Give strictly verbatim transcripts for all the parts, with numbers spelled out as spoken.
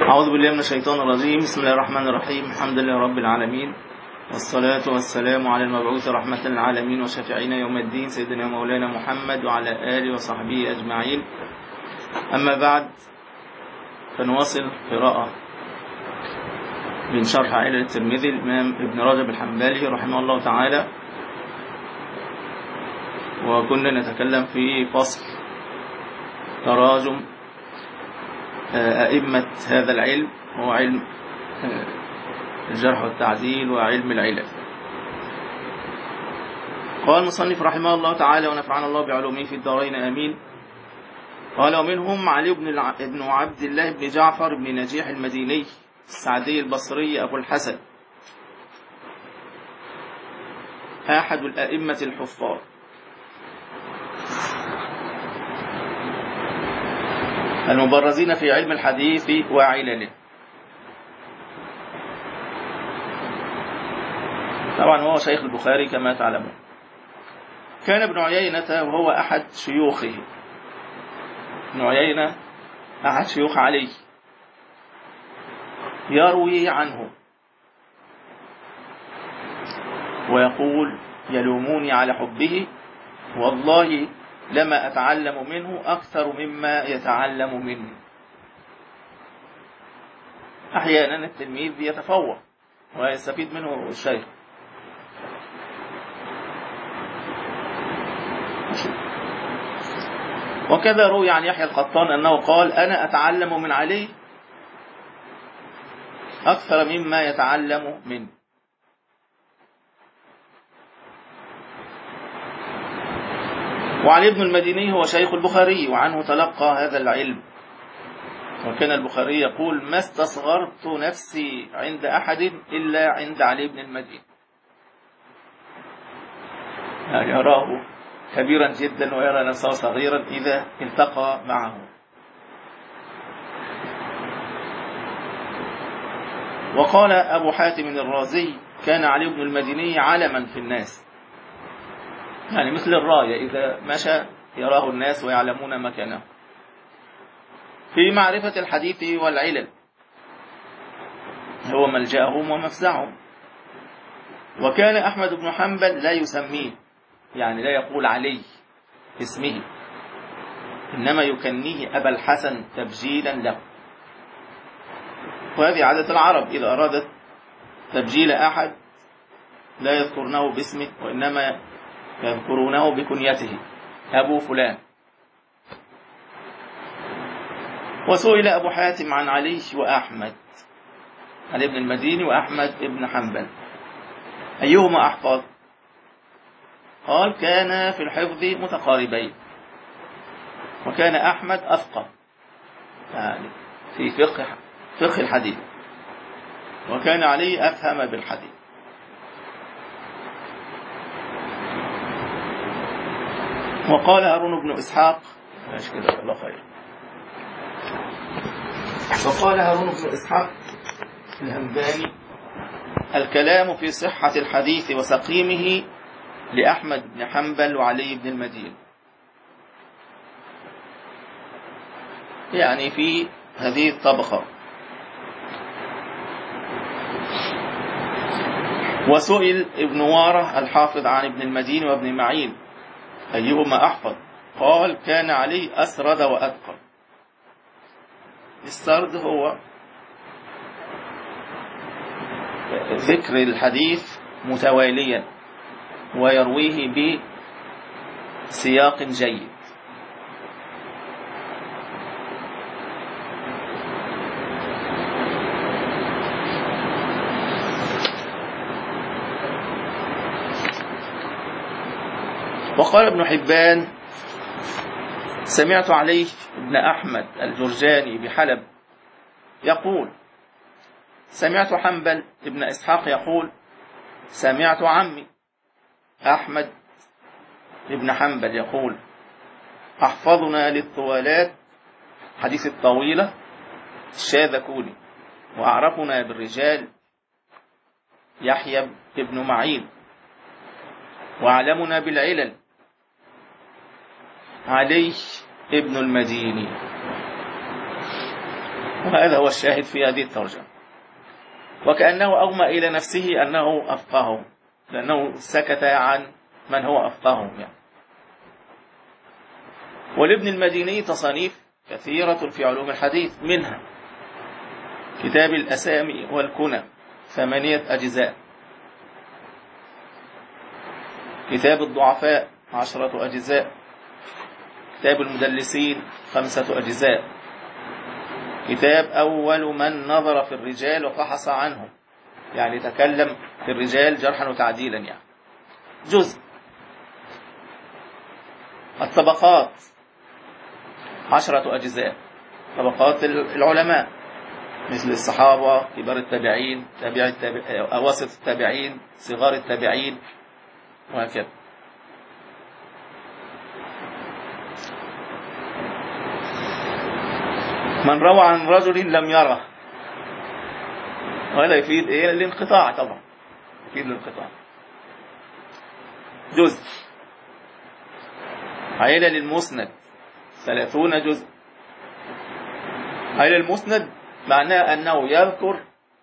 أعوذ بالله من الشيطان الرجيم. بسم الله الرحمن الرحيم. الحمد لله رب العالمين، والصلاة والسلام على المبعوث رحمة للعالمين وشفيعنا يوم الدين سيدنا مولانا محمد وعلى آله وصحبه أجمعين. أما بعد، فنواصل قراءة من شرح علل الترمذي الإمام ابن رجب الحنبلي رحمه الله تعالى، وكنا نتكلم في فصل تراجم أئمة هذا العلم، هو علم الجرح والتعديل وعلم العلل. قال المصنف رحمه الله تعالى ونفعنا الله بعلومه في الدارين آمين. قال: ومنهم علي بن عبد الله بن جعفر بن نجيح المديني السعدي البصري أبو الحسن، أحد الأئمة الحفاظ، المبرزين في علم الحديث وعلله. طبعا هو شيخ البخاري كما تعلمون. كان ابن عيينة وهو أحد شيوخه، ابن عيينة أحد شيوخ علي، يروي عنه ويقول: يلوموني على حبه، والله لما أتعلم منه أكثر مما يتعلم مني. أحيانا التلميذ يتفوق ويستفيد منه الشيخ. وكذا روي عن يحيى القطان أنه قال: أنا أتعلم من علي أكثر مما يتعلم مني. وعلي بن المديني هو شيخ البخاري، وعنه تلقى هذا العلم. وكان البخاري يقول: ما استصغرت نفسي عند أحد إلا عند علي بن المديني، يعني يراه كبيرا جدا ويرى نفسه صغيرا إذا التقى معه. وقال أبو حاتم الرازي: كان علي بن المديني علما في الناس، يعني مثل الراية، إذا مشى يراه الناس ويعلمون مكانه في معرفة الحديث والعلل، هو ملجأهم ومفزعهم. وكان أحمد بن حنبل لا يسميه، يعني لا يقول علي اسمه، إنما يكنيه أبا الحسن تبجيلا له. وهذه عادة العرب، إذا أرادت تبجيل أحد لا يذكرونه باسمه، وإنما يذكرونه بكنيته، أبو فلان. وسئل أبو حاتم عن علي وأحمد، علي بن المديني وأحمد بن حنبل، أيهما أحفظ؟ قال: كان في الحفظ متقاربين، وكان أحمد أفقه يعني في فقه فقه الحديث، وكان علي أفهم بالحديث. وقال هارون بن إسحاق ماشي كده الله خير وقال هارون بن إسحاق الهمداني: الكلام في صحة الحديث وسقيمه لأحمد بن حنبل وعلي بن المديني، يعني في هذه الطبقة. وسئل ابن وارة الحافظ عن ابن المديني وابن معين: أيهما أحفظ؟ قال: كان علي أسرد وأتقن. السرد هو ذكر الحديث متواليا ويرويه بسياق جيد. وقال ابن حبان: سمعت علي بن أحمد الجرجاني بحلب يقول: سمعت حنبل ابن إسحاق يقول: سمعت عمي أحمد ابن حنبل يقول: أحفظنا للطوالات حديث الطويلة الشاذكوني، وأعرفنا بالرجال يحيى ابن معين، وأعلمنا بالعلل علي ابن المديني. وهذا هو الشاهد في هذه الترجمة. وكأنه أغمى إلى نفسه أنه أفقههم، لأنه سكت عن من هو أفقههم يعني. ولابن المديني تصانيف كثيرة في علوم الحديث، منها كتاب الأسامي والكنى ثمانية أجزاء، كتاب الضعفاء عشرة أجزاء، كتاب المدلسين خمسة أجزاء، كتاب أول من نظر في الرجال وفحص عنهم، يعني تكلم في الرجال جرحا وتعديلا يعني، جزء. الطبقات عشرة أجزاء، طبقات العلماء مثل الصحابة، كبار التابعين، تابع التابع... أواسط التابعين، صغار التابعين، وهكذا. من روى عن رجل لم يره، وهذا يفيد ايه؟ الانقطاع طبعا، يفيد الانقطاع. جزء. علل المسند ثلاثون جزء. علل المسند معناه أنه يذكر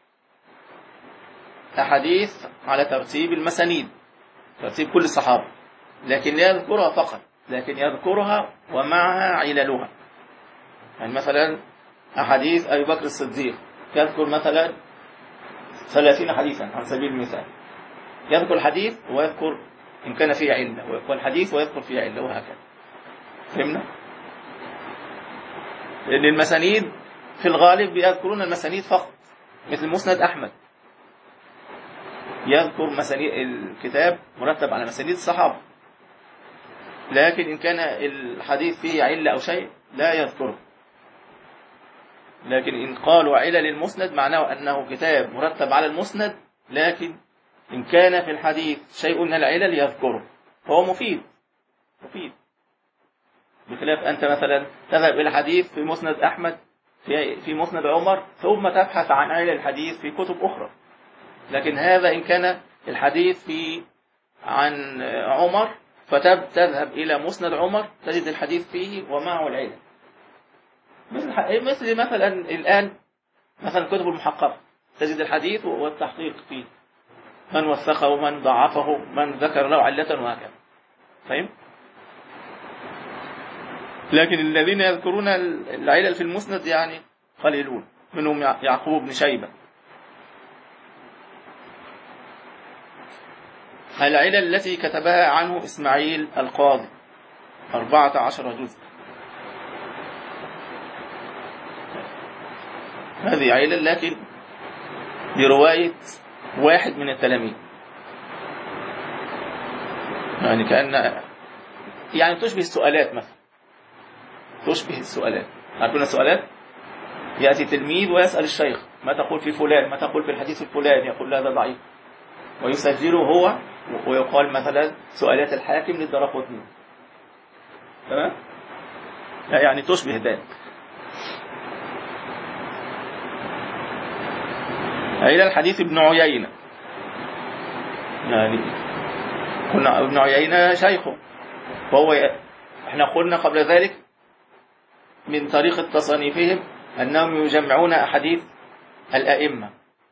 أحاديث على ترتيب المسانيد، ترتيب كل الصحابة، لكن لا يذكرها فقط، لكن يذكرها ومعها عللها. يعني مثلا أحاديث أبي بكر الصديق يذكر مثلا ثلاثين حديثا على سبيل المثال، يذكر الحديث ويذكر إن كان فيه علة، والحديث ويذكر فيه علة، وهكذا. فهمنا؟ لأن المسانيد في الغالب يذكرون المسانيد فقط، مثل مسند أحمد يذكر مسانيد، الكتاب مرتب على مسانيد الصحابة، لكن إن كان الحديث فيه علة أو شيء لا يذكره. لكن إن قالوا علل المسند معناه أنه كتاب مرتب على المسند، لكن إن كان في الحديث شيء من العلل يذكره، فهو مفيد مفيد بخلاف أنت مثلا تذهب إلى حديث في مسند أحمد، في في مسند عمر، ثم تبحث عن علل الحديث في كتب أخرى. لكن هذا إن كان الحديث في عن عمر فتذهب إلى مسند عمر تجد الحديث فيه ومعه العلل، مثل مثل مثلا الآن مثلا كتب المحقق تجد الحديث والتحقيق فيه، من وثقه ومن ضعفه، من ذكر له علة، وهكذا. فهم؟ لكن الذين يذكرون العلل في المسند يعني قليلون، منهم يعقوب بن شيبة. العلل التي كتبها عنه إسماعيل القاضي أربعة عشر جزء. هذه علل لكن برواية واحد من التلاميذ، يعني كأن يعني تشبه السؤالات مثلا، تشبه السؤالات. عارفين السؤالات؟ يأتي تلميذ ويسأل الشيخ ما تقول في فلان، ما تقول في الحديث الفلاني، يقول هذا ضعيف، ويسجله هو ويقال مثلا سؤالات الحاكم للدرقطني. تمام؟ يعني تشبه ذلك. إلى الحديث ابن عيينة، يعني قلنا ابن عيينة شيخه، وهو احنا قلنا قبل ذلك من طريقة تصانيفهم أنهم يجمعون أحاديث الأئمة،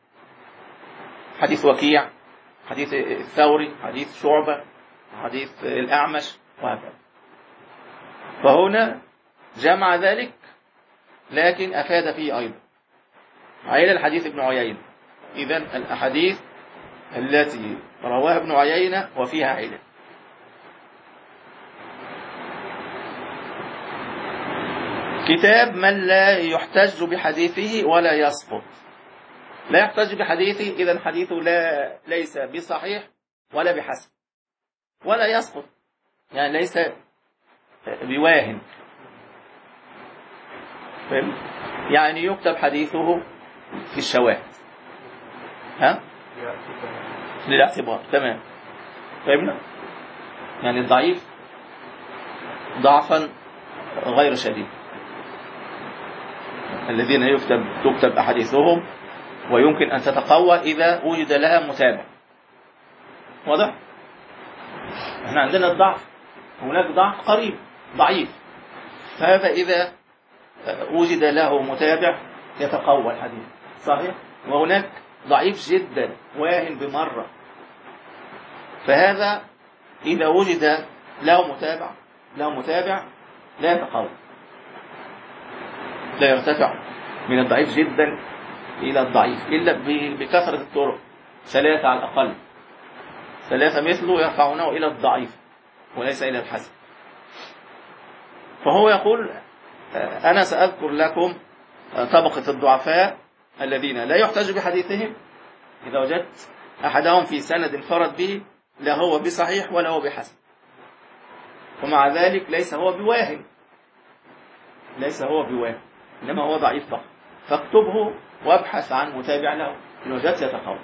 حديث وكيع، حديث الثوري، حديث شعبة، حديث الأعمش، وهكذا. فهنا جمع ذلك لكن أفاد فيه أيضا على الحديث ابن عيينة. إذن الأحاديث التي رواها ابن عيينة وفيها علل. كتاب من لا يحتج بحديثه ولا يسقط. لا يحتج بحديثه، إذن حديثه لا ليس بصحيح ولا بحسن ولا يسقط، يعني ليس بواهن. فهم؟ يعني يكتب حديثه في الشواهد، ها؟ للاعتبار. تمام. فهمنا؟ يعني الضعيف ضعفا غير شديد، الذين يكتب تكتب أحاديثهم ويمكن أن تتقوى إذا وجد لها متابع. واضح؟ احنا عندنا الضعف، هناك ضعف قريب ضعيف، فهذا إذا وجد له متابع يتقوى الحديث صحيح، وهناك ضعيف جدا واهن بمرة، فهذا إذا وجد له متابع له متابع لا يتقوى، لا يرتفع من الضعيف جدا إلى الضعيف إلا بكثرة الطرق، ثلاثة على الأقل، ثلاثة مثله يرفعونه إلى الضعيف وليس إلى الحسن. فهو يقول أنا سأذكر لكم طبقة الضعفاء الذين لا يحتج بحديثهم، إذا وجدت أحدهم في سند انفرد به لا هو بصحيح ولا هو بحسن، ومع ذلك ليس هو بواهن، ليس هو بواهن إنما هو ضعيف فقط، فاكتبه وابحث عن متابع له إن وجدت يتقوى.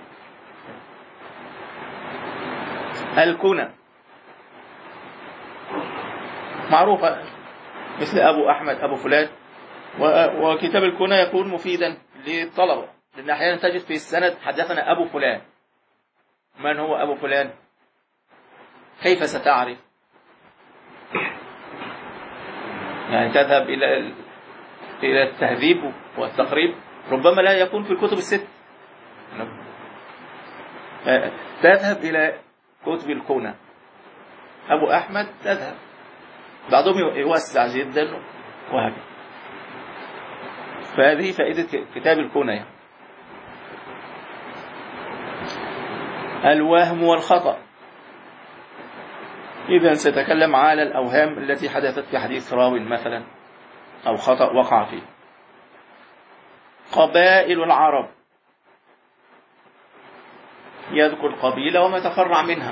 الكنى معروفة مثل أبو أحمد أبو فلان، وكتاب الكنى يكون مفيدا للطلبة، لأن أحيانا تجد في السند حدثنا أبو فلان. من هو أبو فلان؟ كيف ستعرف؟ يعني تذهب إلى إلى التهذيب والتقريب، ربما لا يكون في الكتب الست، تذهب إلى كتب الكنى. أبو أحمد تذهب، بعضهم يوسع جدا وهكذا. فهذه فائدة كتاب الكنى يعني. الوهم والخطأ، إذا سيتكلم على الأوهام التي حدثت في حديث راو مثلا أو خطأ وقع فيه. قبائل العرب، يذكر قبيلة وما تفرع منها،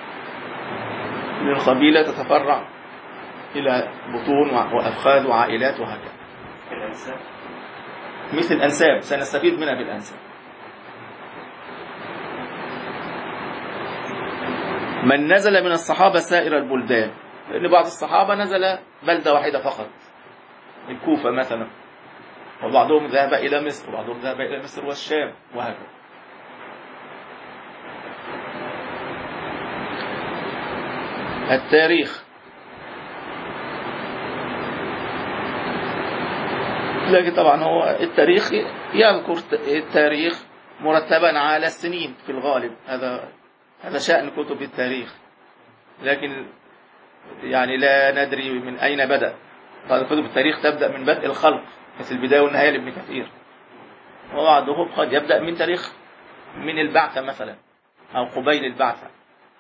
من القبيلة تتفرع إلى بطون وأفخاذ وعائلات وهكذا. الأنساب مثل الأنساب سنستفيد منها بالأنساب. من نزل من الصحابة سائر البلدان، لأن بعض الصحابة نزل بلدة واحدة فقط، الكوفة مثلا، وبعضهم ذهب إلى مصر وبعضهم ذهب إلى مصر والشام وهكذا. التاريخ، لكن طبعا هو التاريخ يذكر التاريخ مرتبا على السنين في الغالب، هذا هذا شأن كتب التاريخ، لكن يعني لا ندري من أين بدأ. بعض كتب التاريخ تبدأ من بدء الخلق مثل البداية والنهاية لابن كثير، وبعضهم قد يبدأ من تاريخ من البعثة مثلا أو قبيل البعثة.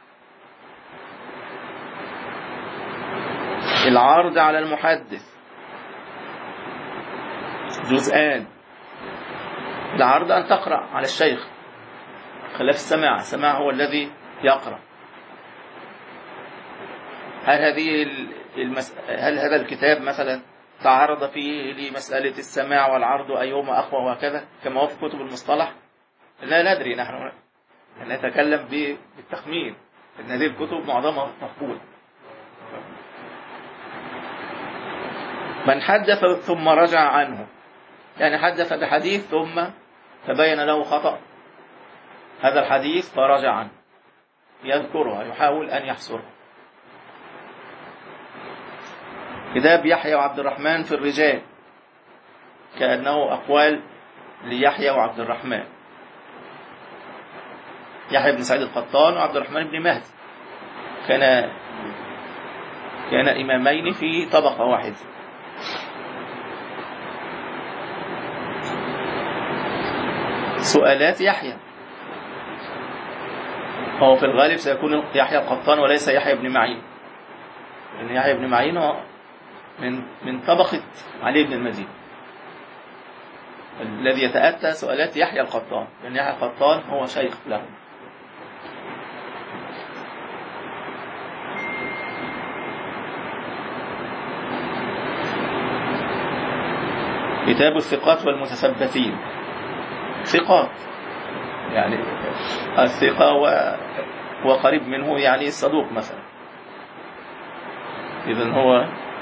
العرض على المحدث جزءان. العرض أن تقرأ على الشيخ، خلاف السماع، السماع هو الذي يقرأ. هل هذه المس... هل هذا الكتاب مثلا تعرض فيه لمسألة السماع والعرض أيهما أقوى وهكذا كما هو في كتب المصطلح؟ لا ندري، نحن نتكلم بالتخمين، إن هذه الكتب معظمها مقبول. من حدث ثم رجع عنه، يعني حدث بحديث ثم تبين له خطأ هذا الحديث فرجع عنه، يذكرها، يحاول أن يحصرها. كتاب يحيى وعبد الرحمن في الرجال، كأنه أقوال ليحيى وعبد الرحمن، يحيى بن سعيد القطان وعبد الرحمن بن مهدي كان كان إمامين في طبقة واحدة. سؤالات يحيى، هو في الغالب سيكون يحيى القطان وليس يحيى بن معين، لأن يحيى بن معين هو من من طبقة علي بن المديني، الذي يتأتى سؤالات يحيى القطان، لأن يحيى القطان هو شيخ له. كتاب الثقات والمتثبتين، ثقات يعني الثقة وقريب منه يعني الصدوق مثلا، إذن هو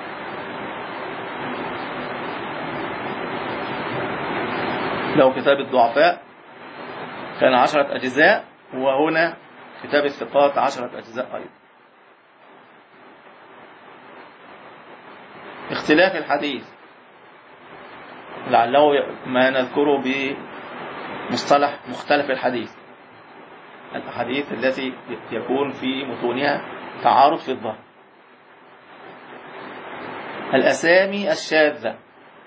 له كتاب الضعفاء كان عشرة أجزاء، وهنا كتاب الثقات عشرة أجزاء أيضا. اختلاف الحديث، لعله ما نذكره بمصطلح مختلف الحديث، الأحاديث التي يكون في متونها تعارض في الظاهر. الأسامي الشاذة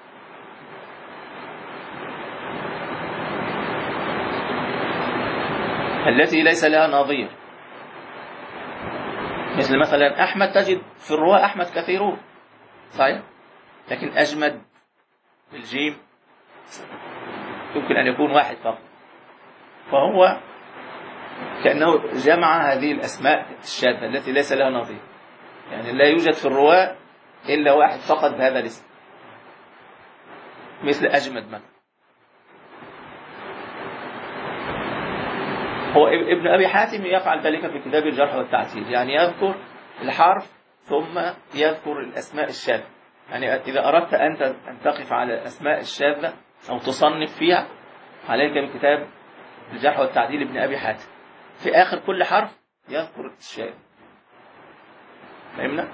التي ليس لها نظير، مثل مثلا أحمد، تجد في الرواة أحمد كثيرون صحيح، لكن أجمد بالجيم يمكن أن يكون واحد فقط، فهو كأنه جمع هذه الأسماء الشاذة التي ليس لها نظير، يعني لا يوجد في الرواة إلا واحد فقط بهذا الاسم، مثل أجمد مثلا. هو ابن أبي حاتم يفعل ذلك في كتاب الجرح والتعديل، يعني يذكر الحرف ثم يذكر الأسماء الشاذة. يعني إذا أردت أنت أن تقف على الأسماء الشاذة أو تصنف فيها، عليك بكتاب الجرح والتعديل ابن أبي حاتم، في آخر كل حرف يذكر الشاذ. فهمنا؟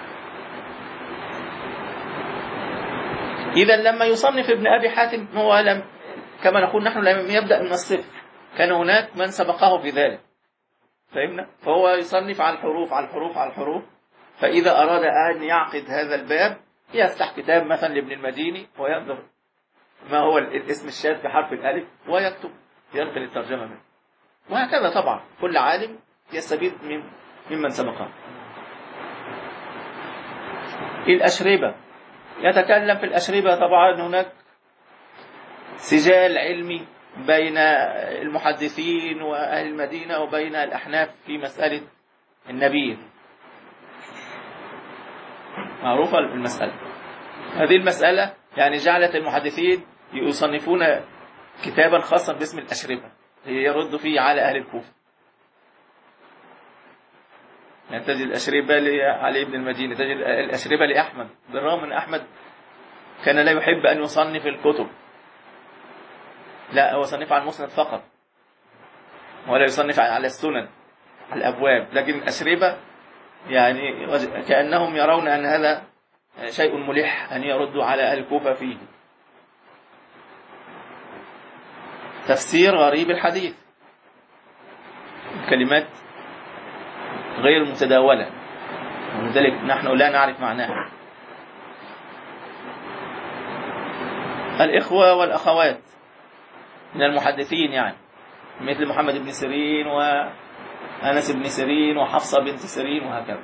إذا لما يصنف ابن أبي حاتم هو لم، كما نقول نحن، لم يبدأ من الصفر، كان هناك من سبقه في ذلك. فهمنا؟ فهو يصنف على الحروف على الحروف على الحروف. فإذا أراد أن يعقد هذا الباب يفتح كتاب مثلا لابن المديني وينظر ما هو الاسم الشاذ في حرف الألف ويكتب ينقل الترجمة منه، وهكذا. طبعا كل عالم يستفيد من ممن سبقه. الأشربة، يتكلم في الأشربة. طبعا هناك سجال علمي بين المحدثين وأهل المدينة وبين الأحناف في مسألة النبيذ، معروفة المسألة. هذه المسألة يعني جعلت المحدثين يصنفون كتابا خاصا باسم الأشربة يرد فيه على أهل الكوفة. يعني تجد الأشربة لعلي ابن المدينة، تجد الأشربة لأحمد، بالرغم أن أحمد كان لا يحب أن يصنف الكتب، لا هو صنف على المسند فقط ولا يصنف على السنن على الأبواب. لكن الأشربة يعني كأنهم يرون أن هذا شيء ملح أن يردوا على أهل الكوفة فيه. تفسير غريب الحديث، الكلمات غير متداولة ولذلك نحن لا نعرف معناها. الإخوة والأخوات من المحدثين، يعني مثل محمد بن سيرين وأنس بن سيرين وحفصة بنت سيرين وهكذا.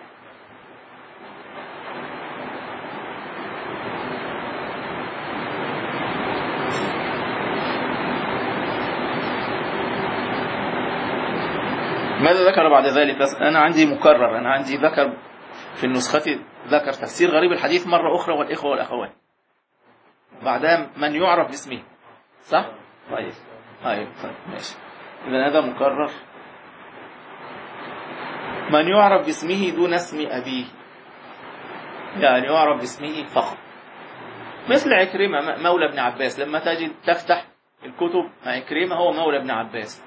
ماذا ذكر بعد ذلك؟ أنا عندي مكرر، أنا عندي ذكر في النسخة، ذكر تفسير غريب الحديث مرة أخرى والإخوة والأخوات، بعدها من يعرف باسمه، صح؟ طيب طيب طيب ماشي. إذا هذا مكرر، من يعرف باسمه دون اسم أبيه، يعني يعرف باسمه فقط، مثل عكرمة مولى ابن عباس. لما تجد تفتح الكتب عكرمة هو مولى ابن عباس،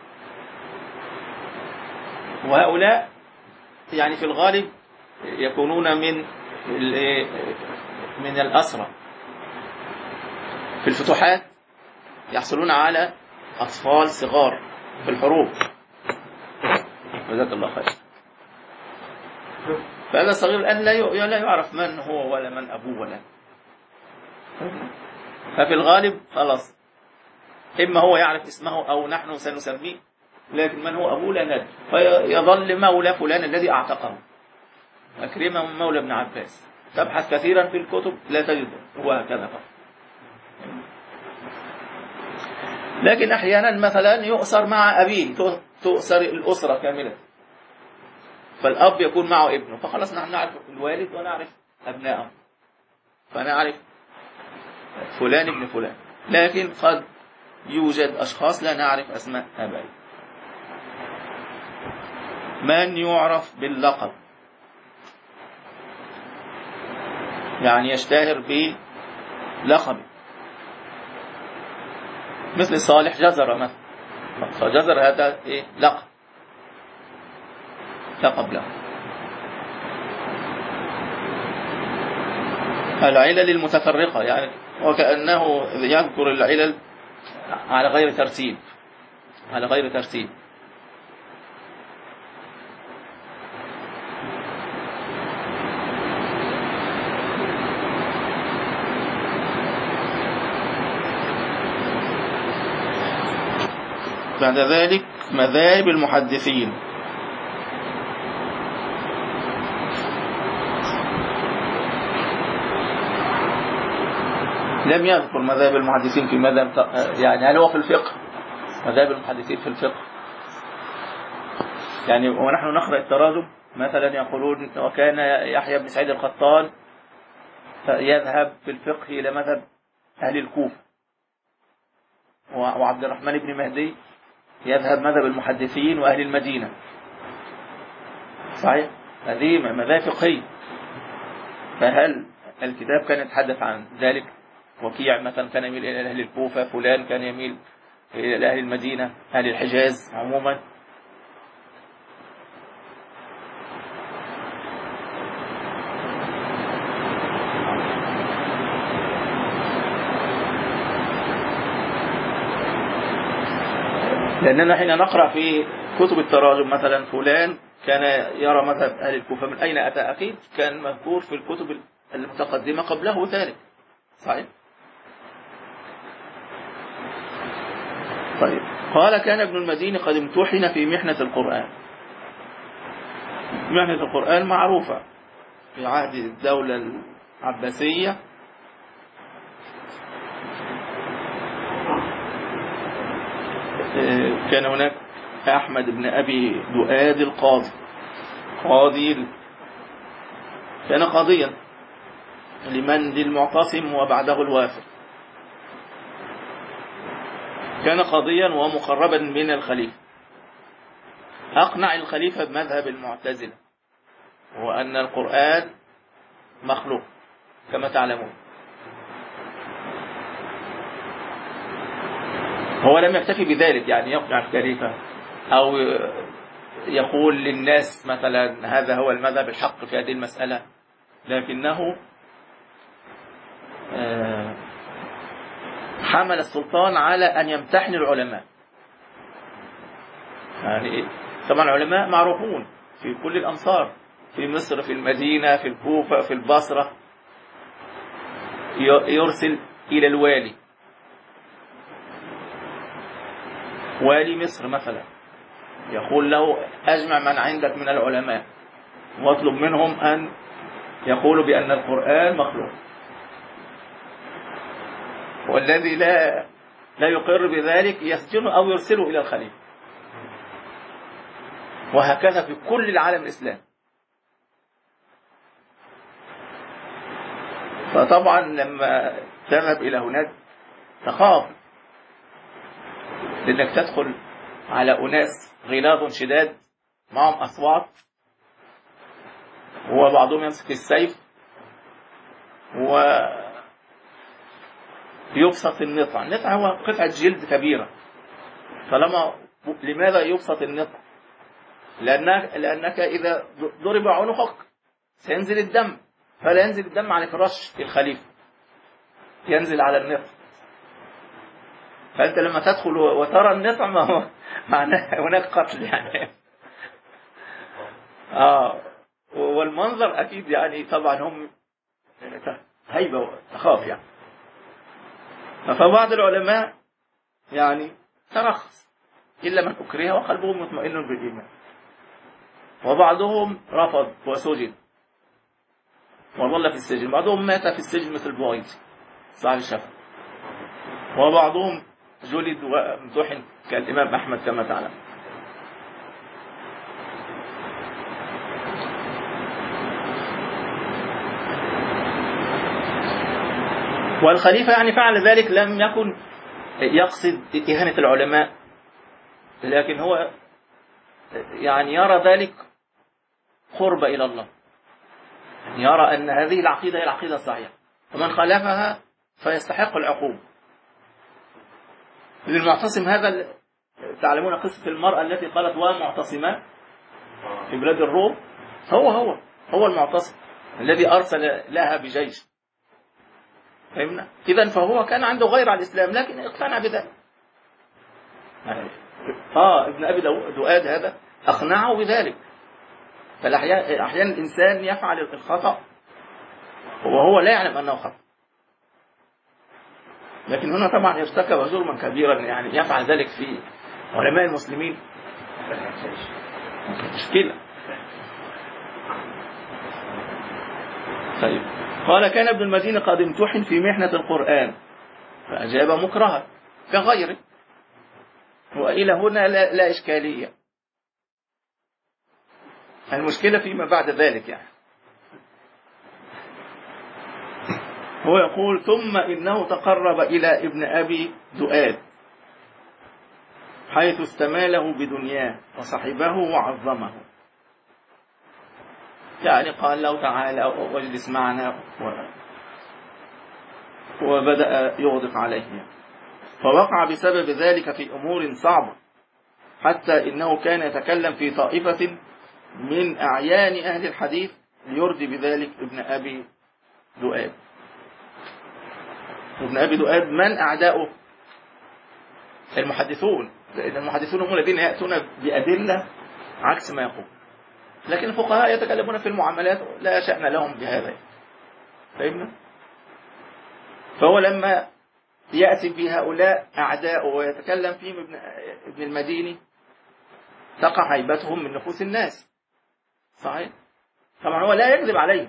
وهؤلاء يعني في الغالب يكونون من من الأسرى في الفتوحات، يحصلون على أطفال صغار في الحروب، جزاك الله خير. فهذا الصغير الآن لا يعرف من هو ولا من أبوه ولا، ففي الغالب خلاص إما هو يعرف اسمه أو نحن سنسميه، لكن من هو أبوه لا ندري، فيظل مولى فلان الذي أعتقه. أكرمه من مولى ابن عباس، تبحث كثيرا في الكتب لا تجده، هو هكذا فقط. لكن أحيانا مثلا يؤسر مع أبيه، تؤسر الأسرة كاملة، فالأب يكون معه ابنه، فخلاص نحن نعرف الوالد ونعرف أبنائه، فنعرف فلان ابن فلان. لكن قد يوجد أشخاص لا نعرف أسماء آبائهم. من يعرف باللقب، يعني يشتهر بلقب، مثل صالح جزر مثلا، فجزر هذا إيه؟ لقب لقب له. العلل المتفرقة، يعني وكأنه يذكر العلل على غير ترتيب على غير ترتيب بعد ذلك مذاهب المحدثين. لم يذكر مذاهب المحدثين في مذهب، يعني هل هو في الفقه؟ مذاهب المحدثين في الفقه، يعني ونحن نقرأ التراجم مثلا يقولون وكان يحيى بن سعيد القطان يذهب في الفقه إلى مذهب أهل الكوفة، وعبد الرحمن بن مهدي يذهب مذهب المحدثين وأهل المدينة. صحيح؟ هذه مذاهب فقهية. فهل الكتاب كان يتحدث عن ذلك؟ وكيع مثلا كان يميل إلى أهل الكوفة، فلان كان يميل إلى أهل المدينة، أهل الحجاز عموما. لأننا حين نقرأ في كتب التراجم مثلا فلان كان يرى مذهب أهل الكوفة، من أين أتى؟ أكيد كان مذكور في الكتب المتقدمة قبله ذلك. صحيح؟ طيب، قال كان ابن المديني قد امتحن في محنة القرآن. محنة القرآن معروفة في عهد الدولة العباسية، كان هناك أحمد بن أبي دؤاد القاضي، قاضي كان قاضيا لمن للمعتصم وبعده الوافد، كان قاضيا ومقربا من الخليفة. أقنع الخليفة بمذهب المعتزلة وأن القرآن مخلوق كما تعلمون. هو لم يكتفي بذلك، يعني يقنع الخليفة أو يقول للناس مثلا هذا هو المذهب الحق في هذه المسألة، لكنه حمل السلطان على أن يمتحن العلماء. يعني طبعا العلماء معروفون في كل الأمصار، في مصر، في المدينة، في الكوفة، في البصرة. يرسل إلى الوالي، والي مصر مثلا، يقول له أجمع من عندك من العلماء واطلب منهم أن يقولوا بأن القرآن مخلوق، والذي لا لا يقر بذلك يسجنه أو يرسله إلى الخليفة. وهكذا في كل العالم الإسلامي. فطبعا لما تذهب إلى هناك تخاف، لأنك تدخل على أناس غلاظ شداد معهم أصوات، وبعضهم يمسك السيف ويبسط النطع. النطع هو قطعة جلد كبيرة، فلما لماذا يبسط النطع؟ لأنك, لأنك إذا ضرب عنقك سينزل الدم، فلا ينزل الدم على فراش الخليفة، ينزل على النطع. فأنت لما تدخل وترى النطع ما هو معناه هناك قتل يعني. آه والمنظر أكيد يعني طبعا هم هيبة تخاف يعني. فبعض العلماء يعني ترخص إلا من أكره وقلبه مطمئن بالإيمان، وبعضهم رفض وسجن وظل في السجن، بعضهم مات في السجن مثل بويض صاحب الشفا، وبعضهم جلد وامتحن كالإمام أحمد كما تعلم. والخليفة يعني فعل ذلك لم يكن يقصد إهانة العلماء، لكن هو يعني يرى ذلك قرب إلى الله، يرى أن هذه العقيدة هي العقيدة الصحيحة، ومن خالفها فيستحق العقوبة. للمعتصم هذا تعلمون قصة المرأة التي قالت ومعتصمات في بلاد الروم، هو هو هو المعتصم الذي أرسل لها بجيش، فهمنا؟ إذن فهو كان عنده غير على الإسلام لكن اقتنع بذلك. آه ابن أبي دؤاد هذا أقنعه بذلك. فأحيانا الإنسان يفعل الخطأ وهو لا يعلم أنه خطأ، لكن هنا طبعا ارتكب جرما كبيرا، يعني يفعل ذلك في علماء المسلمين مشكلة. طيب قال كان ابن المدينة قد امتحن في محنة القرآن فأجاب مكرها كغيره، وإلى هنا لا, لا إشكالية. المشكلة فيما بعد ذلك يعني. هو يقول ثم إنه تقرب إلى ابن أبي دؤاد حيث استماله بدنياه وصحبه وعظمه، يعني قال له تعالى واجلس معنا وبدأ يغدق عليه، فوقع بسبب ذلك في أمور صعبة حتى إنه كان يتكلم في طائفة من أعيان أهل الحديث ليرضي بذلك ابن أبي دؤاد. ابن أبي دؤاد من أعداؤه؟ المحدثون، لأن المحدثون هم الذين يأتون بأدلة عكس ما يقول، لكن الفقهاء يتكلمون في المعاملات لا شأن لهم بهذا. فهمنا؟ فهو لما يأتي بهؤلاء أعداء ويتكلم فيهم ابن, ابن المديني تقع هيبتهم من نفوس الناس. صحيح؟ طبعا هو لا يكذب عليهم،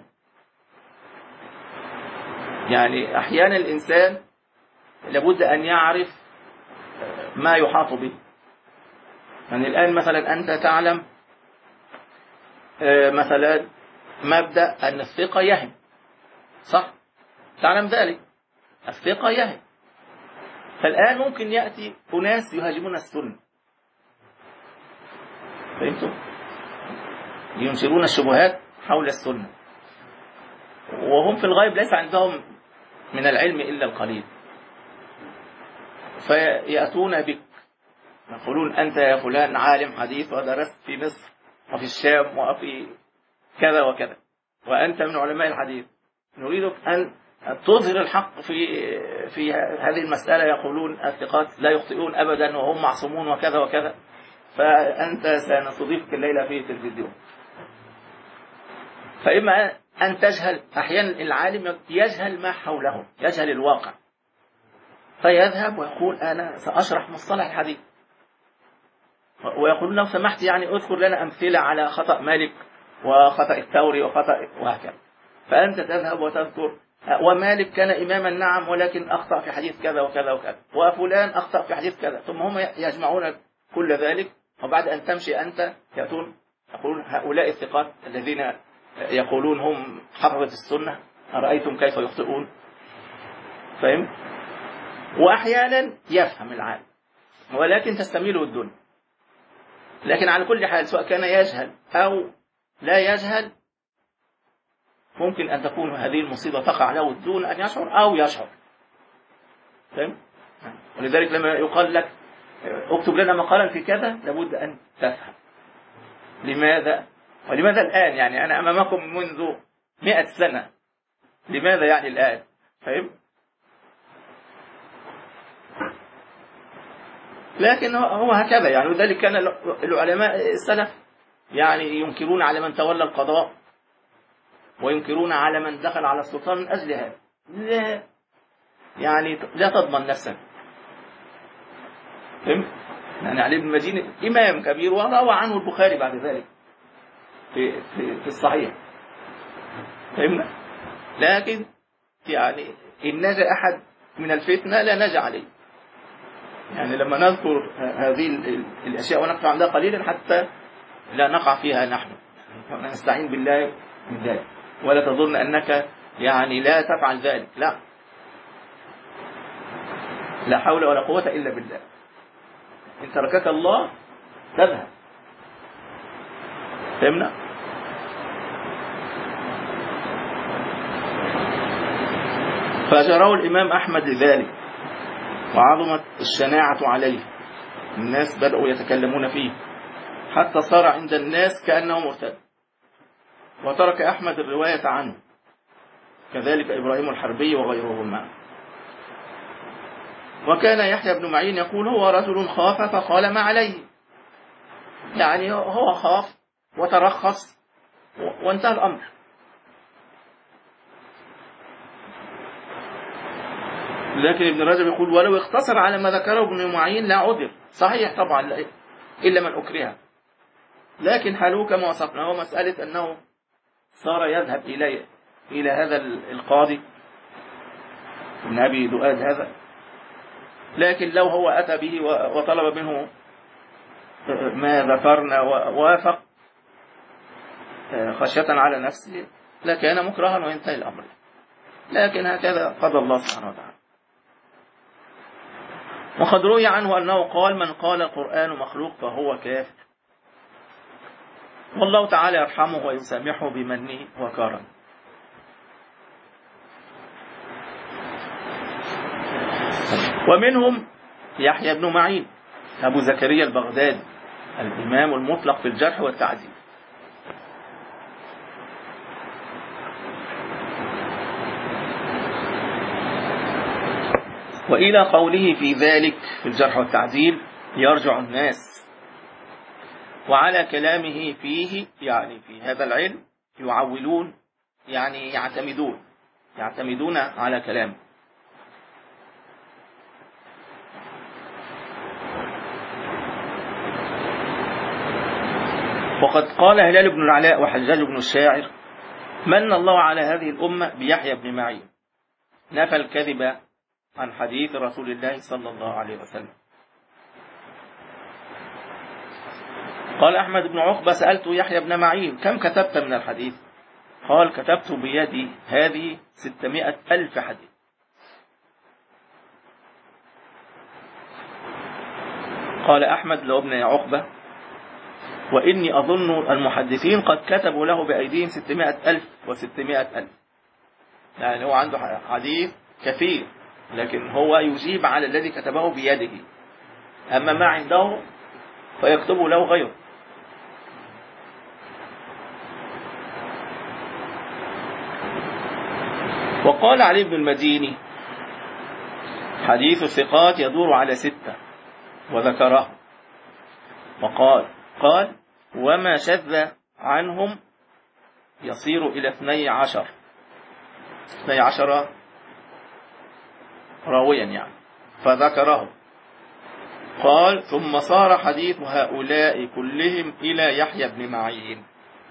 يعني أحيانا الإنسان لابد أن يعرف ما يحاط به. يعني الآن مثلا أنت تعلم مثلا مبدأ أن الثقة يهم، صح؟ تعلم ذلك، الثقة يهم. فالآن ممكن يأتي أناس يهاجمون السنة، فهمتم؟ ينشرون الشبهات حول السنة وهم في الغيب ليس عندهم من العلم إلا القليل، فيأتون بك يقولون أنت يا فلان عالم حديث ودرست في مصر وفي الشام وفي كذا وكذا وأنت من علماء الحديث، نريدك أن تظهر الحق في في هذه المسألة. يقولون الثقات لا يخطئون أبدا وهم معصومون وكذا وكذا، فأنت سنستضيفك الليلة في التلفزيون. فإما أن تجهل، أحيانا العالم يجهل ما حوله، يجهل الواقع، فيذهب ويقول أنا سأشرح مصطلح الحديث، ويقول لو سمحت يعني أذكر لنا أمثلة على خطأ مالك وخطأ الثوري وخطأ وهكذا. فأنت تذهب وتذكر ومالك كان إماما نعم ولكن أخطأ في حديث كذا وكذا وكذا، وفلان أخطأ في حديث كذا، ثم هم يجمعون كل ذلك، وبعد أن تمشي أنت يأتون يقولون هؤلاء الثقات الذين يقولون هم حفظة السنة أرأيتم كيف يخطئون. فهم؟ وأحيانا يفهم العالم ولكن تستميله الدنيا. لكن على كل حال سواء كان يجهل أو لا يجهل ممكن أن تكون هذه المصيبة تقع له دون أن يشعر أو يشعر. فهم؟ ولذلك لما يقال لك اكتب لنا مقالا في كذا لابد أن تفهم لماذا ولماذا الآن، يعني أنا أمامكم منذ مئة سنة، لماذا يعني الآن؟ فهم؟ لكن هو هكذا يعني. وذلك كان العلماء السلف يعني ينكرون على من تولى القضاء وينكرون على من دخل على السلطان من أجل هذا. لا يعني لا تضمن نفسك. فهم؟ يعني علي بن المديني إمام كبير وروى عنه البخاري بعد ذلك في, في, في الصحيح. فهمنا؟ لكن يعني إن نجا أحد من الفتنة لا نجا عليه. يعني لما نذكر هذه الأشياء ونقف عندها قليلا حتى لا نقع فيها نحن، نستعين بالله من ذلك، ولا تظن أنك يعني لا تفعل ذلك، لا لا حول ولا قوة إلا بالله. إن تركك الله تذهب. فهمنا؟ فجروا الإمام أحمد لذلك وعظمت الشناعة عليه، الناس بدأوا يتكلمون فيه حتى صار عند الناس كأنه مرتد، وترك أحمد الرواية عنه كذلك إبراهيم الحربي وغيرهما. وكان يحيى بن معين يقول هو رجل خاف فقال ما عليه، يعني هو خاف وترخص وانتهى الأمر. لكن ابن رجب يقول ولو اقتصر على ما ذكره ابن معين لا عذر. صحيح طبعا إلا من أكره، لكن حاله كما وصفنا هو مسألة أنه صار يذهب إلى إلى هذا القاضي ابن أبي دؤاد هذا، لكن لو هو أتى به وطلب منه ما ذكرنا ووافق خشية على نفسه لكان مكرها وينتهي الأمر. لكن هكذا قضى الله سبحانه وتعالى. وقد روي عنه أنه قال من قال القرآن مخلوق فهو كافر، والله تعالى يرحمه ويسامحه بمنه وكرمه. ومنهم يحيى بن معين أبو زكريا البغدادي الإمام المطلق في الجرح والتعديل. وإلى قوله في ذلك في الجرح والتعديل يرجع الناس، وعلى كلامه فيه يعني في هذا العلم يعولون، يعني يعتمدون يعتمدون على كلامه. وقد قال هلال بن العلاء وحجاج بن الشاعر من الله على هذه الأمة بيحيى بن معين، نفى الكذب عن حديث رسول الله صلى الله عليه وسلم. قال أحمد بن عقبة سألت يحيى بن معين كم كتبت من الحديث؟ قال كتبت بيدي هذه ستمائة ألف حديث. قال أحمد لابن عقبة وإني أظن المحدثين قد كتبوا له بأيديهم ستمائة ألف وستمائة ألف، يعني هو عنده حديث كثير لكن هو يجيب على الذي كتبه بيده، أما ما عنده فيكتب له غيره. وقال علي بن المديني حديث الثقات يدور على ستة وذكره، وقال قال وما شذ عنهم يصير إلى اثني عشر اثني عشر راويا يعني، فذكره. قال ثم صار حديث هؤلاء كلهم إلى يحيى بن معين،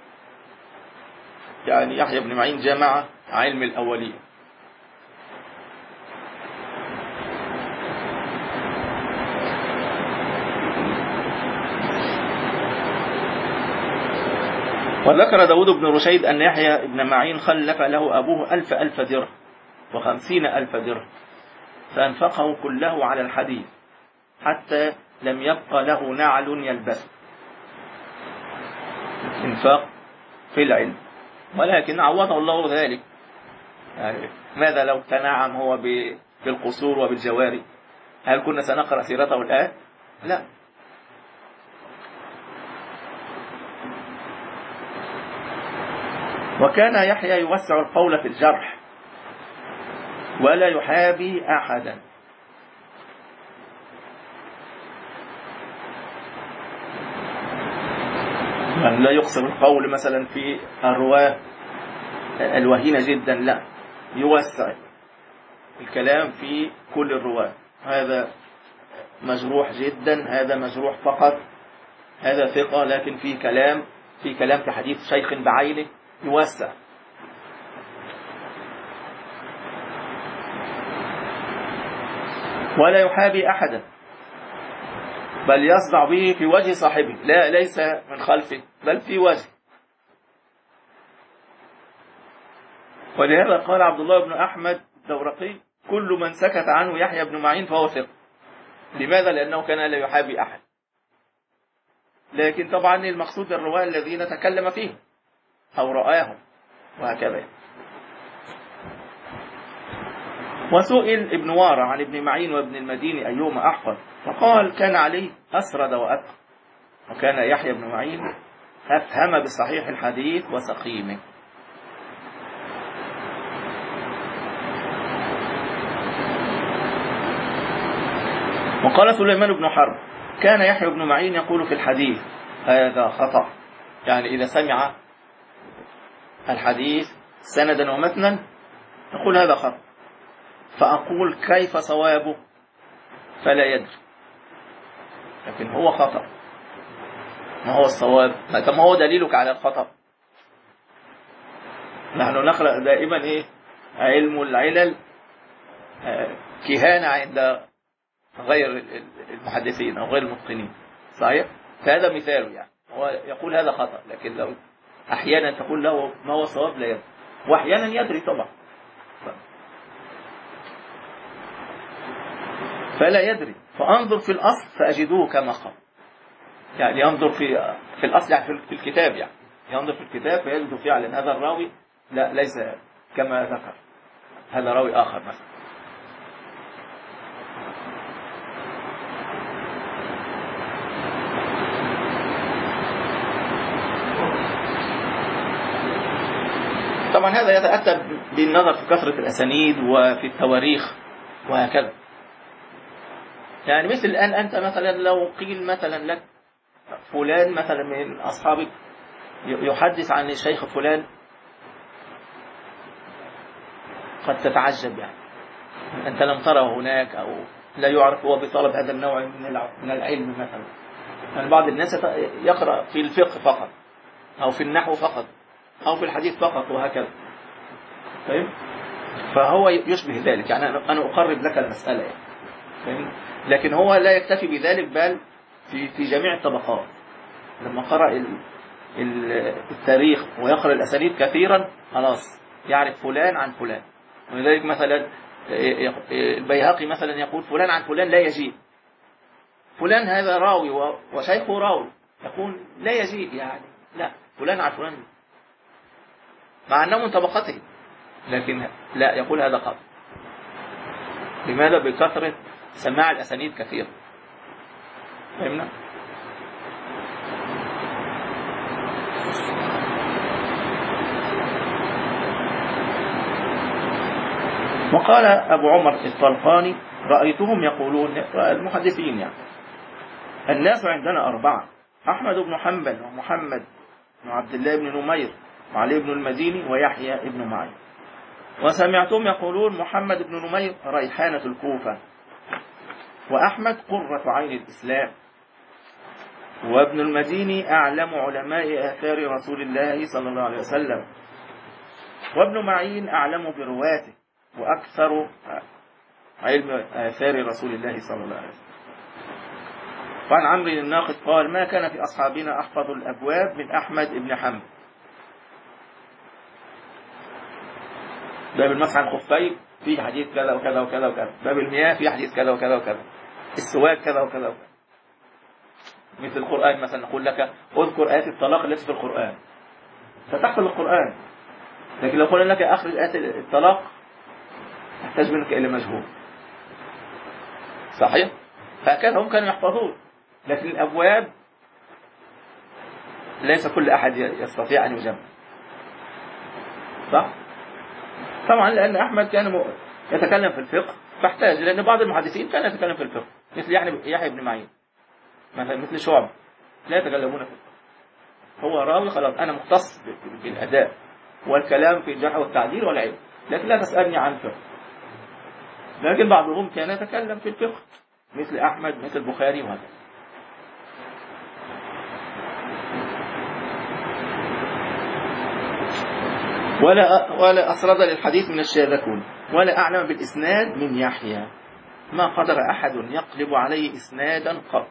يعني يحيى بن معين جمع علم الأولين. وذكر داود بن رشيد أن يحيى بن معين خلف له أبوه ألف ألف درهم وخمسين ألف درهم فأنفقه كله على الحديث حتى لم يبقى له نعل يلبسه، انفاق في العلم. ولكن عوضه الله ذلك، يعني ماذا لو تنعم هو بالقصور وبالجواري؟ هل كنا سنقرأ سيرته الآن؟ لا. وكان يحيى يوسع القول في الجرح ولا يحابي أحدا، يعني لا يقصر القول مثلا في الرواة الوهينة جدا، لا، يوسع الكلام في كل الرواة، هذا مجروح جدا، هذا مجروح فقط، هذا ثقة لكن في كلام في كلام في حديث شيخ بعينه، يوسع. ولا يحابي أحدا بل يصدع به في وجه صاحبه، لا ليس من خلفه بل في وجه. ولهذا قال عبد الله بن أحمد الدورقي كل من سكت عنه يحيى بن معين فهو ثقة. لماذا؟ لأنه كان لا يحابي أحد، لكن طبعا المقصود الرواة الذين تكلم فيهم أو رآهم وهكذا. وسئل ابن وارع عن ابن معين وابن المديني أيهما أحفظ، فقال كان علي أسرد وأتقى، وكان يحيى بن معين أفهم بصحيح الحديث وسقيمه. وقال سليمان بن حرب كان يحيى بن معين يقول في الحديث هذا خطأ، يعني إذا سمع الحديث سندا ومتنا يقول هذا خطأ، فأقول كيف صوابه؟ فلا يدري، لكن هو خطأ. ما هو الصواب؟ ما هو دليلك على الخطأ؟ نحن نقرأ دائما إيه؟ علم العلل كهانة عند غير المحدثين أو غير المتقنين، صحيح؟ فهذا مثال، يعني هو يقول هذا خطأ، لكن لو أحيانا تقول له ما هو الصواب لا يدري، وأحيانا يدري طبعا، فلا يدري. فأنظر في الأصل فأجدوه كما قال، يعني ينظر في في الأصل يعني في الكتاب، يعني ينظر في الكتاب فيجد فعلا هذا الراوي لا ليس كما ذكر، هذا راوي آخر مثلا. طبعا هذا يتأتى بالنظر في كثرة الأسانيد وفي التواريخ وهكذا. يعني مثل الآن أنت مثلا لو قيل مثلا لك فلان مثلا من أصحابك يحدث عن الشيخ فلان قد تتعجب، يعني أنت لم تره هناك أو لا يعرف هو بطلب هذا النوع من العلم مثلا. يعني بعض الناس يقرأ في الفقه فقط أو في النحو فقط أو في الحديث فقط وهكذا، طيب؟ فهو يشبه ذلك، يعني أنا أقرب لك المسألة يعني. فهم؟ لكن هو لا يكتفي بذلك، بل في في جميع الطبقات لما قرأ التاريخ ويقرأ الأسانيد كثيرا خلاص يعرف فلان عن فلان. ولذلك مثلا البيهقي مثلا يقول فلان عن فلان لا يجيء، فلان هذا راوي وشيخه راوي، يقول لا يجيء، يعني لا فلان عن فلان مع أنه من طبقته، لكن لا يقول هذا خطأ. لماذا؟ بكثرة سماع الأسانيد كثير. فهمنا؟ وقال أبو عمر الطلقاني رأيتهم يقولون، المحدثين يعني، الناس عندنا أربعة: أحمد بن حنبل ومحمد بن عبد الله بن نمير وعلي بن المديني ويحيى بن معين. وسمعتهم يقولون محمد بن نمير ريحانة الكوفة، وأحمد قرة عين الإسلام، وابن المديني أعلم علماء آثار رسول الله صلى الله عليه وسلم، وابن معين أعلم برواته وأكثر علم آثار رسول الله صلى الله عليه وسلم. وعن عمرو الناقد قال ما كان في أصحابنا أحفظ الأبواب من أحمد بن حنبل. باب المسح على الخفين في حديث كذا وكذا وكذا وكذا، باب المياه في حديث كذا وكذا وكذا، السواك كذا وكذا وكذا. مثل القرآن مثلا نقول لك اذكر آيات الطلاق التي في القرآن فتحفظ القرآن، لكن لو قلنا لك أخرج آيات الطلاق تحتاج منك إلى مجهول، صحيح؟ فكان هم كانوا يحفظون، لكن الأبواب ليس كل أحد يستطيع أن يجمع، صح؟ طبعا لأن أحمد كان يتكلم في الفقه فاحتاج، لأن بعض المحدثين كان يتكلم في الفقه مثل يحيى بن معين مثلا، مثل شعب لا يتكلمون في الفقه، هو راوي خلاص أنا مختص بالأداء والكلام في الجرح والتعديل والعلم، لكن لا تسألني عن الفقه. لكن بعضهم كان يتكلم في الفقه مثل أحمد مثل البخاري وهكذا. ولا ولا أسرد للحديث من الشاذكون، ولا أعلم بالإسناد من يحيى، ما قدر أحد يقلب عليه إسنادا قط.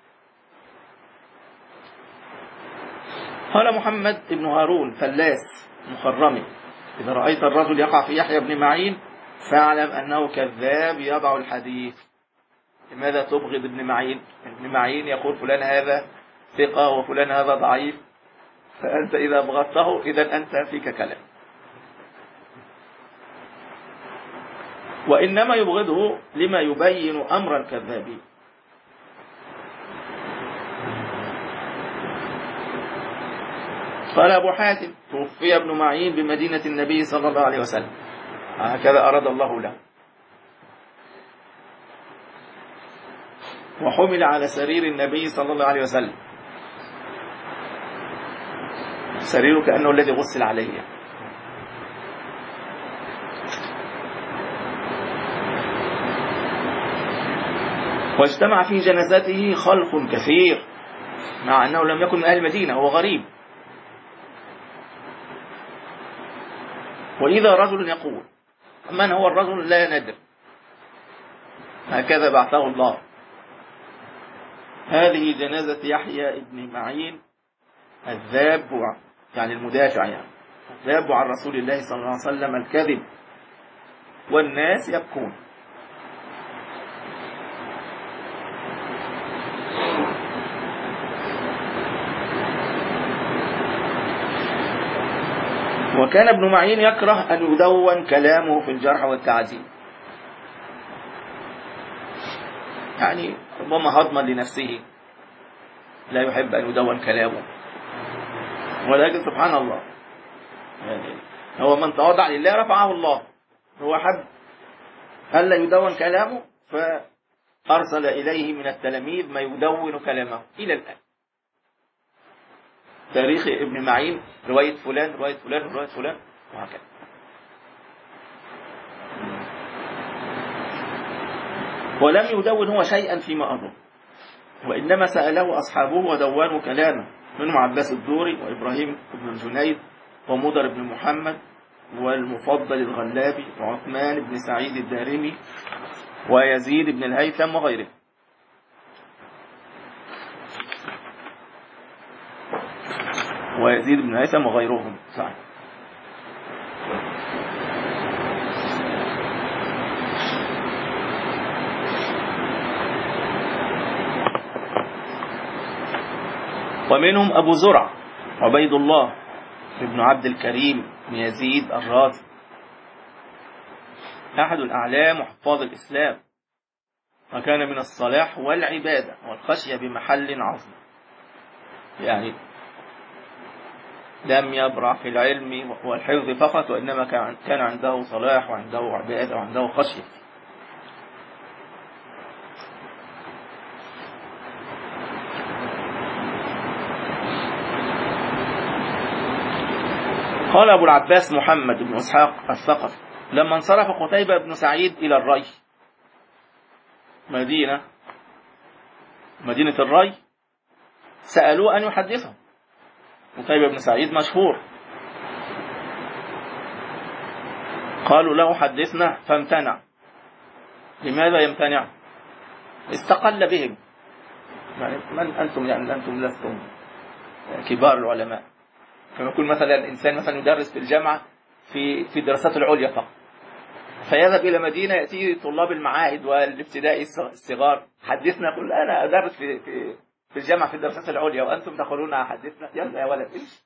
قال محمد بن هارون فلاس مخرمي إذا رأيت الرجل يقع في يحيى بن معين فاعلم أنه كذاب يضع الحديث. لماذا تبغض ابن معين؟ ابن معين يقول فلان هذا ثقة وفلان هذا ضعيف، فأنت إذا بغضته إذا أنت فيك كلام. وإنما يبغضه لما يبين أمر الكذابين. قال أبو حاتم توفي ابن معين بمدينة النبي صلى الله عليه وسلم، هكذا أراد الله له. وحمل على سرير النبي صلى الله عليه وسلم، سريره كأنه الذي غسل عليه. واجتمع في جنازته خلق كثير، مع أنه لم يكن من أهل المدينة، هو غريب. وإذا رجل يقول: من هو الرجل؟ لا ندري، هكذا بعثه الله. هذه جنازة يحيى ابن معين الذاب، يعني المدافع، يعني الذاب عن رسول الله صلى الله عليه وسلم الكذب، والناس يبكون. وكان ابن معين يكره أن يدون كلامه في الجرح والتعديل، يعني ربما هضما لنفسه لا يحب أن يدون كلامه. ولكن سبحان الله، يعني هو من تواضع لله رفعه الله. هو حب ألا يدون كلامه فأرسل إليه من التلاميذ ما يدون كلامه إلى الآن. تاريخ ابن معين، رواية فلان رواية فلان رواية فلان وهكذا. ولم يدون هو شيئا فيما أظن، وإنما سأله أصحابه ودونوا كلامه، منهم عباس الدوري وإبراهيم بن الجنيد ومضر بن محمد والمفضل الغلابي وعثمان بن سعيد الدارمي ويزيد بن الهيثم وغيره. ويزيد بن الهيثم وغيرهم صحيح. ومنهم أبو زرع عبيد الله ابن عبد الكريم بن يزيد الرازي، أحد الأعلام وحفاظ الإسلام، وكان من الصلاح والعبادة والخشية بمحل عظيم، يعني لم يبرع في العلم والحفظ فقط، وإنما كان عنده صلاح وعنده عبادة وعنده خشية. قال أبو العباس محمد بن إسحاق الثقفي: لما انصرف قتيبة بن سعيد إلى الري، مدينة مدينة الري، سألوه أن يحدثهم. قتيبة بن سعيد مشهور، قالوا له: حدثنا، فامتنع. لماذا يمتنع؟ استقل بهم، يعني من أنتم؟ يعني أنتم لستم كبار العلماء. كما يكون مثلا إنسان مثلا يدرس في الجامعة في في الدراسات العليا فقط، فيذهب إلى مدينة يأتي طلاب المعاهد والابتدائي الصغار: حدثنا. يقول: أنا أدرس في في في الجامعة في الدراسات العليا وأنتم تقولون حدثنا. يلا يا ولد إيش.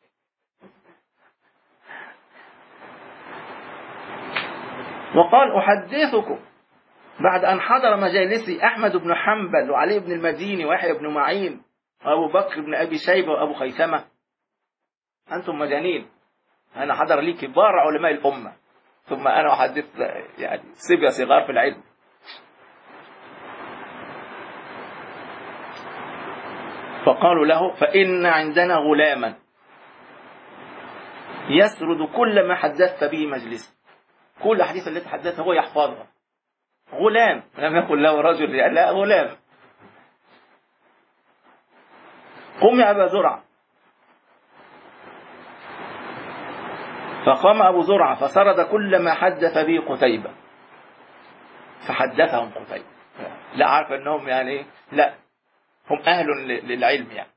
وقال: أحدثكم بعد أن حضر مجالسي أحمد بن حنبل وعلي بن المديني ويحيى بن معين وأبو بكر بن أبي شيبة وأبو خيثمة. أنتم مجانين، أنا حضر لي كبار علماء الأمة، ثم أنا أحدث يعني صبية صغار في العلم. فقالوا له: فإن عندنا غلاما يسرد كل ما حدثت به مجلس، كل الحديث التي حدثها هو يحفظها. غلام، لم يقل له رجل، لا، غلام. قم يا أبا زرعة. فقام أبو زرعة فسرد كل ما حدث به قتيبة، فحدثهم قتيبة. لا عارف أنهم يعني لا هم أهل للعلم يعني.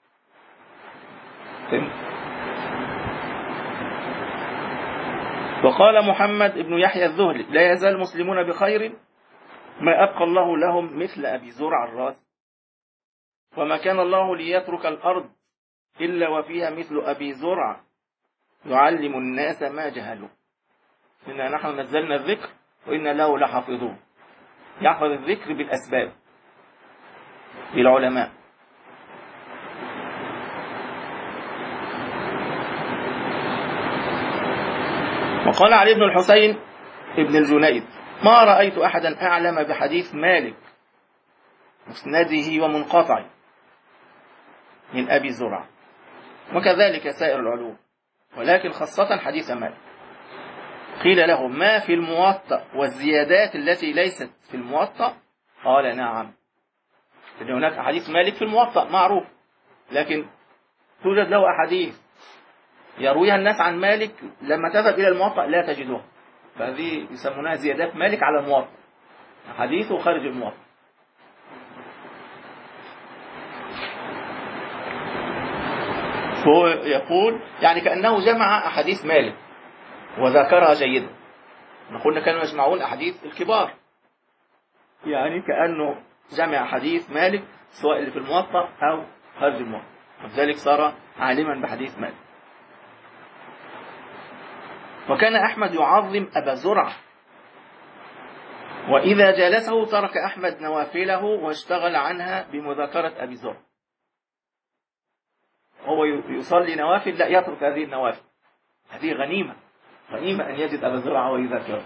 وقال محمد ابن يحيى الذهلي: لا يزال المسلمون بخير ما أبقى الله لهم مثل أبي زرع الرازي، وما كان الله ليترك الأرض إلا وفيها مثل أبي زرع يعلم الناس ما جهلوا، إنا نحن نزلنا الذكر وإنا له لحافظون. يحفظ الذكر بالأسباب، بالعلماء. وقال علي بن الحسين ابن الجنيد: ما رأيت أحدا أعلم بحديث مالك مسنده ومنقطع من أبي زرعة، وكذلك سائر العلوم، ولكن خاصة حديث مالك. قيل له: ما في الموطأ والزيادات التي ليست في الموطأ؟ قال: نعم، إن هناك أحاديث مالك في الموطأ معروف، لكن توجد له أحاديث يرويها الناس عن مالك لما تذهب إلى الموطأ لا تجدها، فهذه يسمونها زيادات مالك على الموطأ، حديثه خارج الموطأ. هو يقول يعني كأنه جمع أحاديث مالك وذكرها جيدا. نقول كانوا يجمعون أحاديث الكبار، يعني كأنه جمع أحاديث مالك سواء اللي في الموطأ أو خارج الموطأ، وذلك صار عالما بحديث مالك. وكان أحمد يعظم أبا زرعة، وإذا جالسه ترك أحمد نوافله واشتغل عنها بمذاكرة أبي زرعة. هو يصلي نوافل، لا يترك هذه النوافل، هذه غنيمة، غنيمة أن يجد أبا زرعة ويذاكره.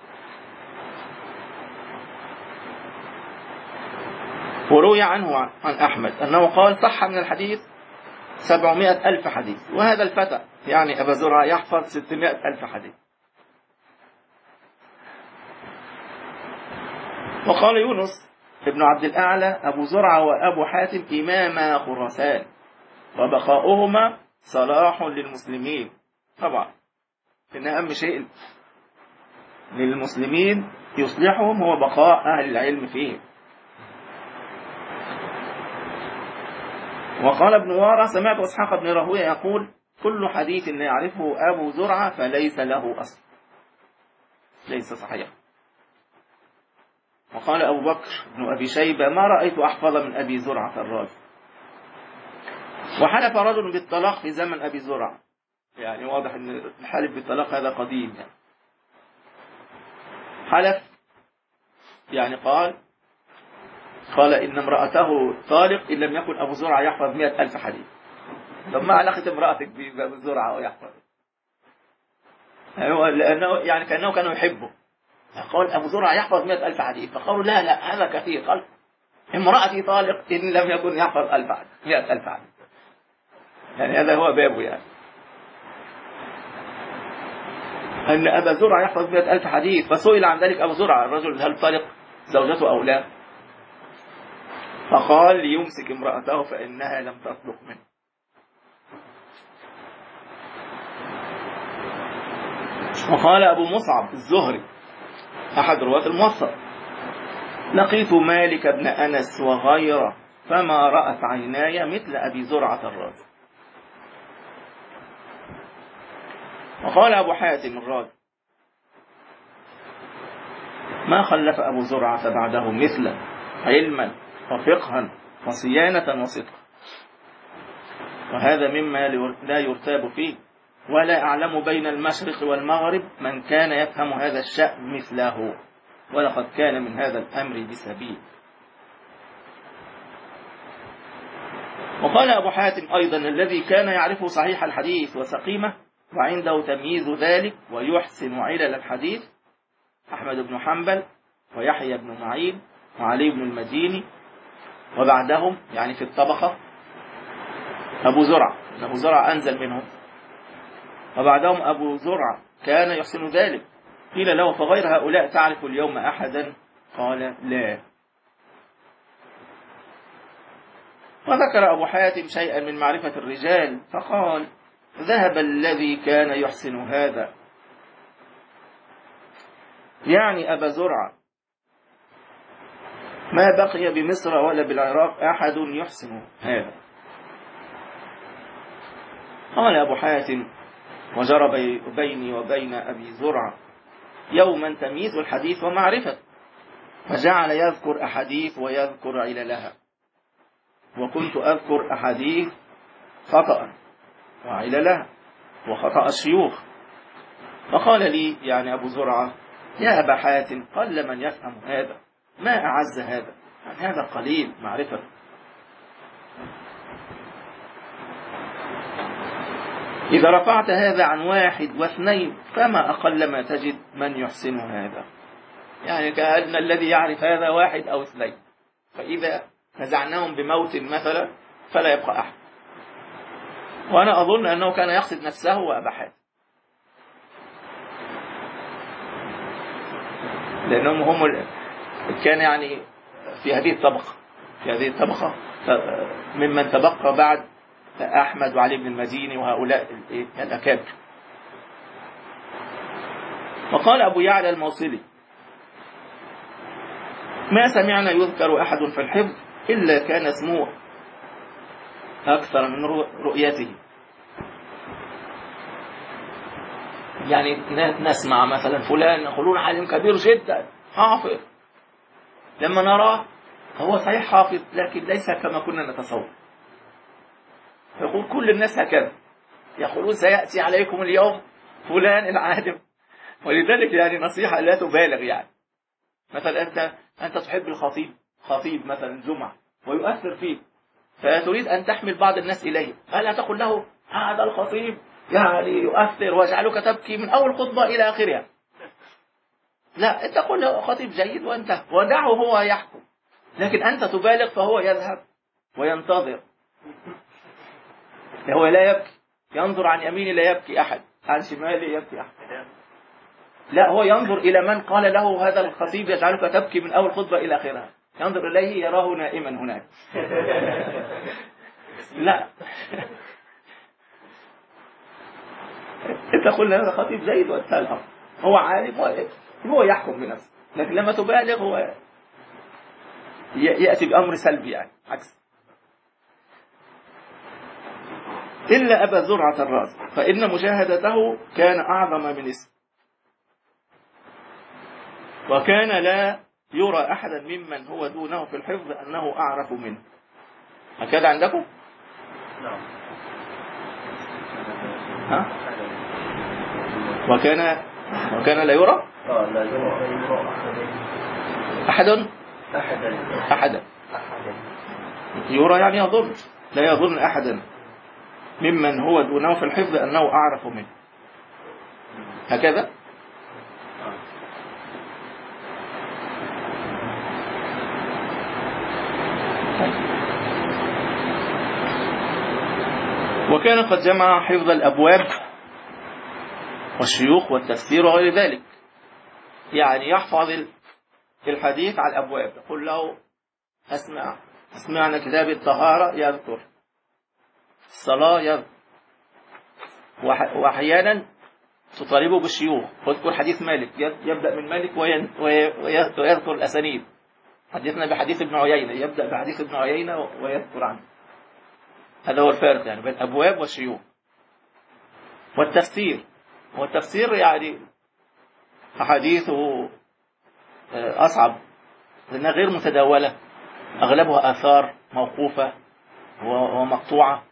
وروي عنه عن أحمد أنه قال: صح من الحديث سبعمائة ألف حديث، وهذا الفتى يعني أبا زرعة يحفظ ستمائة ألف حديث. وقال يونس ابن عبد الأعلى: أبو زرعة وأبو حاتم إماما خراسان، وبقاؤهما صلاح للمسلمين. طبعا إن أهم شيء للمسلمين يصلحهم هو بقاء أهل العلم فيهم. وقال ابن وارى: سمعت إسحاق بن راهويه يقول: كل حديث لا يعرفه أبو زرعة فليس له أصل، ليس صحيح. وقال أبو بكر بن أبي شيبة: ما رأيت أحفظ من أبي زرعة الرازي. وحلف رجل بالطلاق في زمن أبي زرعة، يعني واضح أن الحلف بالطلاق هذا قديم، يعني حلف يعني قال قال إن امرأته طالق إن لم يكن أبو زرعة يحفظ مئة ألف حديث. طب ما علاقة امرأتك بأبو زرعة ويحفظ؟ لأنه يعني كأنه كانوا يحبه، قال أبو زرعة يحفظ مئة ألف حديث، فقالوا لا لا هذا كثير، قال امرأتي طالق إن لم يكن يحفظ ألف حديث مئة ألف حديث، يعني هذا هو بابه، يعني أن أبا زرعة يحفظ مئة ألف حديث. فسئل عن ذلك أبو زرعة الرجل: هل طالق زوجته أو لا؟ فقال: يمسك امرأته فإنها لم تطلق منه. وقال أبو مصعب الزهري أحد رواة الموطأ: لقيت مالك بن أنس وغيره فما رأت عيناي مثل أبي زرعة الرازي. وقال أبو حاتم الرازي: ما خلف أبو زرعة بعده مثله علما وفقها وصيانة وصدقا، وهذا مما لا يرتاب فيه، ولا أعلم بين المشرق والمغرب من كان يفهم هذا الشأن مثله، ولقد كان من هذا الأمر بسبيل. وقال أبو حاتم أيضا: الذي كان يعرف صحيح الحديث وسقيمه وعنده تمييز ذلك ويحسن علل الحديث أحمد بن حنبل ويحيى بن معين وعلي بن المديني، وبعدهم يعني في الطبقة أبو زرعة، أبو زرعة أنزل منهم، وبعدهم أبو زرعة كان يحسن ذلك. قيل له: فغير هؤلاء تعرف اليوم أحدا؟ قال: لا. وذكر أبو حاتم شيئا من معرفة الرجال فقال: ذهب الذي كان يحسن هذا، يعني أبا زرعة، ما بقي بمصر ولا بالعراق أحد يحسن هذا. قال أبو حاتم: وجرى بيني وبين أبي زرعة يوما تمييز الحديث ومعرفة، فجعل يذكر أحاديث ويذكر عللها، وكنت أذكر أحاديث خطأ وعللها وخطأ الشيوخ. فقال لي يعني أبو زرعة: يا أبا حاتم، قل من يفهم هذا، ما أعز هذا، يعني هذا قليل معرفة. إذا رفعت هذا عن واحد واثنين فما أقل ما تجد من يحسن هذا، يعني كأن الذي يعرف هذا واحد أو اثنين، فإذا نزعناهم بموت مثلا فلا يبقى أحد. وأنا أظن أنه كان يقصد نفسه وأبا حاتم، لأنهم هم كان يعني في هذه الطبقة في هذه الطبقة ممن تبقى بعد أحمد وعلي بن المديني وهؤلاء الأكابر. وقال أبو يعلى الموصلي: ما سمعنا يذكر أحد في الحفظ إلا كان اسمه أكثر من رؤيته. يعني نسمع مثلا فلان يقولون عالم كبير جدا حافظ، لما نراه هو صحيح حافظ لكن ليس كما كنا نتصور. يقول كل الناس هكذا، يقولون سيأتي عليكم اليوم فلان العالم. ولذلك يعني نصيحة لا تبالغ، يعني مثلا أنت أنت تحب الخطيب خطيب مثلا الجمعة ويؤثر فيك، فتريد أن تحمل بعض الناس إليه، فلا تقول له هذا الخطيب يعني يؤثر ويجعلك تبكي من أول خطبة إلى آخرها. لا، أنت قل له خطيب جيد وانتهى ودعه هو يحكم. لكن أنت تبالغ فهو يذهب وينتظر، هو لا يبكي، ينظر عن يمينه لا يبكي أحد، عن شماله يبكي أحد. لا، هو ينظر إلى من قال له هذا الخطيب يجعلك تبكي من أول خطبة إلى آخرها، ينظر إليه يراه نائما هناك. لا، انت قلنا هذا خطيب جيد وانتهى الامر، هو عالم هو يحكم بنفسه. لكن لما تبالغ هو يأتي بأمر سلبي، يعني عكس. إلا أبا زرعة الرازي فإن مشاهدته كان أعظم من اسم، وكان لا يرى أحدا ممن هو دونه في الحفظ أنه أعرف منه. هكذا عندكم؟ نعم. ها؟ وكان وكان لا يرى لا يرى أحد أحدا يرى يعني يظن، لا يظن أحدا ممن هو دونه في الحفظ أنه أعرف منه. هكذا. وكان قد جمع حفظ الأبواب والشيوخ والتفسير وغير ذلك، يعني يحفظ الحديث على الأبواب، يقول له أسمع أسمعنا كتاب الطهارة يذكر، الصلاة يذكر، وأحيانا تطالبه بالشيوخ، واذكر حديث مالك، يبدأ من مالك ويذكر الأسانيد. حديثنا بحديث ابن عيينة، يبدأ بحديث ابن عيينة ويذكر عنه. هذا هو الفارق يعني بين الأبواب والشيوخ. والتفسير، والتفسير يعني أحاديثه أصعب لأنها غير متداولة، أغلبها آثار موقوفة ومقطوعة،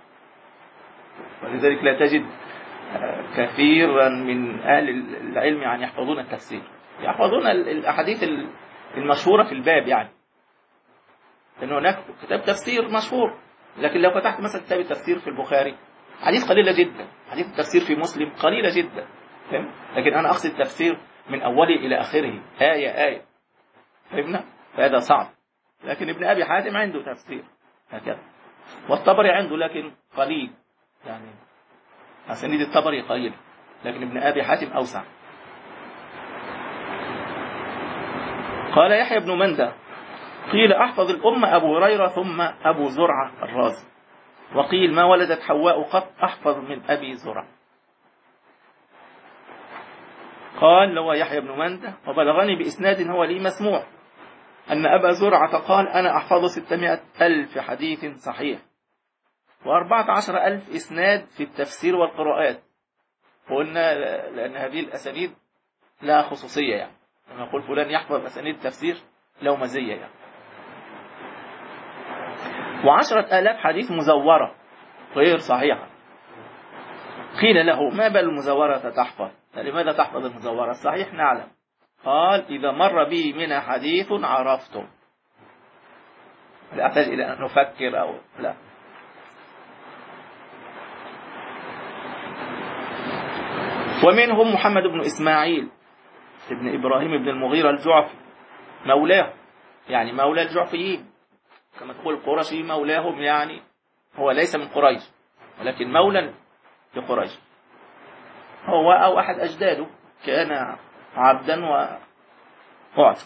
ولذلك لا تجد كثيرا من أهل العلم يعني يحفظون التفسير، يحفظون الأحاديث المشهورة في الباب، يعني لأن هناك كتاب تفسير مشهور، لكن لو فتحت مثلا كتاب التفسير في البخاري حديث قليلة جدا، حديث التفسير في مسلم قليلة جدا، فهم؟ لكن أنا أقصد التفسير من أوله إلى آخره آية آية، فهمنا؟ فهذا صعب. لكن ابن أبي حاتم عنده تفسير هكذا، والطبري عنده لكن قليل، يعني أسانيد الطبري قليل، لكن ابن أبي حاتم أوسع. قال يحيى بن مندى قيل أحفظ الأمة أبو هريرة ثم أبو زرعة الرازي، وقيل ما ولدت حواء قط أحفظ من أبي زرعة. قال لو يحيى بن مندى وبلغني بإسناد هو لي مسموع أن أبا زرعة قال أنا أحفظ ستمائة ألف حديث صحيح وأربعة عشر ألف إسناد في التفسير والقراءات. قلنا لأن هذه الأسانيد لها خصوصية، يعني لما يقول فلان يحفظ أسانيد التفسير له مزية يعني. وعشرة آلاف حديث مزورة غير صحيحة. قيل له ما بال المزورة تحفظ؟ لماذا تحفظ المزورة؟ الصحيح نعلم. قال إذا مر به من حديث عرفته، لا أحتاج إلى أن نفكر أو لا. ومنهم محمد بن إسماعيل ابن إبراهيم بن المغيرة الجعفي مولاه يعني مولى الجعفيين، كما تقول القرشي مولاهم، يعني هو ليس من قريش ولكن مولى لقريش، هو أو أحد أجداده كان عبدا وأعتق،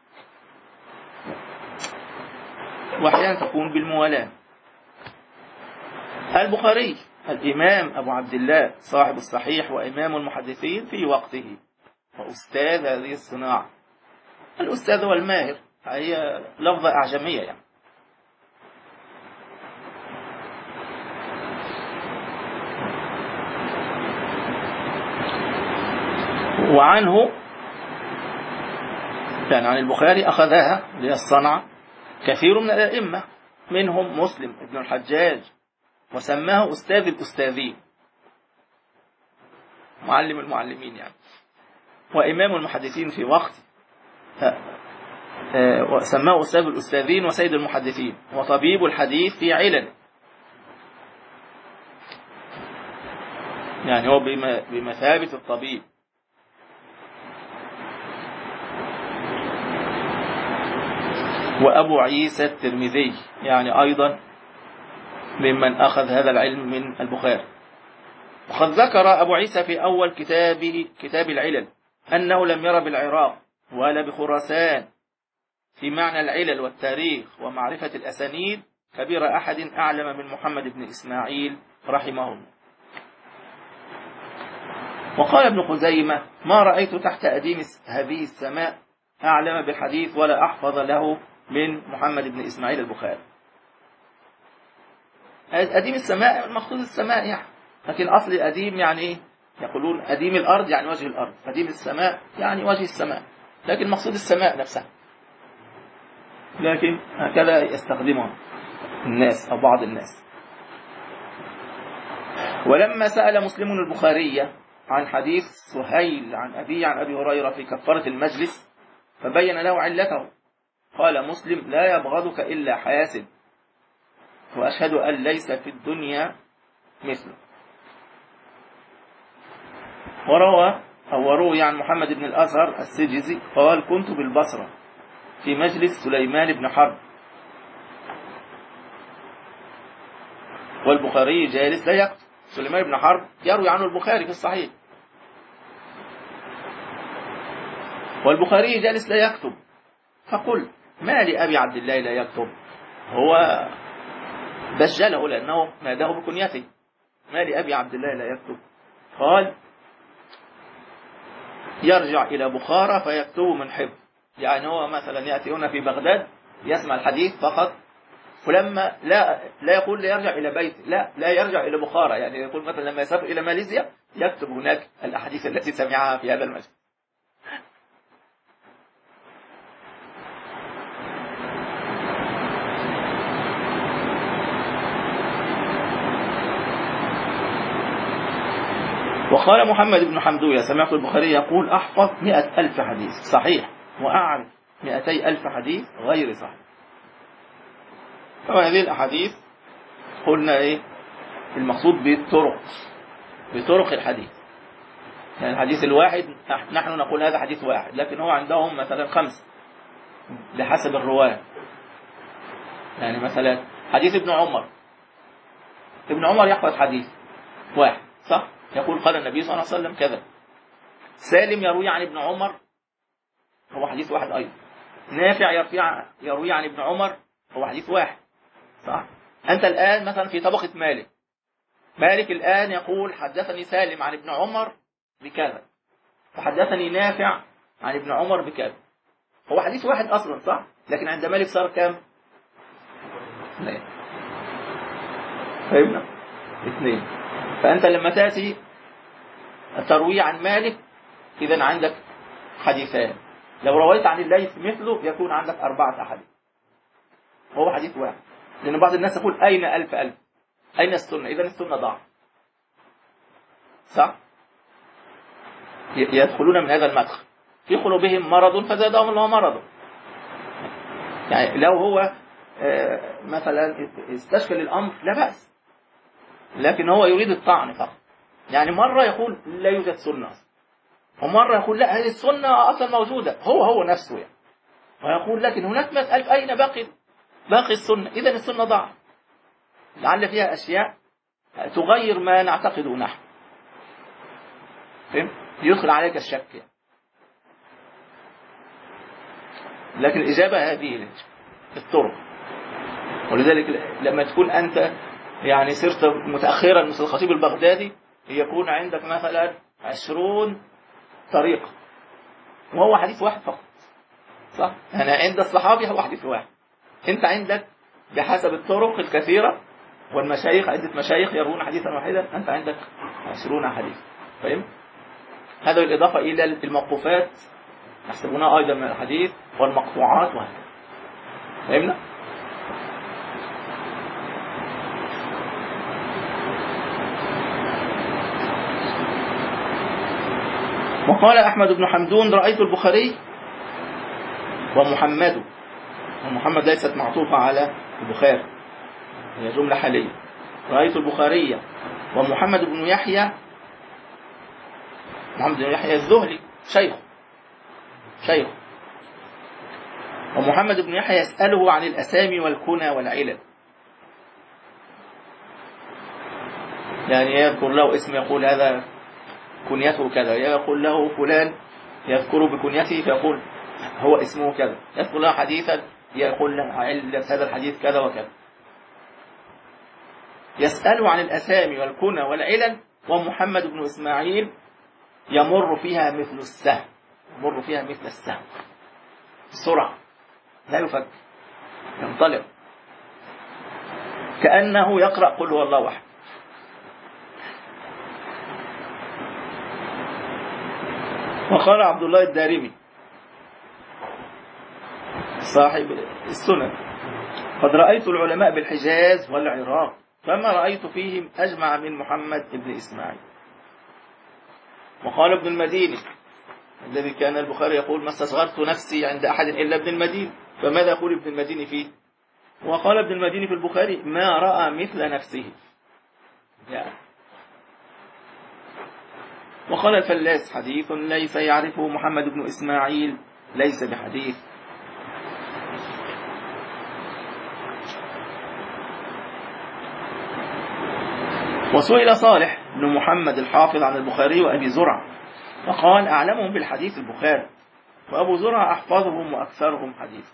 وأحيانا تكون بالموالاة. البخاري الإمام أبو عبد الله صاحب الصحيح وإمام المحدثين في وقته، وأستاذ هذه الصناعة. الأستاذ هو الماهر، هي لفظة أعجمية يعني. وعنه يعني عن البخاري أخذها للصنعة كثير من الأئمة، منهم مسلم ابن الحجاج، وسماه أستاذ الأستاذين، معلم المعلمين يعني، وإمام المحدثين في وقت، وسماه أستاذ الأستاذين وسيد المحدثين، وطبيب الحديث في علل، يعني هو بمثابة الطبيب. وأبو عيسى الترمذي يعني أيضا ممن أخذ هذا العلم من البخاري. وقد ذكر أبو عيسى في أول كتابه كتاب العلل أنه لم ير بالعراق ولا بخراسان في معنى العلل والتاريخ ومعرفة الأسانيد كبير أحد أعلم من محمد بن إسماعيل رحمه الله. وقال ابن خزيمة: ما رأيت تحت أديم هذه السماء أعلم بالحديث ولا أحفظ له من محمد بن إسماعيل البخاري. أديم السماء مقصود السماء يعني، لكن أصل أديم يعني إيه؟ يقولون أديم الأرض يعني وجه الأرض، أديم السماء يعني وجه السماء، لكن مقصود السماء نفسها، لكن هكذا يستخدمها الناس أو بعض الناس. ولما سأل مسلم البخاري عن حديث سهيل عن أبي عن أبي هريرة في كفارة المجلس فبين له علته، قال مسلم: لا يبغضك إلا حاسد، وأشهد أن ليس في الدنيا مثله. وروى أو وروي عن محمد بن الأزهر السجزي قال: كنت بالبصرة في مجلس سليمان بن حرب والبخاري جالس لا يكتب. سليمان بن حرب يروي عنه البخاري في الصحيح، والبخاري جالس لا يكتب، فقل: ما لأبي عبد الله لا يكتب؟ هو دجله لأنه ناداه بكنيته، ما لأبي عبد الله لا يكتب؟ قال: يرجع إلى بخارى فيكتب من حفظ، يعني هو مثلا يأتي هنا في بغداد يسمع الحديث فقط، ولما لا لا يقول لا يرجع إلى بيته، لا لا يرجع إلى بخارى، يعني يقول مثلا لما يسافر إلى ماليزيا يكتب هناك الأحاديث التي سمعها في هذا المسجد. وقال محمد بن حمدوية: سمعت البخاري يقول: أحفظ مئة ألف حديث صحيح وأعرف مئتي ألف حديث غير صحيح. فهذه الأحاديث قلنا إيه المقصود بالطرق، بطرق الحديث، يعني الحديث الواحد نحن نقول هذا حديث واحد، لكن هو عندهم مثلا خمسة لحسب الرواة. يعني مثلا حديث ابن عمر، ابن عمر يحفظ حديث واحد صح، يقول قال النبي صلى الله عليه وسلم كذا. سالم يروي عن ابن عمر، هو حديث واحد أيضا. نافع يرفع يروي عن ابن عمر، هو حديث واحد صح. أنت الآن مثلا في طبقة مالك، مالك الآن يقول حدثني سالم عن ابن عمر بكذا، وحدثني نافع عن ابن عمر بكذا، هو حديث واحد أصلا صح، لكن عند مالك صار كام؟ اثنين. فهمنا؟ اثنين. فأنت لما تأتي التروي عن مالك إذن عندك حديثان، لو رويت عن الليث مثله يكون عندك أربعة أحاديث، هو حديث واحد. لأن بعض الناس يقول أين ألف ألف، أين السنة؟ إذن السنة ضعف صح؟ يدخلون من هذا المدخل، في قلوبهم مرض فزادهم الله مرضا. يعني لو هو مثلا استشكل الأمر لا بأس، لكن هو يريد الطعن فقط. يعني مرة يقول لا يوجد سنة أصلا، ومرة يقول لا هذه السنة أصلا موجودة، هو هو نفسه يعني. ويقول لكن هناك مسألة أين باقي باقي السنة؟ إذن السنة ضعف، لعل فيها أشياء تغير ما نعتقده نحن. فهم؟ يدخل عليك الشك يعني. لكن الإجابة هذه الطرق. ولذلك لما تكون أنت يعني صرت متأخرا مثل الخطيب البغدادي يكون عندك مثلا عشرون طريقة وهو حديث واحد فقط، صح؟ أنا عند الصحابي هو حديث واحد، أنت عندك بحسب الطرق الكثيرة والمشايخ، عدة مشايخ يروون حديثا واحدا، أنت عندك عشرون حديث. فهم؟ هذا بالإضافة إلى الموقوفات يحسبونها أيضا من الحديث والمقطوعات وهكذا. فهمنا؟ وقال أحمد بن حمدون رأيت البخاري ومحمد، ومحمد ليست معطوفة على البخاري، هي جملة حالية. رأيت البخاري ومحمد بن يحيى، محمد بن يحيى الذهلي شيخ شيخ ومحمد بن يحيى يسأله عن الأسامي والكنى والعلل، يعني يذكر له اسم يقول هذا كنيته كذا، يقول له فلان يذكره بكنيته فيقول هو اسمه كذا، يذكر له حديثا يقول علة هذا الحديث كذا وكذا. يسأله عن الأسامي والكنى والعلل. ومحمد بن إسماعيل يمر فيها مثل السهم، يمر فيها مثل السهم بسرعة لا يفكر، ينطلق كأنه يقرأ قل هو الله أحد. وقال عبد الله الدارمي صاحب السنن قد رأيت العلماء بالحجاز والعراق فما رأيت فيهم أجمع من محمد بن إسماعيل. وقال ابن المديني الذي كان البخاري يقول ما استصغرت نفسي عند أحد إلا ابن المديني، فماذا يقول ابن المديني فيه؟ وقال ابن المديني في البخاري ما رأى مثل نفسه يعني. وقال الفلاس حديث ليس يعرفه محمد بن إسماعيل ليس بحديث. وسئل صالح بن محمد الحافظ عن البخاري وأبي زرع فقال أعلمهم بالحديث البخاري، وأبو زرع أحفظهم وأكثرهم حديث.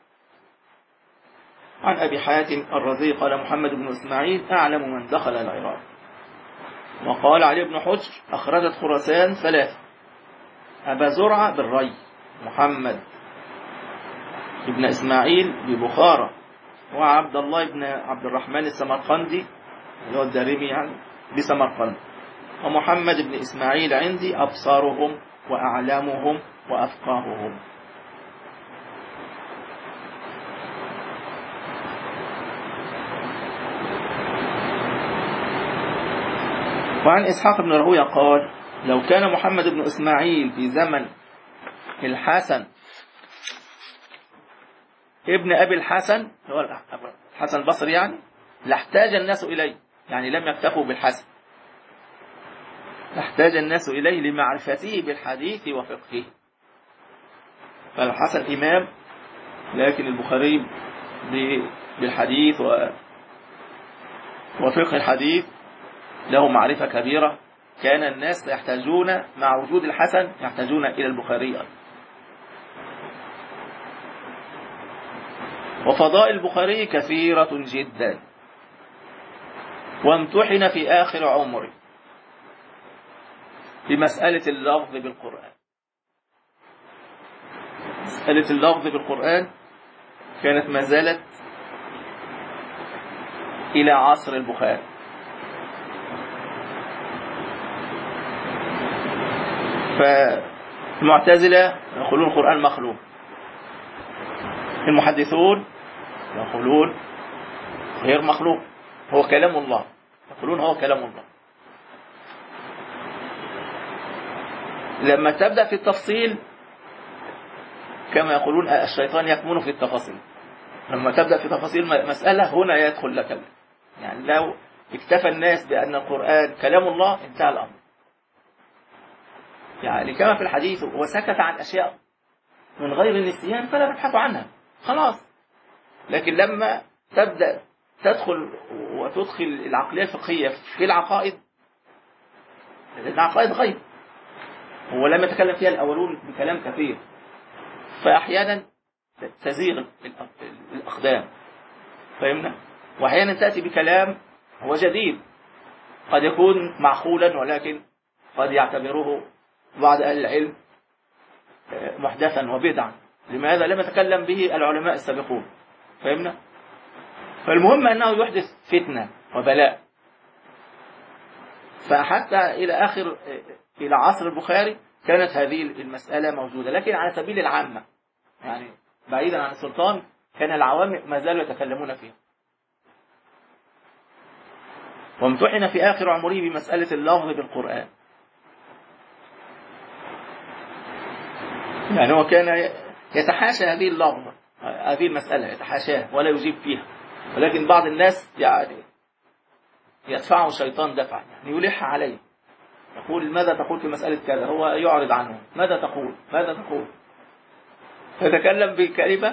عن أبي حاتم الرزي قال محمد بن إسماعيل أعلم من دخل العراق. وقال علي بن حجر أخرجت خراسان ثلاثة: أبا زرع بالري، محمد بن إسماعيل ببخارى، وعبد الله بن عبد الرحمن السمرقندي اللي هو الدارمي يعني بسمرقند. ومحمد بن إسماعيل عندي أبصارهم وأعلامهم وأفقاههم. وعن إسحاق بن راهويه قال لو كان محمد بن إسماعيل في زمن الحسن ابن أبي الحسن هو الحسن البصري يعني لاحتاج الناس إليه، يعني لم يكتفوا بالحسن، لاحتاج الناس إليه لمعرفته بالحديث وفقهه. فالحسن إمام لكن البخاري بالحديث وفقه الحديث له معرفة كبيرة، كان الناس يحتاجون مع وجود الحسن يحتاجون إلى البخاري. وفضائل البخاري كثيرة جدا، وامتحن في آخر عمره بمسألة اللفظ بالقرآن. مسألة اللفظ بالقرآن كانت ما زالت إلى عصر البخاري. فالمعتزلة يقولون القرآن مخلوق، المحدثون يقولون غير مخلوق، هو كلام الله، يقولون هو كلام الله. لما تبدأ في التفصيل كما يقولون الشيطان يكمن في التفاصيل، لما تبدأ في تفاصيل مسألة هنا يدخل لك، يعني لو اكتفى الناس بأن القرآن كلام الله انتهى الأمر، يعني كما في الحديث وسكت عن أشياء من غير نسيان فلا نبحث عنها خلاص. لكن لما تبدأ تدخل وتدخل العقلية الفقهية في العقائد، العقائد غيب ولم يتكلم فيها الأولون بكلام كثير، فأحيانا تزيغ الأقدام، فهمنا؟ وأحيانا تأتي بكلام هو جديد قد يكون معقولا ولكن قد يعتبره بعض أهل العلم محدثا وبدعا. لماذا؟ لم يتكلم به العلماء السابقون، فهمنا؟ فالمهم أنه يحدث فتنة وبلاء. فحتى إلى آخر إلى عصر البخاري كانت هذه المسألة موجودة، لكن على سبيل العامة، يعني بعيدا عن السلطان كان العوام ما زالوا يتكلمون فيها. وامتحن في آخر عمره بمسألة اللفظ بالقرآن، يعني هو كان يتحاشى هذه اللفظة، هذه المسألة يتحاشاها ولا يجيب فيها، ولكن بعض الناس يعني يدفعه الشيطان دفعا، يعني يلح عليه، يقول ماذا تقول في مسألة كذا، هو يعرض عنه، ماذا تقول ماذا تقول يتكلم بكلمة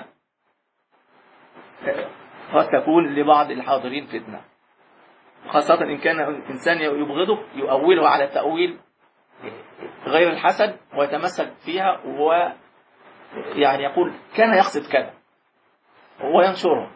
قد تكون لبعض الحاضرين فتنة، خاصة إن كان إنسان يبغضه يؤوله على التأويل غير الحسن ويتمسك فيها ويعني يقول كان يقصد كذا وينشره.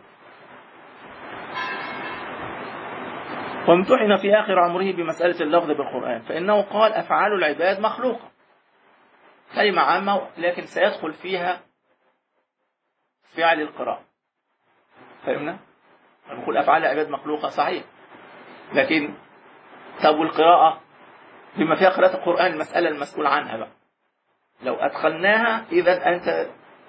وامتحن في آخر عمره بمسألة اللفظ بالقرآن، فإنه قال أفعال العباد مخلوقة، كلمة عامة لكن سيدخل فيها فعل القراءة، فهمنا؟ نقول أفعال العباد مخلوقة صحيح، لكن طب والقراءة بما فيها قراءة القرآن المسألة المسؤول عنها بقى، لو أدخلناها إذا أنت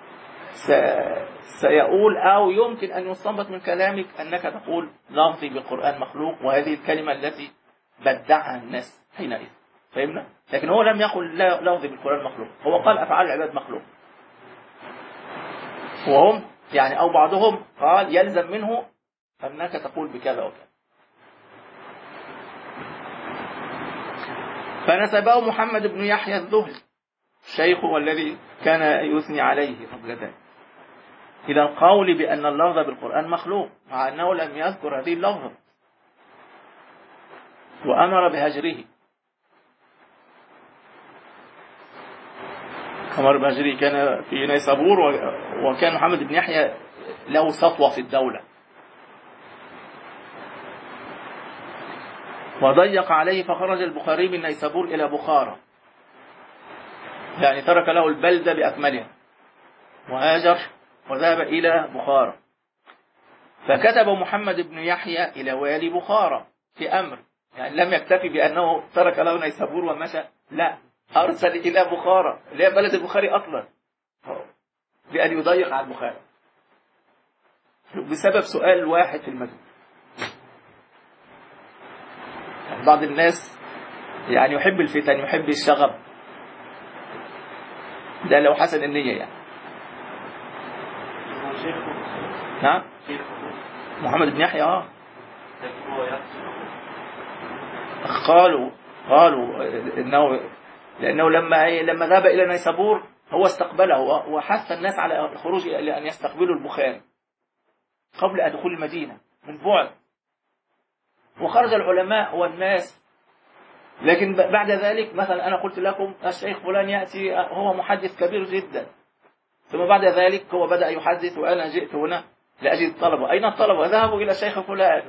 سيقول أو يمكن أن يستنبط من كلامك أنك تقول لفظي بالقرآن مخلوق، وهذه الكلمة التي بدعها الناس حينئذ، فهمنا؟ لكن هو لم يقل لفظي بالقرآن مخلوق، هو قال أفعال العباد مخلوق، وهم يعني أو بعضهم قال يلزم منه أنك تقول بكذا وكذا. فنسبه محمد بن يحيى الذهلي الشيخ والذي كان يثني عليه قبل ذلك إلى القول بأن اللفظ بالقرآن مخلوق، مع أنه لم يذكر هذه اللفظة، وأمر بهجره. أمر بهجره، كان في نيسابور، وكان محمد بن يحيى له سطوة في الدولة، وضيق عليه فخرج البخاري من نيسابور إلى بخارى، يعني ترك له البلدة بأكملها وهاجر وذهب إلى بخارى. فكتب محمد بن يحيى إلى والي بخارى في أمر، يعني لم يكتفي بأنه ترك له نيسابور ومشى، لا، أرسل إلى بخارى اللي هي بلد البخاري أصلا بأن يضيق على البخاري بسبب سؤال واحد في المسجد. بعض الناس يعني يحب الفتن، يحب الشغب، ده لو حسن النية يعني. نعم محمد بن يحيى اه قالوا قالوا انه لانه لما لما ذهب الى نيسابور هو استقبله وحث الناس على الخروج الى ان يستقبلوا البخاري قبل دخول المدينة من بعد، وخرج العلماء والناس. لكن بعد ذلك مثلا أنا قلت لكم الشيخ فلان يأتي هو محدث كبير جدا، ثم بعد ذلك هو بدأ يحدث وأنا جئت هنا لأجد الطلبة، أين الطلبة؟ ذهبوا إلى الشيخ فلان.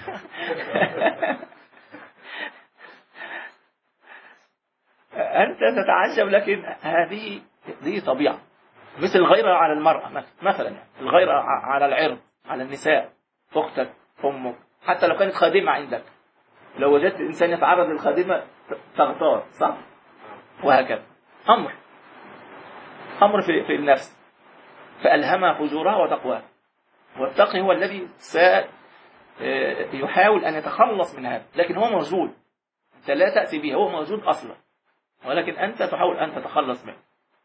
أنت تتعجب، لكن هذه دي طبيعة، مثل الغيرة على المرأة مثلا، يعني الغيرة على العرض، على النساء، أختك، أمك، حتى لو كانت خادمة عندك، لو وجدت إنسان يتعرض للخادمة تغتار، صح؟ وهكذا أمر أمر في, في النفس، فألهمها فجورها وتقواها، والتقي هو الذي سيحاول أن يتخلص من هذا، لكن هو موجود، أنت لا تأتي به، هو موجود أصلا، ولكن أنت تحاول أن تتخلص منه.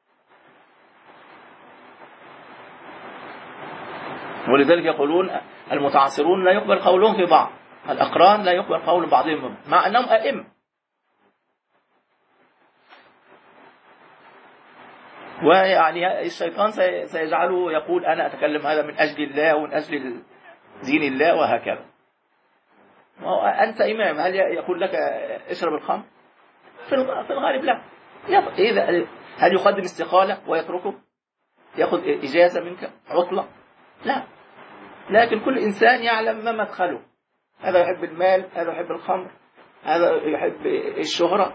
ولذلك يقولون المتعاصرون لا يقبل قولهم في بعض، الأقران لا يقبل قول بعضهم مع أنهم أئمة. ويعني الشيطان سيجعله يقول أنا أتكلم هذا من أجل الله ومن أجل دين الله وهكذا. أنت إمام، هل يقول لك اشرب الخمر؟ في الغالب لا. إذا هل يقدم استقالة ويتركه؟ يأخذ إجازة منك، عطلة؟ لا. لكن كل إنسان يعلم ما مدخله، هذا يحب المال، هذا يحب الخمر، هذا يحب الشهرة.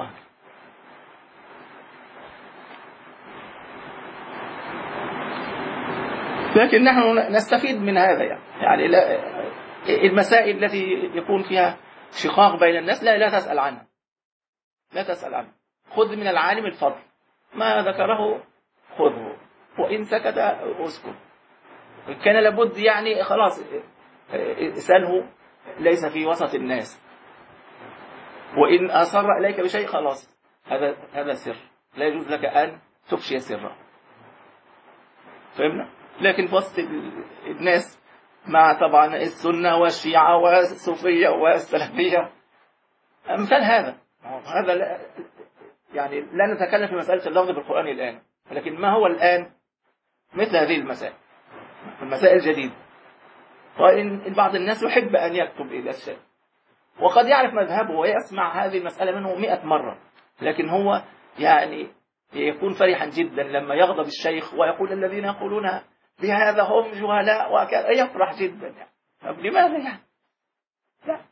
لكن نحن نستفيد من هذا يعني, يعني لا المسائل التي يكون فيها شقاق بين الناس لا لا تسأل عنها، لا تسأل عنها. خذ من العالم الفضل، ما ذكره خذه، وإن سكت اسكت. كان لابد يعني خلاص اسأله، ليس في وسط الناس. وإن أصر إليك بشيء خلاص هذا هذا سر، لا يجوز لك أن تفشي سره. فهمنا؟ لكن في وسط الناس مع طبعا السنة والشيعة والصوفية والسلفية مثل هذا هذا لا يعني لا نتكلم في مسألة اللفظ بالقرآن الآن، لكن ما هو الآن مثل هذه المسائل، المسائل الجديدة. وإن بعض الناس يحب أن يكتب إلى الشيء وقد يعرف مذهبه ويسمع هذه المسألة منه مئة مرة، لكن هو يعني يكون فرحا جدا لما يغضب الشيخ ويقول الذين يقولون بهذا هم جهلاء وكذا، يفرح جدا يعني. طب لماذا يعني؟ لا.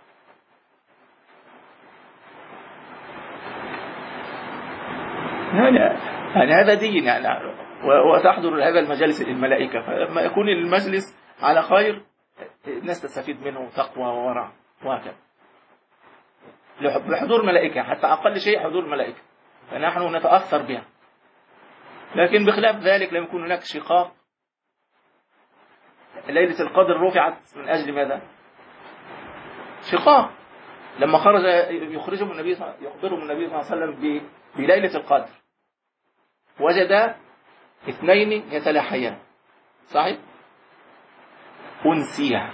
يعني هذا دين يعني، وتحضر هذا المجالس الملائكة، فلما يكون المجلس على خير الناس تستفيد منه تقوى وورع وهكذا. بحضور ملائكة، حتى أقل شيء حضور ملائكة، فنحن نتأثر بها. لكن بخلاف ذلك لم يكن هناك شقاق. ليلة القدر رفعت من أجل ماذا؟ شقاق. لما خرج يخرجهم النبي يخبرهم النبي صلى الله عليه وسلم بليلة القدر وجد اثنين يتلاحيان، صحيح؟ أنسيا،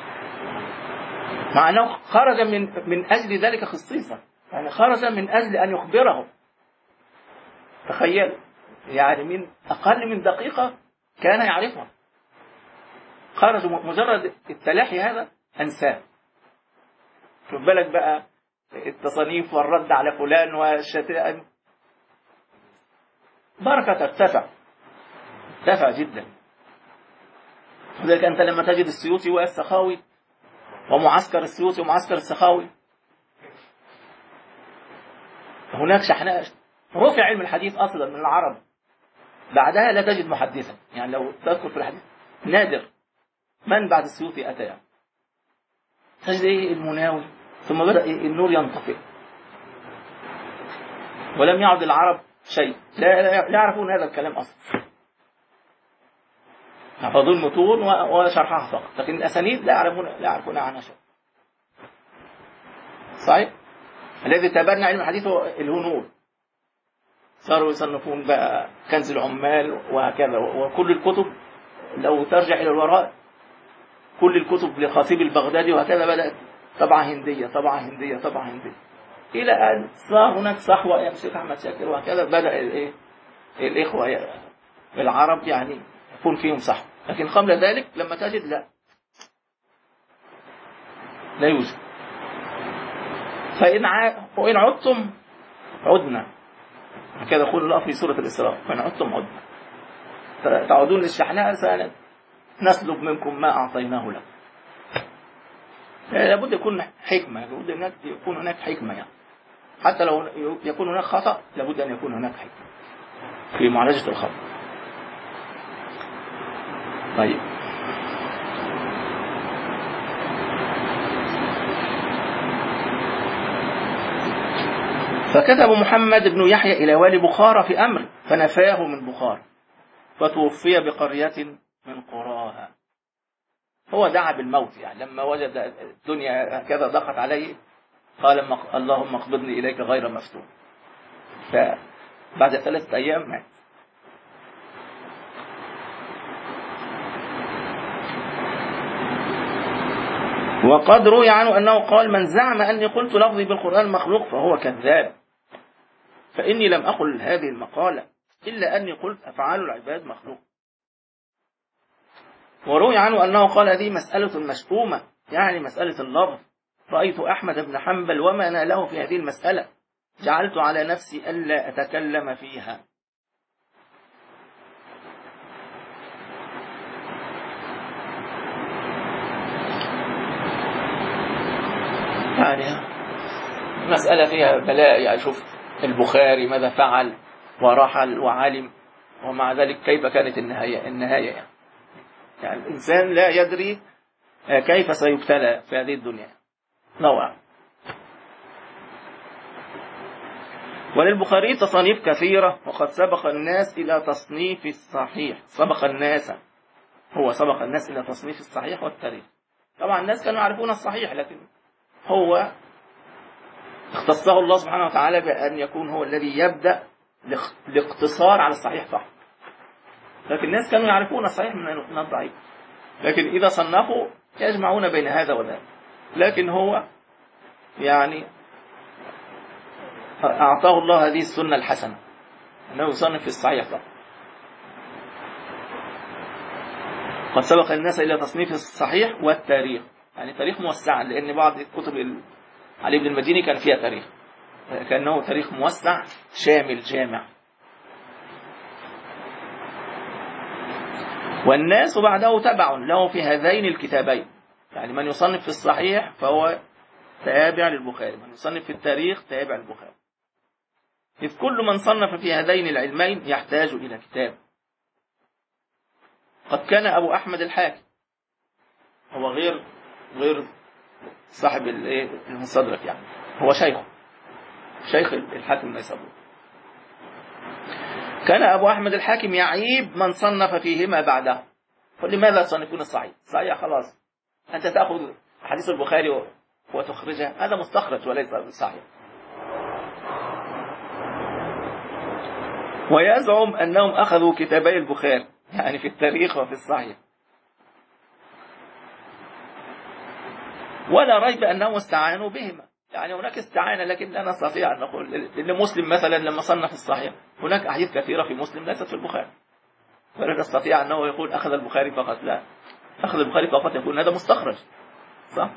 مع أنه خرج من من أجل ذلك خصيصا، يعني خرج من أجل أن يخبرهم. تخيل يعني من أقل من دقيقة كان يعرفها، خرج مجرد التلاحي هذا أنساه. شوف بالك بقى التصانيف والرد على فلان والشتائم، بركة ترتفع ترتفع جدا. لذلك أنت لما تجد السيوطي والسخاوي ومعسكر السيوطي ومعسكر السخاوي، هناك شحناء. رفع علم الحديث أصلا من العرب، بعدها لا تجد محدثا. يعني لو تذكر في الحديث نادر من بعد السيوطي أتى، يعني تجد إيه المناوي، ثم بدأ النور ينطفئ، ولم يعد العرب شيء، لا, لا يعرفون هذا الكلام أصلا، حفظوا المتون وشرحها فقط، لكن الأسانيد لا يعرفون لا يعرفون عنها شيء. صحيح؟ الذي تبنى علم الحديث هو الهنود، صاروا يصنفون بقى كنز العمال وهكذا، وكل الكتب لو ترجع إلى الوراء كل الكتب لخطيب البغدادي وهكذا بدأت طبعة هندية طبعة هندية طبعة هندية، إلى أن صار هناك صحوة يا شيخ أحمد شاكر وهكذا، بدأ الإيه الإخوة العرب يعني يكون فيهم صح. لكن قبل ذلك لما تجد لا لا يوجد. فإن وإن عدتم عدنا، هكذا يقول الله في سورة الإسراء، فإن عدتم عدنا تعودون للشحناء سنسلب منكم ما أعطيناه لكم. لابد يكون حكمة، لابد أن يكون هناك حكمة يعني. حتى لو يكون هناك خطأ لابد أن يكون هناك حكمة في معالجة الخطأ. طيب، فكتب محمد بن يحيى إلى والي بخارى في أمر فنفاه من بخارى، فتوفي بقرية من قراها. هو دعا بالموت يعني لما وجد الدنيا هكذا ضاقت عليه، قال اللهم اقبضني إليك غير مفتون. فبعد ثلاثة أيام مات. وقد روي عنه أنه قال من زعم أني قلت لفظي بالقرآن مخلوق فهو كذاب، فإني لم أقل هذه المقالة إلا أني قلت أفعال العباد مخلوق. وروي عنه أنه قال هذه مسألة مشؤومة، يعني مسألة اللفظ. رأيت أحمد بن حنبل وما ناله في هذه المسألة، جعلت على نفسي ألا أتكلم فيها. يعني مسألة فيها بلاء، يعني شوف البخاري ماذا فعل ورحل وعلم، ومع ذلك كيف كانت النهاية النهاية يعني. يعني الإنسان لا يدري كيف سيبتلى في هذه الدنيا نوعا. وللبخاري تصانيف كثيرة، وقد سبق الناس إلى تصنيف الصحيح. سبق الناس هو سبق الناس إلى تصنيف الصحيح والتاريخ. طبعا الناس كانوا يعرفون الصحيح، لكن هو اختصه الله سبحانه وتعالى بأن يكون هو الذي يبدأ الاقتصار على الصحيح فقط. لكن الناس كانوا يعرفون الصحيح من الضعيف، لكن إذا صنفوا يجمعون بين هذا وذاك. لكن هو يعني أعطاه الله هذه السنة الحسنة أنه يصنف في الصحيح فقط. قد سبق الناس إلى تصنيف الصحيح والتاريخ، يعني تاريخ موسع، لأن بعض كتب علي بن المديني كان فيها تاريخ، كأنه تاريخ موسع شامل جامع. والناس بعده تبع له في هذين الكتابين، يعني من يصنف في الصحيح فهو تابع للبخاري، من يصنف في التاريخ تابع للبخاري، إذ كل من صنف في هذين العلمين يحتاج إلى كتاب. قد كان أبو أحمد الحاكم، هو غير غير صاحب المستدرك، يعني هو شيخ شيخ الحاكم النيسابوري. كان أبو أحمد الحاكم يعيب من صنف فيهما بعده. فلماذا تصنفون الصحيح؟ صحيح خلاص، أنت تأخذ حديث البخاري وتخرجها، هذا مستخرج وليس صحيح. ويزعم أنهم أخذوا كتابي البخاري، يعني في التاريخ وفي الصحيح. ولا ريب أنهم استعانوا بهما، يعني هناك استعانة، لكن لا نستطيع أن نقول. لمسلم مثلا لما صنف الصحيح، هناك أحاديث كثيرة في مسلم ليست في البخاري، فلا نستطيع أنه يقول أخذ البخاري فقط. لا، أخذ البخاري فقط يقول هذا مستخرج، صح؟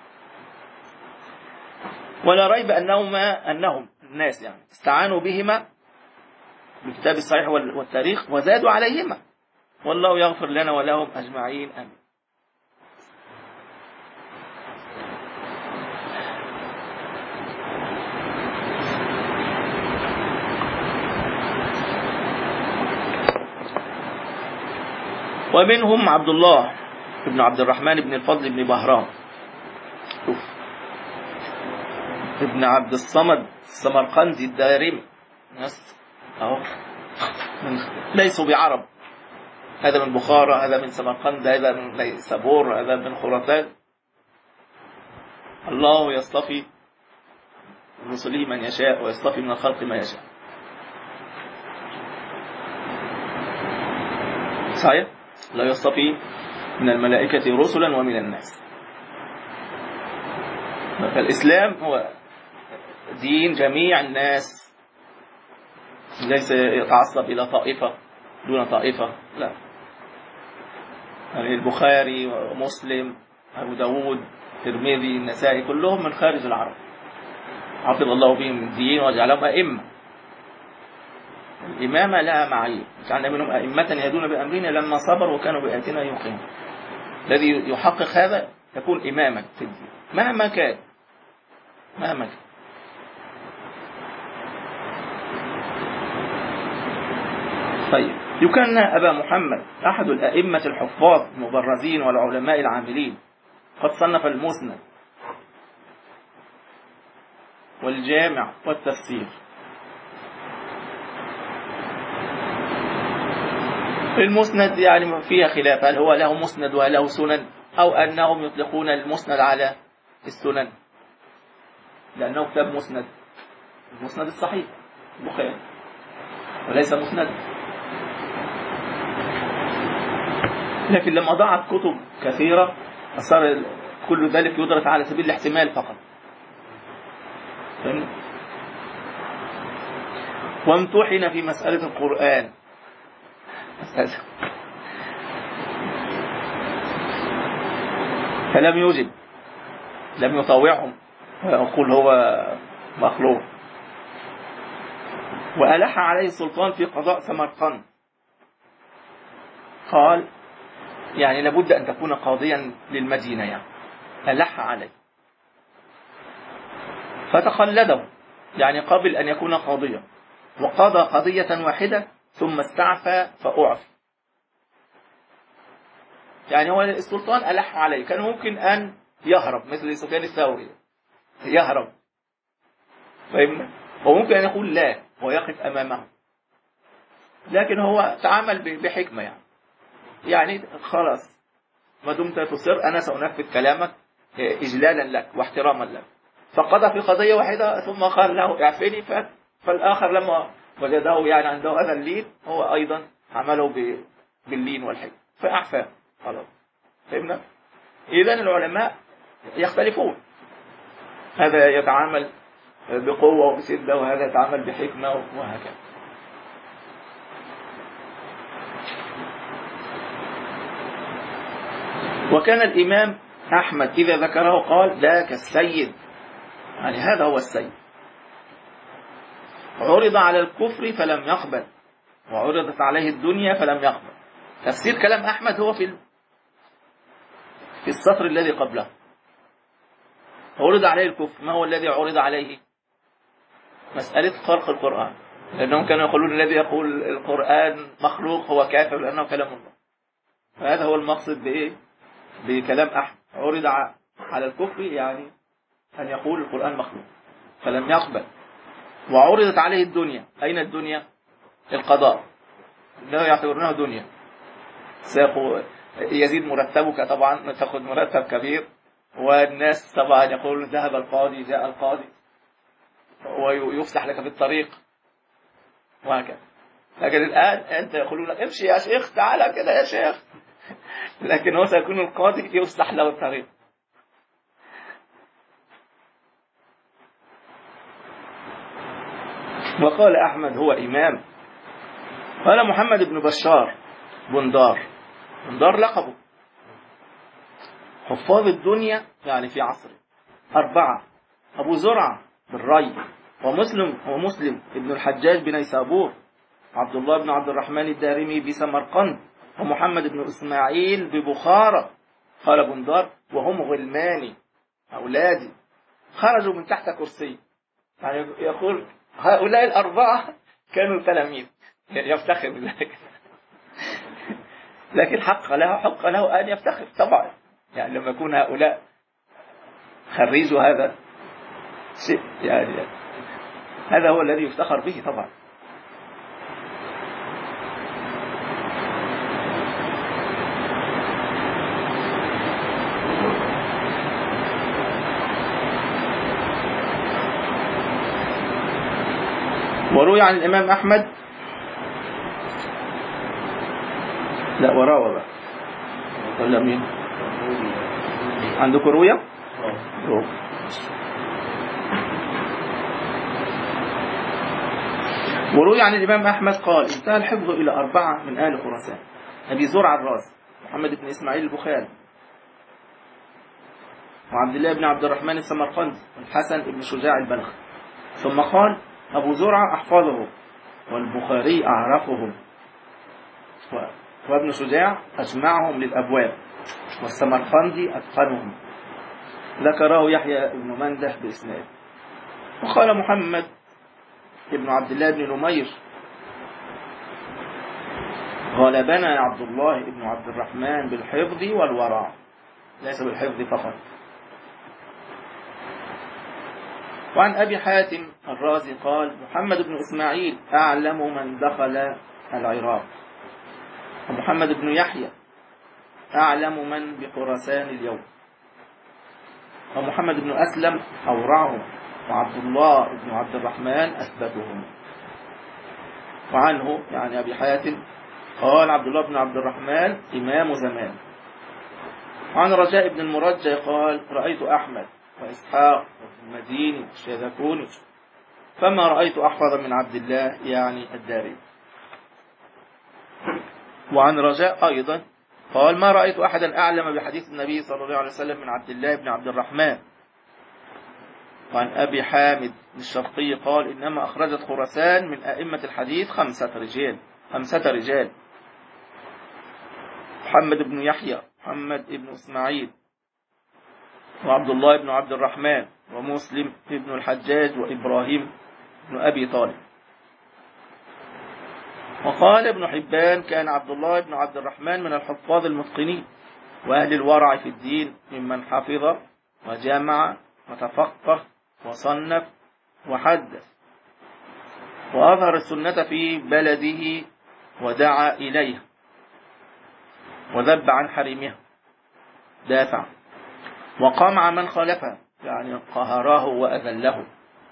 ولا ريب أنهما أنهم الناس يعني استعانوا بهما بكتاب الصحيح والتاريخ وزادوا عليهما، والله يغفر لنا ولهم أجمعين، آمين. ومنهم عبد الله بن عبد الرحمن بن الفضل بن بهرام، شوف، ابن عبد الصمد السمرقندي الدارمي، ناس اهو ليسوا بعرب، هذا من بخارى، هذا من سمرقند، هذا من نيسابور، هذا من خراسان. الله يصطفي من رسله من يشاء ويصطفي من الخلق ما يشاء، صحيح؟ لا يصطفي من الملائكة رسلا ومن الناس. فالإسلام هو دين جميع الناس، ليس يتعصب إلى طائفة دون طائفة، لا. يعني البخاري ومسلم أبو داود الترمذي النسائي كلهم من خارج العرب، عطل الله بهم الدين وجعلهم أئمة. الإمامة لها معايير، جعلنا منهم أئمة يهدون بأمرنا لما صبروا وكانوا بآياتنا يوقنون. الذي يحقق هذا يكون إماما في الدين مهما كان مهما كان. طيب، يكن أبا محمد أحد الأئمة الحفاظ المبرزين والعلماء العاملين، قد صنف المسند والجامع والتفسير. المسند يعني فيها خلاف، هل هو له مسند وله سنن، أو أنهم يطلقون المسند على السنن، لأنه كتاب مسند، المسند الصحيح البخاري وليس مسند. لكن لما ضاعت كتب كثيرة صار كل ذلك يدرس على سبيل الاحتمال فقط. وامتحن في مسألة القرآن فلم يجب، لم يطاوعهم ويقول هو مخلوق. وألح عليه السلطان في قضاء سمرقند، قال يعني لابد أن تكون قاضيا للمدينة، يعني ألح عليه فتخلده، يعني قبل أن يكون قاضيا، وقضى قضية واحدة ثم استعفى فأعفى. يعني هو السلطان ألح عليه، كان ممكن أن يهرب مثل سفيان الثوري يهرب، فهمنا؟ وممكن أن يقول لا ويقف أمامه، لكن هو تعامل بحكمة، يعني يعني خلاص ما دمت تصر أنا سأنفذ كلامك إجلالا لك واحتراما لك. فقضى في قضية واحدة ثم قال له اعفني، فالآخر لما وجده يعني عنده هذا اللين هو أيضا عمله باللين والحكمة فأعفى خلاص. فهمنا؟ إذن العلماء يختلفون، هذا يتعامل بقوة وبسدة وهذا يتعامل بحكمة وهكذا. وكان الإمام أحمد إذا ذكره قال ذاك السيد، يعني هذا هو السيد. عرض على الكفر فلم يقبل، وعرضت عليه الدنيا فلم يقبل. تفسير كلام أحمد هو في في السطر الذي قبله. عرض عليه الكفر، ما هو الذي عرض عليه؟ مسألة خلق القرآن، لأنهم كانوا يقولون الذي يقول القرآن مخلوق هو كافر لأنه كلام الله. فهذا هو المقصد بإيه؟ بكلام أحمد. عرض على الكفر يعني أن يقول القرآن مخلوق فلم يقبل. وعرضت عليه الدنيا، أين الدنيا؟ القضاء، لا يعتبرونها دنيا. يزيد مرتبك، طبعا تأخذ مرتب كبير، والناس طبعا يقولون ذهب القاضي جاء القاضي، ويفسح لك في الطريق وهكذا. لكن الآن أنت يقولون امشي يا شيخ، تعالى كده يا شيخ، لكن هو سيكون القاضي يفسح له الطريق. وقال أحمد هو إمام. قال محمد بن بشار بندار، بندار لقبه. حفاظ الدنيا يعني في عصره أربعة: أبو زرعة بالري، ومسلم ومسلم ابن الحجاج بنيسابور، عبد الله بن عبد الرحمن الدارمي بسمرقند، ومحمد بن إسماعيل ببخارى. قال بندار وهم غلماني أولادي خرجوا من تحت كرسي، يعني يقول هؤلاء الأربعة كانوا تلاميذ، يفتخر بذلك. لكن حق له حق له أن يفتخر طبعا، يعني لما يكون هؤلاء خريجوا هذا شيء، يعني, يعني هذا هو الذي يفتخر به طبعا. وروي عن الإمام أحمد، لا وراوى بقى ولا مين عندكم رؤيا؟ وروي عن الإمام أحمد قال انتهى الحفظ إلى أربعة من آل خراسان: أبي زرع الرازي، محمد بن إسماعيل البخاري، وعبد الله بن عبد الرحمن السمرقندي، والحسن بن شجاع البلخي. ثم قال أبو زرع أحفظهم، والبخاري أعرفهم، وابن شجاع أجمعهم للأبواب، والسمرقندي أتقنهم. ذكره يحيى بن منده بإسناد. وقال محمد ابن عبد الله بن نمير غلبنا عبد الله بن عبد الرحمن بالحفظ والورع، ليس بالحفظ فقط. وعن أبي حاتم الرازي قال محمد بن إسماعيل أعلم من دخل العراق، ومحمد بن يحيى أعلم من بخراسان اليوم، ومحمد بن أسلم أورعهم، وعبد الله بن عبد الرحمن أثبتهم. وعنه يعني أبي حاتم قال عبد الله بن عبد الرحمن إمام زمان. وعن رجاء بن المرجى قال رأيت أحمد وإسحاق والمديني والشاذكوني فما رأيت أحفظ من عبد الله يعني الدارمي. وعن رجاء أيضا قال ما رأيت أحدا أعلم بحديث النبي صلى الله عليه وسلم من عبد الله بن عبد الرحمن. وعن أبي حامد الشرقي قال إنما أخرجت خراسان من أئمة الحديث خمسة رجال خمسة رجال محمد بن يحيى، محمد بن إسماعيل، وعبد الله بن عبد الرحمن، ومسلم بن الحجاج، وإبراهيم بن أبي طالب. وقال ابن حبان كان عبد الله بن عبد الرحمن من الحفاظ المتقنين وأهل الورع في الدين ممن حفظ وجمع وتفقه وصنف وحدث، وأظهر السنة في بلده ودعا إليها وذب عن حريمها دافع، وقمع من خالفها يعني قهره وأذله.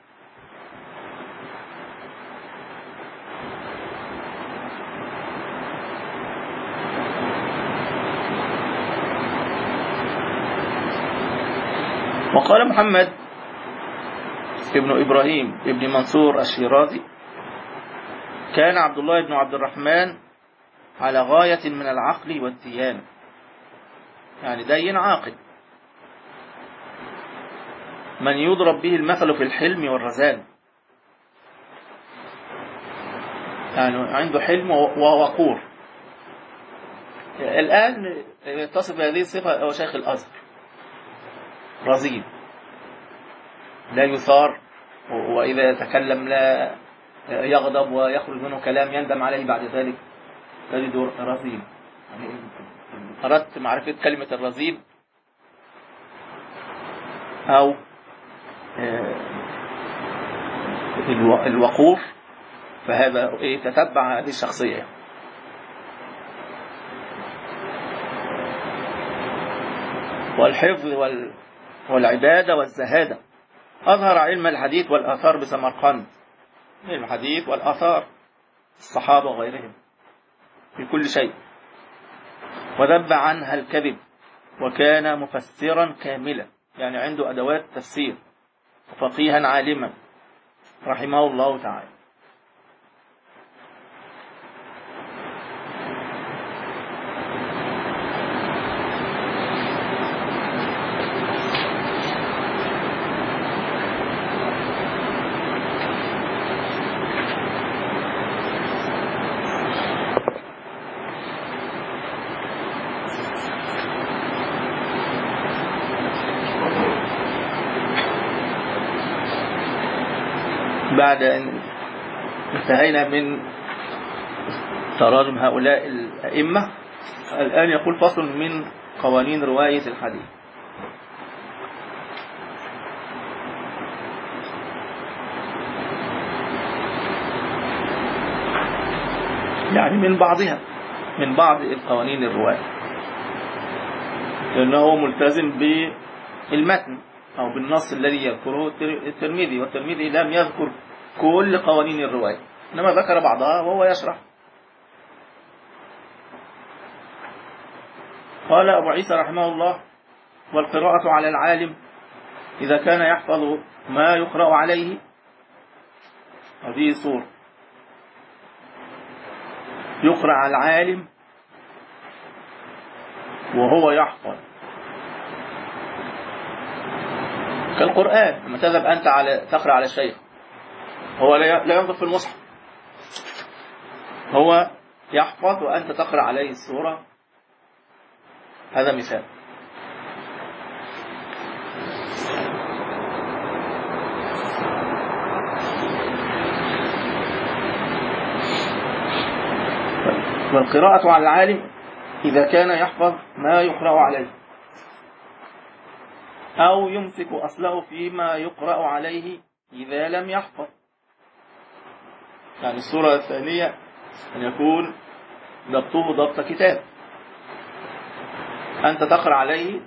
وقال محمد ابن إبراهيم ابن منصور الشيرازي كان عبد الله بن عبد الرحمن على غاية من العقل والديانة، يعني دين عاقل، من يضرب به المثل في الحلم والرزان، يعني عنده حلم ووقور. الآن تصف هذه الصفة هو شيخ الأزهر، رزين لا يثار، وإذا تكلم لا يغضب ويخرج منه كلام يندم عليه بعد ذلك، تجد رزين. يعني أردت معرفة كلمة الرزين أو الوقور، فهذا تتبع هذه الشخصية. والحفظ والعبادة والزهادة. أظهر علم الحديث والآثار بسمرقند، علم الحديث والآثار الصحابة وغيرهم في كل شيء، وذب عنها الكذب، وكان مفسرا كاملا، يعني عنده أدوات تفسير، وفقيها عالما رحمه الله تعالى. بعد أن انتهينا من تراجم هؤلاء الأئمة، الآن يقول فصل من قوانين رواية الحديث. يعني من بعضها، من بعض القوانين الرواية، لأنه ملتزم بالمتن أو بالنص الذي يذكره الترمذي، والترمذي لم يذكر كل قوانين الرواية، إنما ذكر بعضها وهو يشرح. قال أبو عيسى رحمه الله: والقراءة على العالم إذا كان يحفظ ما يقرأ عليه، هذه صورة، يقرأ على العالم وهو يحفظ كالقرآن. لما تذهب أنت على تقرأ على الشيخ، هو لا ينظر في المصحف، هو يحفظ وأنت تقرأ عليه السورة. هذا مثال. والقراءة على العالم إذا كان يحفظ ما يقرأ عليه، أو يمسك أصله فيما يقرأ عليه إذا لم يحفظ. يعني الصورة الثانية أن يكون ضبطه ضبط كتاب، أنت تقرأ عليه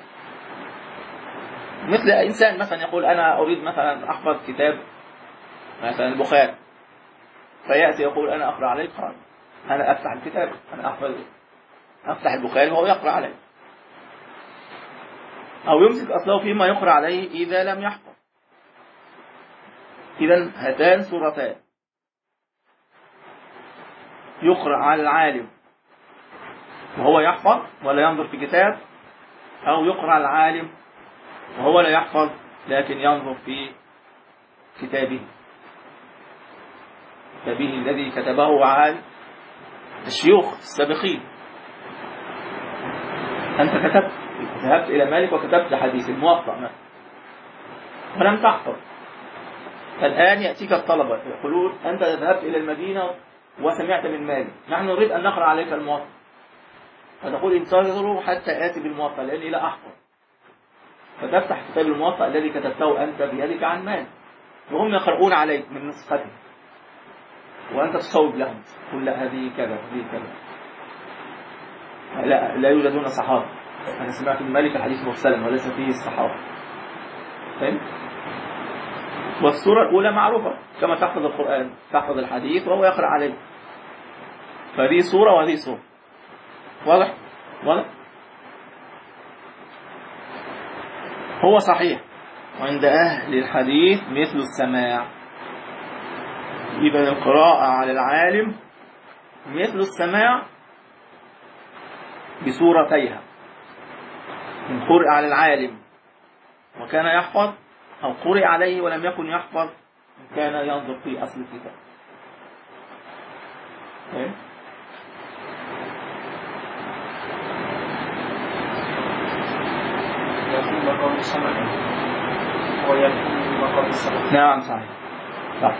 مثل إنسان مثلا يقول أنا أريد مثلا أحفظ كتاب مثلا البخاري، فيأتي يقول أنا أقرأ عليك، قال أنا أفتح الكتاب، أنا أحفظ أفتح البخاري وهو يقرأ عليه. أو يمسك أصله فيما يقرأ عليه إذا لم يحفظ، إذن هاتان سورتان يقرأ على العالم وهو يحفظ ولا ينظر في كتاب، أو يقرأ على العالم وهو لا يحفظ لكن ينظر في كتابه كتابه الذي كتبه عن الشيوخ السابقين. أنت كتبت ذهبت إلى مالك وكتبت حديث الموطأ مثلا ولم تحفظ، فالآن يأتيك الطلبة يقولون أنت ذهبت إلى المدينة وسمعت من مالك، نحن نريد أن نقرأ عليك الموطأ، فتقول انتظروا حتى آتي بالموطأ لأني لا أحفظ، فتفتح كتاب الموطأ الذي كتبته أنت بيدك عن مالك وهم يقرؤون عليك من نسخته وأنت تصوب لهم تقول لا هذه كذا هذه كذا. لا, لا يوجدون صحابة، أنا سمعت من مالك حديث مرسلا وليس فيه الصحابة. فهم؟ والسورة الأولى معروفة كما تحفظ القرآن تحفظ الحديث وهو يقرأ عليه، فهذه سورة وهذه سورة. واضح؟ واضح؟ هو صحيح عند أهل الحديث مثل السماع، إذا القراءة على العالم مثل السماع بسورتيها، من قرئ على العالم وكان يحفظ، أو قرئ عليه ولم يكن يحفظ كان ينظر في أصل الكتاب. نعم صحيح صح.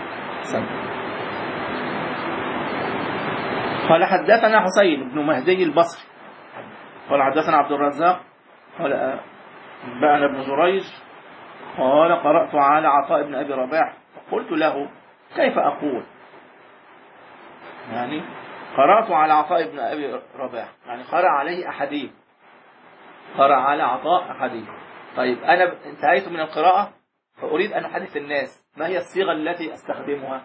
قال حدثنا حسين بن مهدي البصري قال حدثنا عبد الرزاق قال أنبأنا ابن جريج قال قرأت على عطاء بن أبي رباح فقلت له كيف أقول، يعني قرأت على عطاء بن أبي رباح يعني قرأ عليه أحاديث، قرأ على عطاء أحاديث. طيب أنا انتهيت من القراءة فأريد أن أحدث الناس، ما هي الصيغة التي أستخدمها؟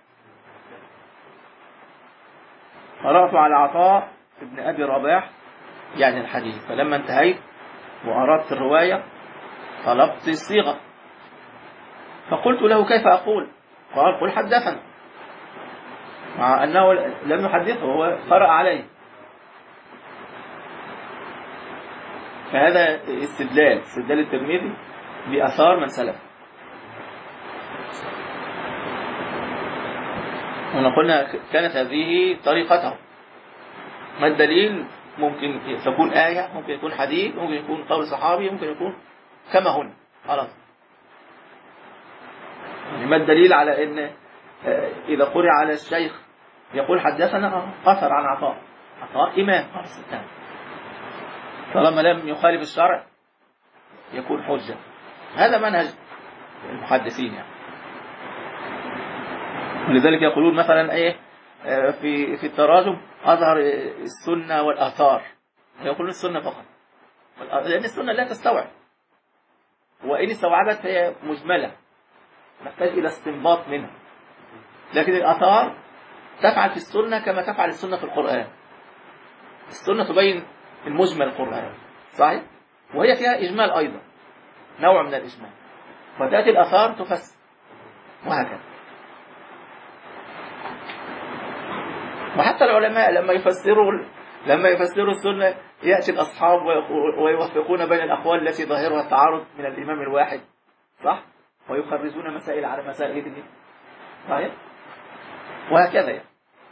قرأت على عطاء ابن أبي رباح يعني الحديث، فلما انتهيت وأردت الرواية طلبت الصيغة فقلت له كيف أقول؟ قال قل حدثنا، مع أنه لم يحدثه هو قرأ عليه. فهذا استدلال استدلال الترمذي بأثار من سلف. ونقولنا كانت هذه طريقته. ما الدليل؟ ممكن تكون آية، ممكن يكون حديث، ممكن يكون قول صحابي، ممكن يكون كما هنا خلاص. يعني ما الدليل على ان اذا قرئ على الشيخ يقول حدثنا اثر عن عطاء، عطاء امام خلاص، طالما لم يخالف الشرع يكون حجة. هذا منهج المحدثين يعني. ولذلك يقولون مثلا ايه في في التراجم اظهر السنة والاثار، يقولون السنة فقط لان السنة لا تستوعب، وان استوعبت هي مجملة محتاج الى استنباط منها، لكن الاثار تفعل في السنة كما تفعل السنة في القرآن. السنة تبين المجمل القرآن صحيح، وهي فيها إجمال أيضا نوع من الإجمال، وتأتي الآثار تفسر وهكذا. وحتى العلماء لما يفسروا لما يفسروا السنة يأتي الأصحاب ويوفقون بين الأقوال التي ظاهرها التعارض من الإمام الواحد صح، ويخرجون مسائل على مسائل صحيح، وهكذا يعني.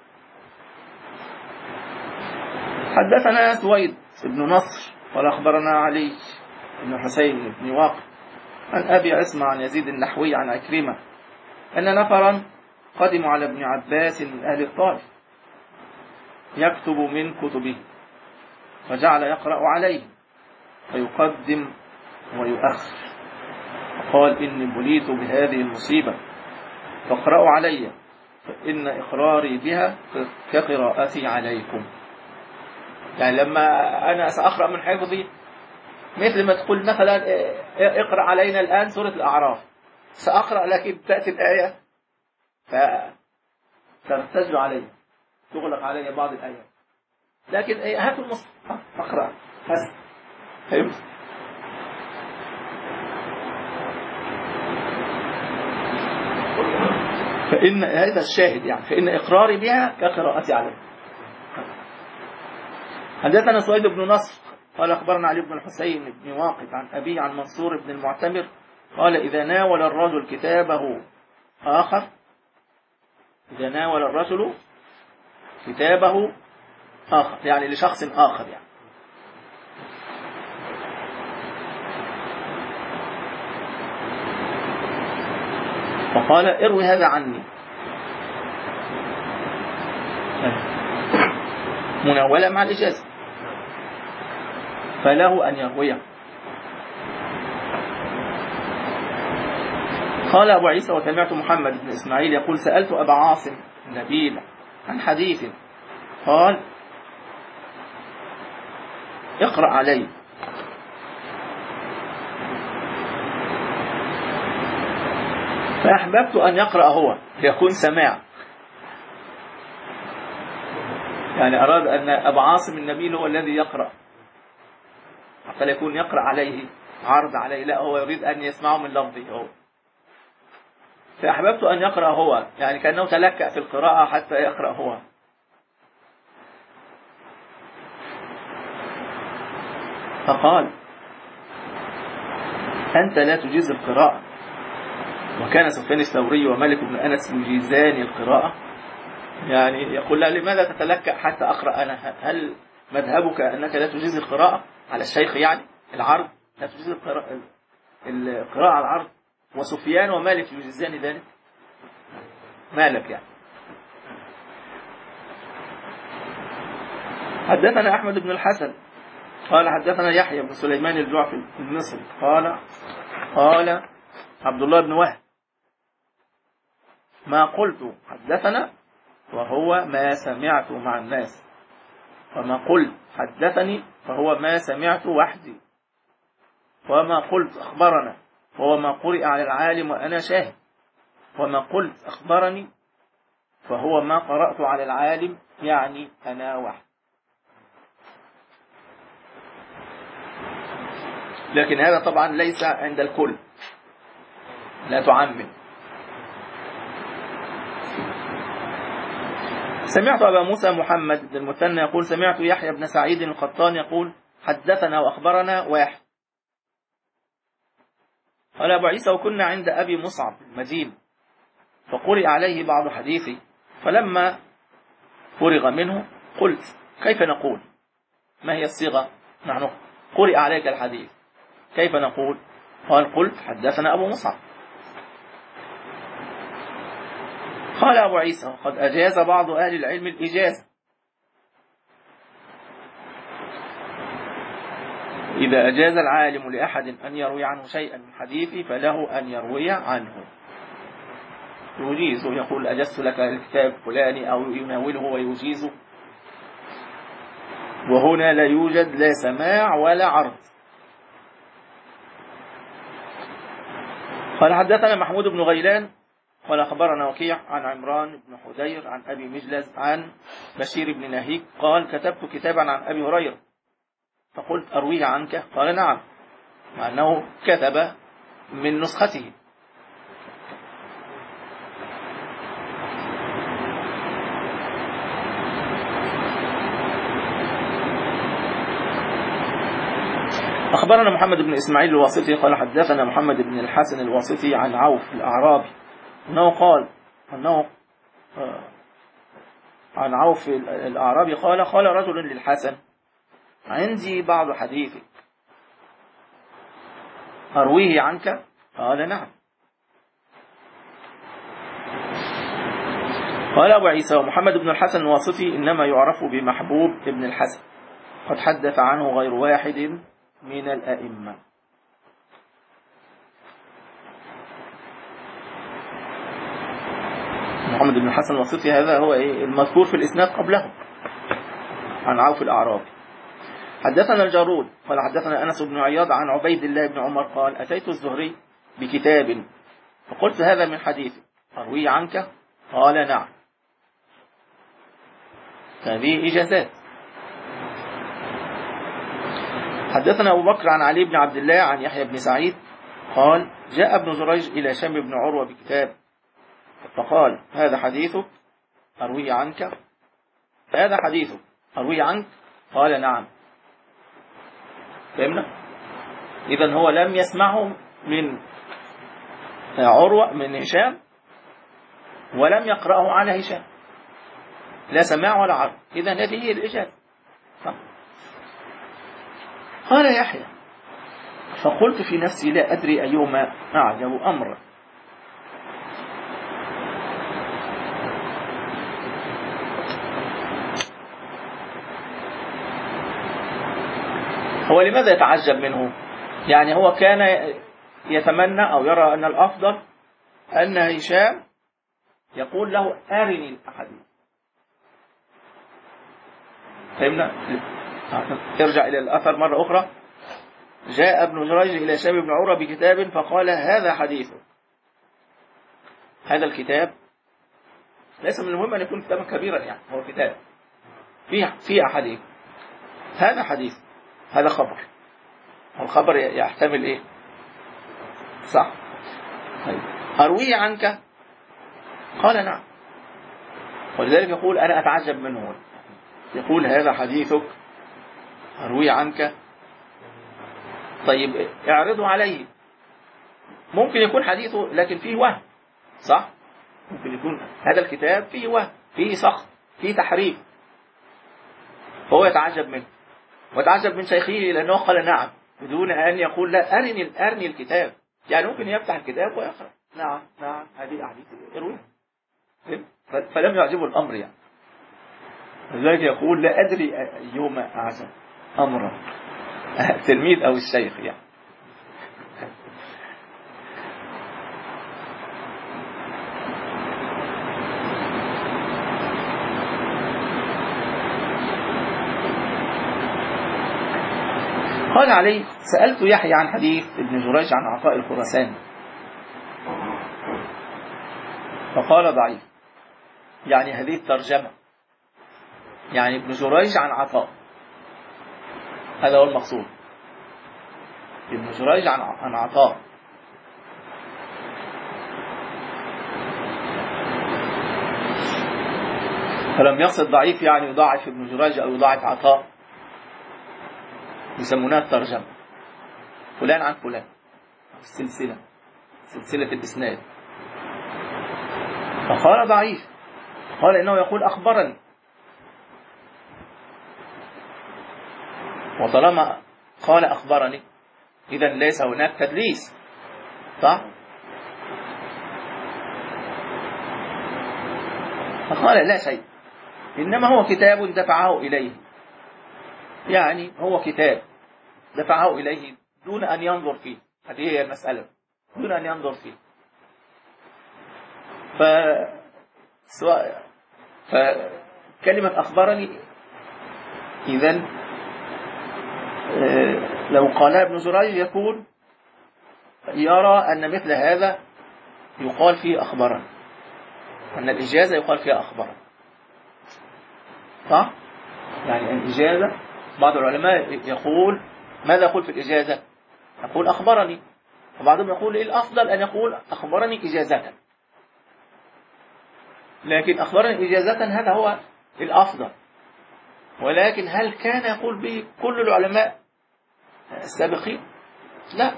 حدثنا سويد بن نصر قال أخبرنا علي بن حسين بن واقع عن أبي عصمة عن يزيد النحوي عن عكرمة أن نفرا قدموا على ابن عباس من أهل الطائف يكتب من كتبه، فجعل يقرأ عليه فيقدم ويؤخر، فقال إني بليت بهذه المصيبة فاقرأوا علي فإن إقراري بها كقراءتي عليكم. يعني لما أنا سأقرأ من حفظي مثل ما تقول مثلا اقرأ علينا الآن سورة الأعراف، سأقرأ لكن تأتي الآية فترتج علي تغلق علي بعض الآيات، لكن هات المصحف أقرأ بس فهمت. فإن هذا الشاهد يعني فإن إقراري بها كقراءتي عليه. حدثنا سويد بن نصر قال أخبرنا علي بن الحسين بن واقد عن أبي عن منصور بن المعتمر قال إذا ناول الرجل كتابه آخر إذا ناول الرجل كتابه آخر يعني لشخص آخر يعني فقال اروي هذا عني مناولة مع الإجازة فله أن يرويه. قال أبو عيسى وسمعت محمد بن إسماعيل يقول سألت أبا عاصم نبيل عن حديث قال اقرأ علي فأحببت أن يقرأ هو ليكون سماع يعني أراد أن أبا عاصم النبيل هو الذي يقرأ حتى يكون يقرأ عليه عرض عليه لا هو يريد أن يسمعه من لفظه هو فأحببت أن يقرأ هو يعني كأنه تلكأ في القراءة حتى يقرأ هو. فقال أنت لا تجيز القراءة وكان سفيان الثوري ومالك بن أنس يجيزان القراءة يعني يقول لا لماذا تتلكأ حتى أقرأ أنا هل مذهبك أنك لا تجيز القراءة على الشيخ يعني العرض لا تجيز القراءة القراءة على العرض وسفيان ومالك يجيزان ذلك مالك يعني. حدثنا أحمد بن الحسن قال حدثنا يحيى بن سليمان الجعفي المصري قال قال عبد الله بن وهب ما قلت حدثنا وهو ما سمعت مع الناس وما قلت حدثني فهو ما سمعت وحدي وما قلت أخبرنا وهو ما قرئ على العالم وأنا شاهد وما قلت أخبرني فهو ما قرأت على العالم يعني أنا وحدي. لكن هذا طبعا ليس عند الكل لا تعمم. سمعت أبا موسى محمد بن المثنى يقول سمعت يحيى بن سعيد القطان يقول حدثنا وأخبرنا واحد. قال أبو عيسى وكنا عند أبي مصعب المدين فقرئ عليه بعض حديثي فلما فرغ منه قلت كيف نقول ما هي الصيغة نحن قرئ عليك الحديث كيف نقول قال قلت حدثنا أبو مصعب. قال أبو عيسى وقد أجاز بعض أهل العلم الإجازة إذا أجاز العالم لأحد أن يروي عنه شيئا من حديثه فله أن يروي عنه يجيزه يقول أجزت لك الكتاب فلاني أو يناوله ويجيزه وهنا لا يوجد لا سماع ولا عرض. قال حدثنا محمود بن غيلان قال أخبرنا وكيع عن عمران بن حدير عن أبي مجلز عن بشير بن نهيك قال كتبت كتابا عن أبي هريرة فقلت أرويه عنك قال نعم مع أنه كتب من نسخته. أخبرنا محمد بن إسماعيل الواسطي قال حدثنا محمد بن الحسن الواسطي عن عوف الأعرابي أنه قال أنه عن عوف الأعرابي قال قال رجل للحسن عندي بعض حديثك أرويه عنك قال نعم. قال أبو عيسى ومحمد بن الحسن الواسطي إنما يعرف بمحبوب ابن الحسن قد حدث عنه غير واحد من الأئمة. محمد بن الحسن الواسطي هذا هو المذكور في الإسناد قبله عن عوف الأعرابي. حدثنا الجارود قال حدثنا أنس بن عياض عن عبيد الله بن عمر قال أتيت الزهري بكتاب فقلت هذا من حديثي أروي عنك قال نعم. هذه إجازات. حدثنا أبو بكر عن علي بن عبد الله عن يحيى بن سعيد قال جاء ابن جريج إلى شام بن عروة بكتاب فقال هذا حديثك أروي عنك، هذا حديثك أروي عنك، قال نعم. فهمنا؟ إذن هو لم يسمعه من عروة من هشام ولم يقرأه على هشام، لا سماع ولا عرض. إذن هذه هي الإجازة. قال يحيى فقلت في نفسي لا أدري أيهما أعجب أمرا. هو لماذا يتعجب منه؟ يعني هو كان يتمنى أو يرى أن الأفضل أن هشام يقول له أرني الأحاديث. فهمنا؟ ارجع إلى الأثر مرة أخرى. جاء ابن جريج إلى هشام بن عروة بكتاب فقال هذا حديثه. هذا الكتاب ليس من المهم أن يكون كتابا كبيرا، يعني هو كتاب فيه فيه أحاديث. هذا حديث، هذا خبر، والخبر يحتمل إيه؟ صح. أروي عنك؟ قال نعم. ولذلك يقول أنا أتعجب منه، يقول هذا حديثك أروي عنك. طيب اعرضه عليه. ممكن يكون حديثه لكن فيه وهم، صح؟ ممكن يكون هذا الكتاب فيه وهم، فيه سخط، فيه تحريف. هو يتعجب منه ويتعجب من شيخه لأنه قال نعم بدون أن يقول لا أرني أرني الكتاب. يعني ممكن يفتح الكتاب ويقرأ نعم نعم هذه أحاديث اروي، فلم يعجبه الأمر يعني. لذلك يقول لا أدري أيهما أعجب أمرا، تلميذ أو الشيخ يعني. قال عليه سألت يحيى عن حديث ابن جريج عن عطاء الخراساني فقال ضعيف. يعني هذه الترجمة، يعني ابن جريج عن عطاء، هذا هو المقصود. ابن جريج عن عن عطاء. فلم يقصد ضعيف يعني يضاعف ابن جريج أو يضاعف عطاء، يسمونها الترجمة، فلان عن فلان، السلسلة، سلسلة الإسناد. فقال ضعيف، قال إنه يقول أخبرني، وطالما قال أخبرني إذن ليس هناك تدليس، صح؟ فقال لا شيء، إنما هو كتاب دفعه إليه، يعني هو كتاب دفعه إليه دون أن ينظر فيه. هذه هي المسألة، دون أن ينظر فيه. ف سواء فكلمة أخبرني إذن لو قالها ابن جريج يكون يرى أن مثل هذا يقال فيه أخبرني، أن الإجازة يقال فيها أخبرني، صح؟ يعني الإجازة بعض العلماء يقول ماذا يقول في الإجازة؟ يقول أخبرني، وبعضهم يقول إيه الأفضل أن يقول أخبرني إجازة، لكن أخبرني إجازة هذا هو الأفضل. ولكن هل كان يقول به كل العلماء السابقين؟ لا.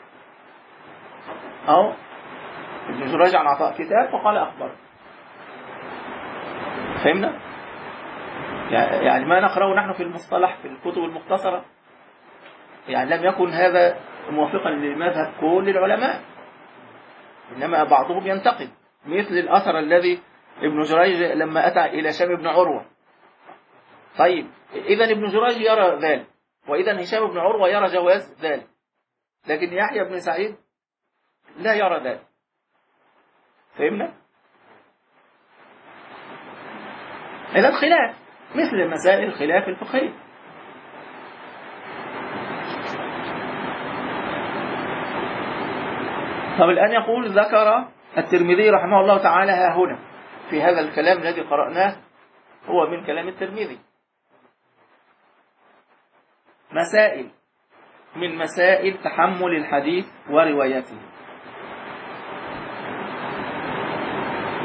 أو ابن جريج عن عطاء كتاب فقال أخبر. فهمنا؟ يعني ما نقرأه نحن في المصطلح في الكتب المختصرة يعني لم يكن هذا موافقا لمذهب كل العلماء، إنما بعضهم ينتقد، مثل الأثر الذي ابن جريج لما أتى إلى هشام بن عروة. طيب إذن ابن جريج يرى ذلك، وإذن هشام بن عروة يرى جواز ذلك، لكن يحيى بن سعيد لا يرى ذلك. فهمنا؟ إذن خلاف مثل مسائل الخلاف الفقهي. طب الآن يقول ذكر الترمذي رحمه الله تعالى ها هنا في هذا الكلام الذي قرأناه هو من كلام الترمذي مسائل من مسائل تحمل الحديث وروايته.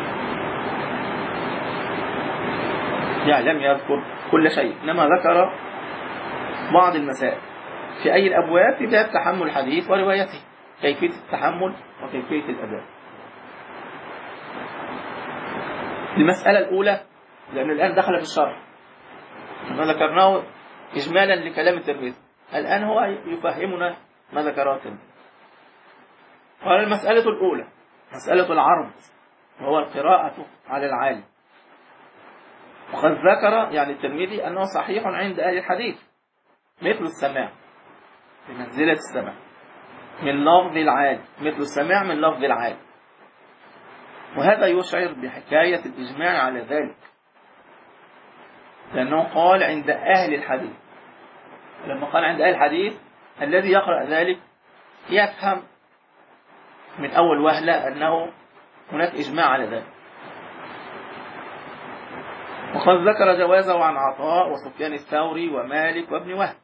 يعني لم يذكر كل شيء، إنما ذكر بعض المسائل. في أي الأبواب؟ في باب تحمل الحديث وروايته، كيفية التحمل وكيفية الأداء. المسألة الأولى، لأن الآن دخل في الشرح، ما ذكرناه إجمالا لكلام الترمذي، الآن هو يفهمنا ما ذكره الترمذي. قال: المسألة الأولى مسألة العرض، وهو القراءة على العالم. وقد ذكر يعني الترمذي أنه صحيح عند أهل الحديث، مثل السماع بمنزلة السماع من لفظ العالم، مثل السماع من لفظ العالم. وهذا يشعر بحكاية الإجماع على ذلك، لأنه قال عند أهل الحديث. لما قال عند أهل الحديث، الذي يقرأ ذلك يفهم من أول وهلة أنه هناك إجماع على ذلك. وقد ذكر جوازه عن عطاء وسفيان الثوري ومالك وابن وهب.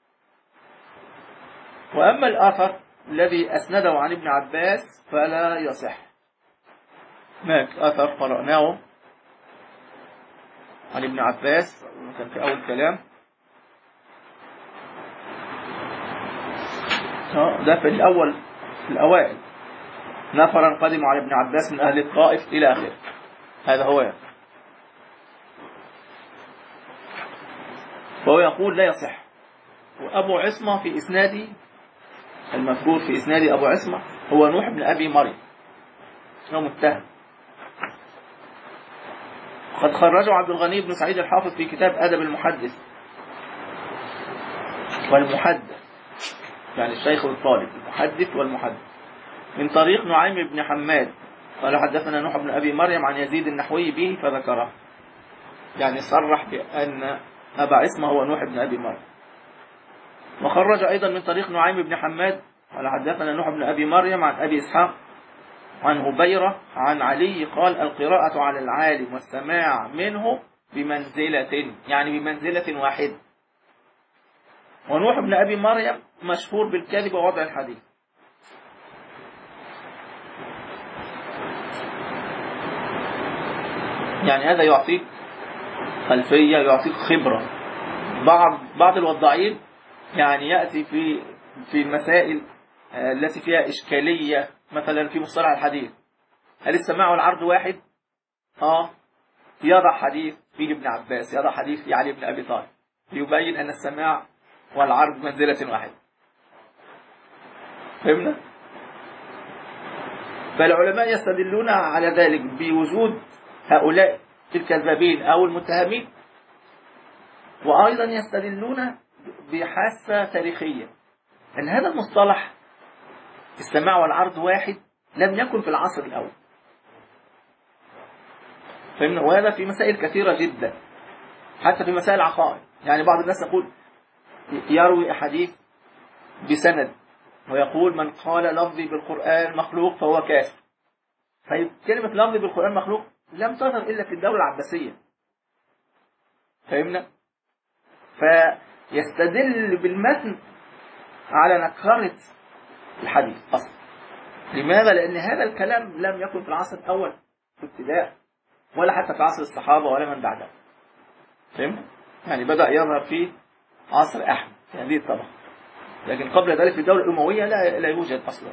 وأما الآثر الذي أسنده عن ابن عباس فلا يصح. هناك أثر قرأناه عن ابن عباس، كان في أول كلام، ده في الأول في الأوائل: نفرا قدموا على ابن عباس من أهل الطائف إلى آخره. هذا هو، فهو يقول لا يصح. وأبو عصمة في إسنادي، المذكور في إسنادي أبو عصمة هو نوح بن أبي مريم، هو متهم. قد خرجه عبد الغني بن سعيد الحافظ في كتاب أدب المحدث والمحدث، يعني الشيخ والطالب، المحدث والمحدث، من طريق نعيم بن حماد قال: حدثنا نوح بن أبي مريم عن يزيد النحوي به فذكره، يعني صرح بأن أبا عصمة هو نوح بن أبي مريم. وخرج أيضا من طريق نعيم بن حماد قال: حدثنا نوح بن أبي مريم عن أبي إسحاق عن هبيرة عن علي قال: القراءة على العالم والسماع منه بمنزلة، يعني بمنزلة واحدة. ونوح بن أبي مريم مشهور بالكذب ووضع الحديث. يعني هذا يعطيك خلفية، يعطيك خبرة. بعض بعض الوضاعين يعني يأتي في في المسائل التي فيها إشكالية، مثلا في مصطلح الحديث، هل السماع والعرض واحد؟ آه يضع حديث فيه ابن عباس، يضع حديث في علي بن أبي طالب، ليبين أن السماع والعرض منزلة واحدة. فهمنا؟ فالعلماء يستدلون على ذلك بوجود هؤلاء الكذابين أو المتهمين، وأيضا يستدلون بحاسة تاريخية أن هذا المصطلح السماع والعرض واحد لم يكن في العصر الأول. فهمنا؟ وهذا في مسائل كثيرة جدا، حتى في مسائل عقائد. يعني بعض الناس يقول يروي أحاديث بسند ويقول: من قال لفظي بالقرآن مخلوق فهو كافر. فكلمة لفظي بالقرآن مخلوق لم تظهر إلا في الدولة العباسية. فهمنا؟ فيستدل بالمتن على نكارة الحديث أصلا. لماذا؟ لأن هذا الكلام لم يكن في العصر الأول في ابتداء، ولا حتى في عصر الصحابة ولا من بعدهم. فهمنا؟ يعني بدأ يظهر في عصر أحمد في هذه الطبقة، لكن قبل ذلك في الدولة الأموية لا, لا يوجد أصلا.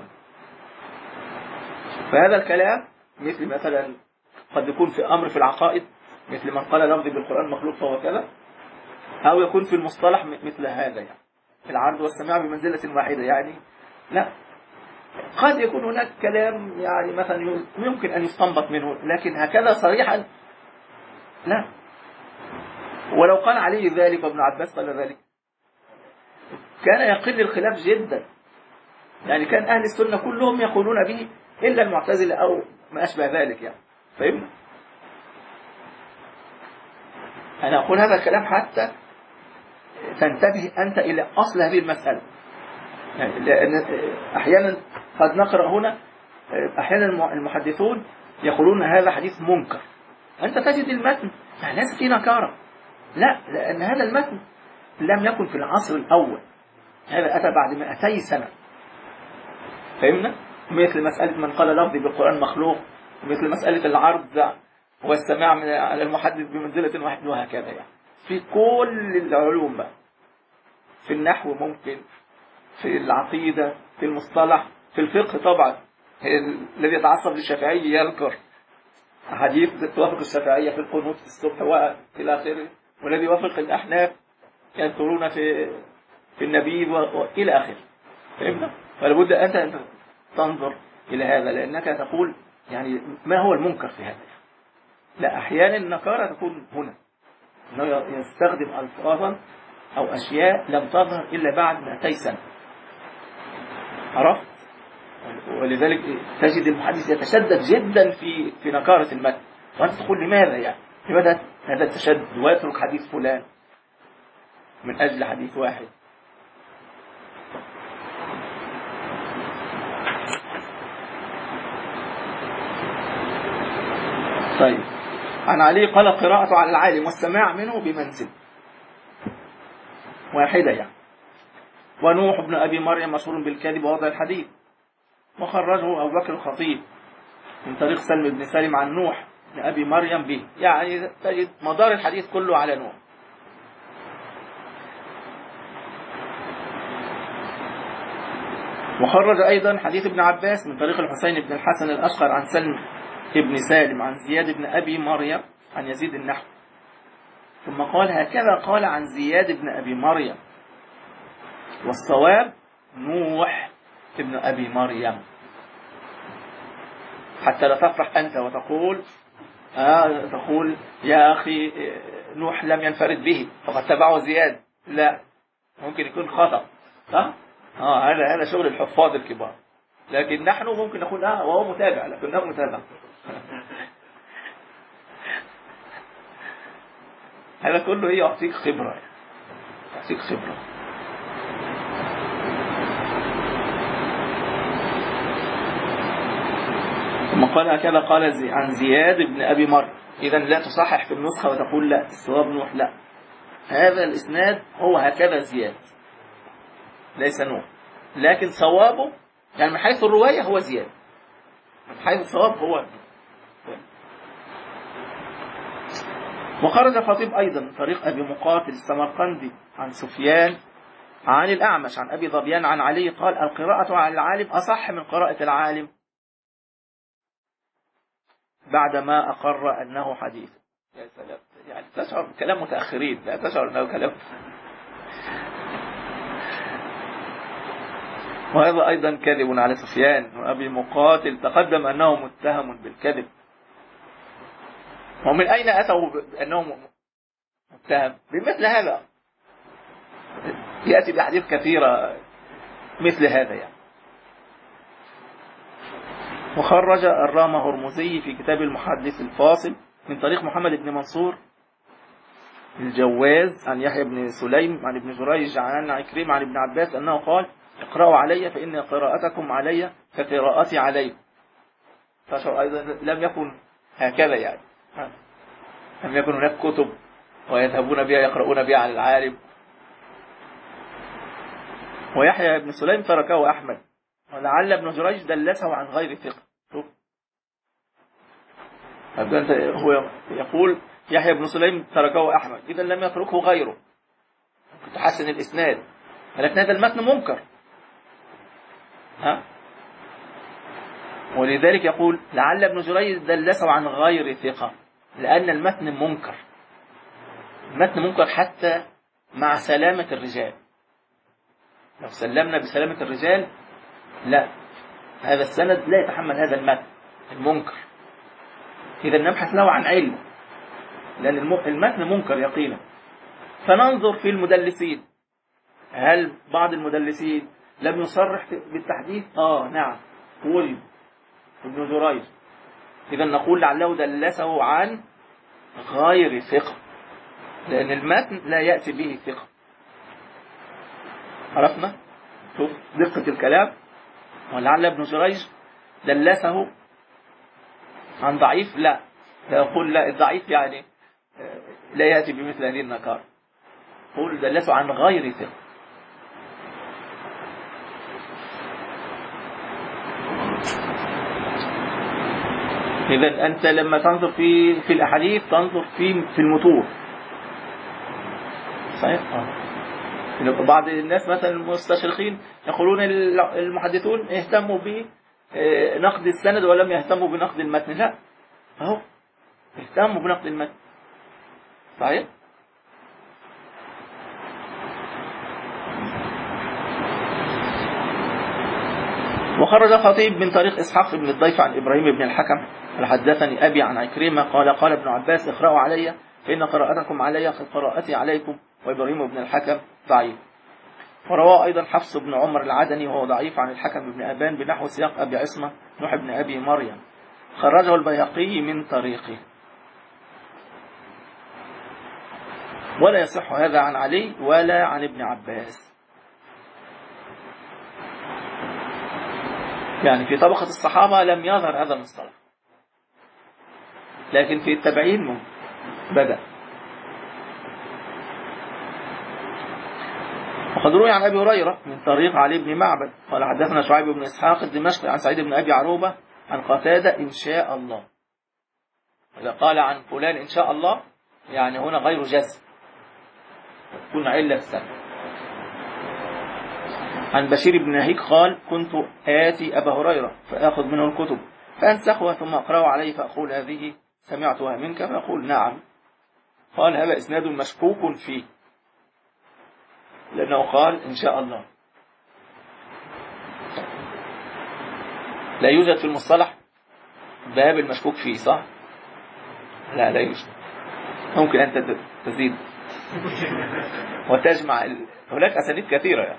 فهذا الكلام مثل مثلا قد يكون في أمر في العقائد، مثل من قال لفظي بالقرآن مخلوق فهو كذا، أو يكون في المصطلح مثل هذا، يعني العرض والسماع بمنزلة واحدة. يعني لا، قد يكون هناك كلام يعني مثلا يمكن أن يستنبط منه، لكن هكذا صريحا لا. ولو قال علي ذلك وابن عباس قال ذلك كان يقل الخلاف جدا. يعني كان أهل السنة كلهم يقولون به إلا المعتزلة أو ما أشبه ذلك. يعني فهمنا؟ أنا أقول هذا الكلام حتى تنتبه أنت إلى أصل هذه المسألة. يعني لأن أحيانا قد نقرأ هنا أحيانا المحدثون يقولون هذا حديث منكر، أنت تجد المتن يعني ليس فيه نكارة، لا، لأن هذا المتن لم يكن في العصر الأول، هذا أتى بعد مئتي سنة. فهمنا؟ مثل مسألة من قال لفظي بالقرآن مخلوق، مثل مسألة العرض والسماع من على المحدث بمنزلة واحد، وهكذا يعني في كل العلوم بقى، في النحو ممكن، في العقيدة، في المصطلح، في الفقه طبعا. الذي يتعصب للشافعي يذكر حديث توافق الشافعية في القنوت في الصبح وإلى آخره، والذي يوافق الأحناف يذكرون في في النبي وإلى آخره. فهمنا؟ فلابد أنت تنظر إلى هذا، لأنك تقول يعني ما هو المنكر في هذا. لا، أحيانا النكارة تكون هنا، أنه يستخدم ألفاظا أو أشياء لم تظهر إلا بعد مئتي سنة. عرفت؟ ولذلك تجد المحدث يتشدد جدا في في نكارة المتن، وأنت تقول لماذا يعني؟ لماذا هذا التشدد ويترك حديث فلان من أجل حديث واحد؟ طيب، عن علي قال قراءة على العالم والسماع منه بمنزل واحدة يعني. ونوح بن أبي مريم مشهور بالكذب ووضع الحديث، وخرجه أبو بكر الخطيب من طريق سلم بن سالم عن نوح بن أبي مريم به، يعني تجد مدار الحديث كله على نوح. وخرج أيضا حديث ابن عباس من طريق الحسين بن الحسن الأشقر عن سلم ابن سالم عن زياد بن أبي مريم عن يزيد النحو، ثم قال هكذا قال عن زياد بن أبي مريم، والصواب نوح ابن أبي مريم، حتى لا تفرح أنت وتقول آه تقول يا أخي نوح لم ينفرد به فقد تبعه زياد. لا، ممكن يكون خطأ، صح؟ آه هذا هذا شغل الحفاظ الكبار، لكن نحن ممكن نقول آه وهو متابع، لكنه متابع. هذا كله هي يعطيك خبرة، يعطيك خبرة. ثم قال هكذا قال زي عن زياد بن أبي مريم. إذا لا تصحح في النسخة وتقول لا الصواب نوح، لا، هذا الإسناد هو هكذا زياد ليس نوح، لكن صوابه يعني من حيث الرواية هو زياد، من حيث الصواب هو. وخرج خطيب أيضا طريق أبي مقاتل السمرقندي عن سفيان عن الأعمش عن أبي ظبيان عن علي قال القراءة على العالم أصح من قراءة العالم بعدما أقر أنه حديث. يا سلام، يعني تشعر بكلام متأخرين، لا تشعر أنه كلام. وهذا أيضا كذب على سفيان. وأبي مقاتل تقدم أنه متهم بالكذب. ومن أين أتوا بأنه متهم بمثل هذا؟ يأتي بأحاديث كثيرة مثل هذا يعني. وخرج الرام هرمزي في كتاب المحدث الفاصل من طريق محمد بن منصور الجواز عن يحيى بن سليم عن ابن جريج عن عكريم عن ابن عباس أنه قال اقرأوا علي فإن قراءتكم علي كقراءتي علي. فشر أيضا لم يكن هكذا يعني، لم يكن هناك كتب ويذهبون بها يقرؤون بها على العالم. ويحيى بن سليم تركه أحمد، ولعل ابن جريج دلسه عن غير ثقة. هو يقول يحيى بن سليم تركه أحمد، إذا لم يتركه غيره، تحسن الإسناد، ولكن هذا المتن منكر. ها؟ ولذلك يقول لعل ابن جريج دلسه عن غير ثقة، لأن المتن منكر. المتن منكر حتى مع سلامة الرجال. لو سلمنا بسلامة الرجال لا، هذا السند لا يتحمل هذا المتن المنكر. إذا نبحث له عن علم، لأن المتن منكر يقينا. فننظر في المدلسين، هل بعض المدلسين لم يصرح بالتحديث؟ آه نعم، وجد ابن جريج. إذا نقول لعله دلسه عن غير ثقة، لأن المتن لا يأتي به ثقة. عرفنا؟ شوف دقة الكلام. ولعل ابن جريج دلسه عن ضعيف، لا، يقول لا الضعيف يعني لا يأتي بمثل هذه النكار، يقول دلسه عن غير ثقة. إذا أنت لما تنظر في في الأحاديث تنظر في في المتون. صحيح. بعض الناس مثلا المستشرقين يقولون المحدثون اهتموا بنقد السند ولم يهتموا بنقد المتن. لا، أهو اهتموا بنقد المتن. صحيح. وخرج الخطيب من طريق إسحاق بن الضيف عن إبراهيم بن الحكم قال حدثني أبي عن عكرمة قال قال ابن عباس اقرأوا علي فإن قراءتكم علي قراءتي عليكم، وإبراهيم بن الحكم ضعيف. ورواه أيضا حفص بن عمر العدني وهو ضعيف عن الحكم بن أبان بنحو سياق أبي عصمة نوح بن أبي مريم. خرجه البيهقي من طريقه. ولا يصح هذا عن علي ولا عن ابن عباس. يعني في طبقة الصحابة لم يظهر هذا المصطلح، لكن في التابعين بدأ. وقد روي عن أبي هريرة من طريق علي بن معبد قال حدثنا شعيب بن إسحاق الدمشقي عن سعيد بن أبي عروبة عن قتادة إن شاء الله. إذا قال عن فلان إن شاء الله يعني هنا غير جزم، تكون علة السنة. عن بشير بن نهيك قال كنت آتي أبا هريرة فأخذ منه الكتب فأنسخها ثم أقرأ عليه فأقول هذه سمعتها منك فأقول نعم. قال هذا إسناد مشكوك فيه، لأنه قال إن شاء الله. لا يوجد في المصطلح باب المشكوك فيه، صح؟ لا لا يوجد. ممكن أنت تزيد وتجمع ال... هناك أسانيد كثيرة يعني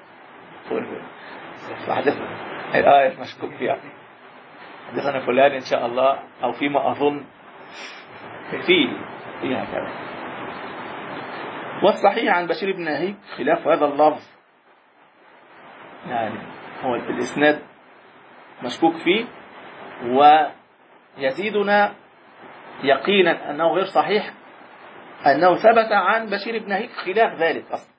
حدثنا الآية مشكوك فيها حدثنا فلان إن شاء الله أو فيما أظن فيه فيها كذا. والصحيح عن بشير بن نهيك خلاف هذا اللفظ، يعني هو الإسناد مشكوك فيه، ويزيدنا يقينا أنه غير صحيح أنه ثبت عن بشير بن نهيك خلاف ذلك أصلا،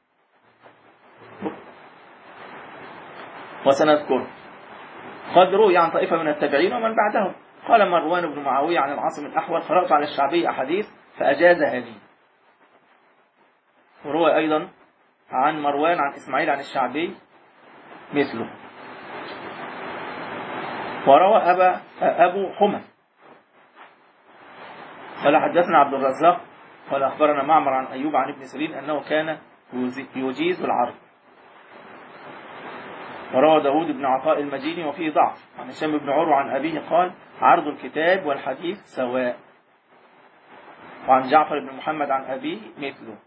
وسنذكره. قد روي عن طائفة من التابعين ومن بعدهم قال مروان بن معاوية عن العاصم الأحول قرأت على الشعبي أحاديث فأجاز هذه. وروي أيضا عن مروان عن إسماعيل عن الشعبي مثله. وروى أبا أبو حمى قال حدثنا عبد الرزاق قال أخبرنا معمر عن أيوب عن ابن سيرين أنه كان يجيز العرض. وروى داود بن عطاء المديني وفيه ضعف عن هشام بن عروة عن أبيه قال عرض الكتاب والحديث سواء. وعن جعفر بن محمد عن أبيه مثله.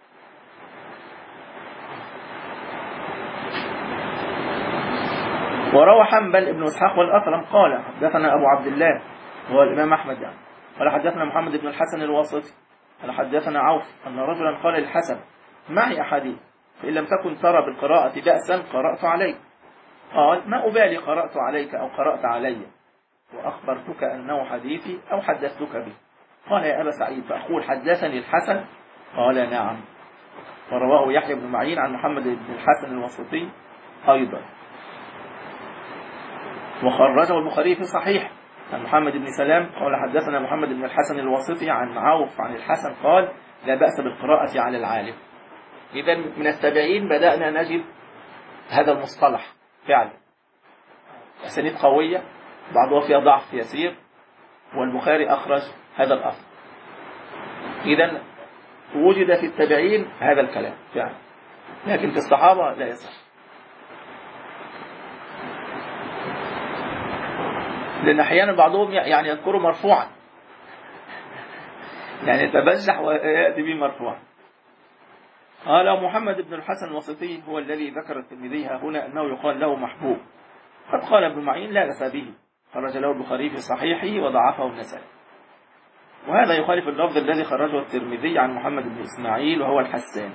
وروى حنبل بن إسحاق والأثرم قال حدثنا أبو عبد الله وهو الإمام أحمد يعني قال حدثنا محمد بن الحسن الواسطي قال حدثنا عوف أن رجلا قال للحسن معي أحاديث فإن لم تكن ترى بالقراءة بأسا قرأت عليك. قال ما أبالي قرأت عليك أو قرأت علي وأخبرتك أنه حديثي أو حدثتك به. قال يا أبا سعيد فأقول حدثني الحسن؟ قال نعم. ورواه يحيى بن معين عن محمد بن الحسن الواسطي أيضا. وخرجه البخاري في صحيح عن محمد بن سلام قال حدثنا محمد بن الحسن الواسطي عن عوف عن الحسن قال لا بأس بالقراءة على العالم. إذا من التابعين بدأنا نجد هذا المصطلح فعلا، أسانيد قوية بعضها فيها ضعف يسير، والبخاري أخرج هذا الأصل. إذا وجد في التابعين هذا الكلام فعلا، لكن في الصحابة لا يصح، لأن أحيانا بعضهم يعني يذكره مرفوعا، يعني يتبجح ويأتي به مرفوعا. قال محمد بن الحسن الواسطي هو الذي ذكر الترمذي هنا أنه يقال له محبوب. قد قال ابن معين لا بأس به، خرج له البخاري في صحيحه وضعفه النسائي. وهذا يخالف اللفظ الذي خرجه الترمذي عن محمد بن إسماعيل وهو الحسان.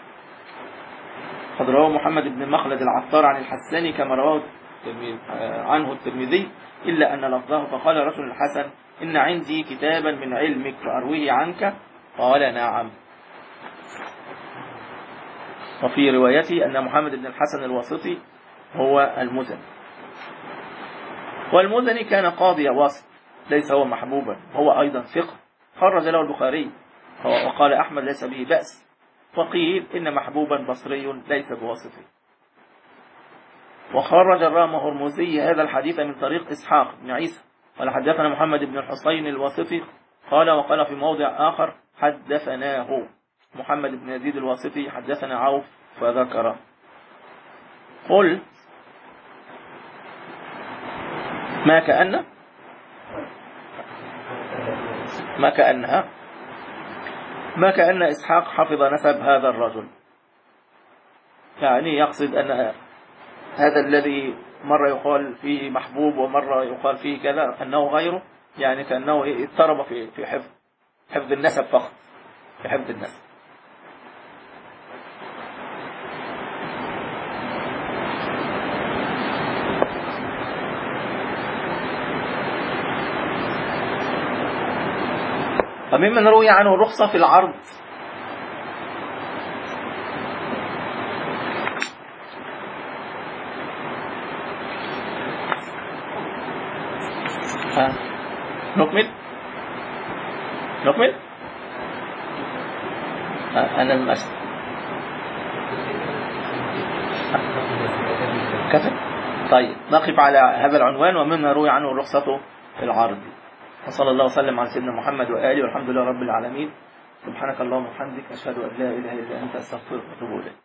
قد رواه محمد بن مخلد العطار عن الحساني كما رواه عنه الترمذي إلا أن لفظه فقال رجل الحسن إن عندي كتابا من علمك فأرويه عنك. قال نعم. وفي روايته أن محمد بن الحسن الواسطي هو المزني، والمزني كان قاضي واسط ليس هو محبوبا، هو أيضا ثقة خرج له البخاري، وقال أحمد ليس به بأس. وقيل إن محبوبا بصري ليس بواسطي. وخرج الرام هرمزي هذا الحديث من طريق إسحاق بن عيسى قال حدثنا محمد بن الحسين الواسطي قال وقال في موضع آخر حدثناه محمد بن يزيد الواسطي حدثنا عوف فذكر. قل ما كأن ما كأنها ما كأن إسحاق حفظ نسب هذا الرجل، يعني يقصد أن هذا الذي مرة يقال فيه محبوب ومرة يقال فيه كذا أنه غيره، يعني كأنه اضطرب في في حفظ حفظ النسب فقط، في حفظ النسب. فممن روي عنه الرخصة في العرض ها نكمل نكمل ها أنا المسجد كفى. طيب نقف على هذا العنوان وممن روي عنه الرخصة في العرض. وصلى الله وسلم على سيدنا محمد وآله والحمد لله رب العالمين. سبحانك اللهم وبحمدك أشهد أن لا إله إلا أنت أستغفرك وأتوب إليك.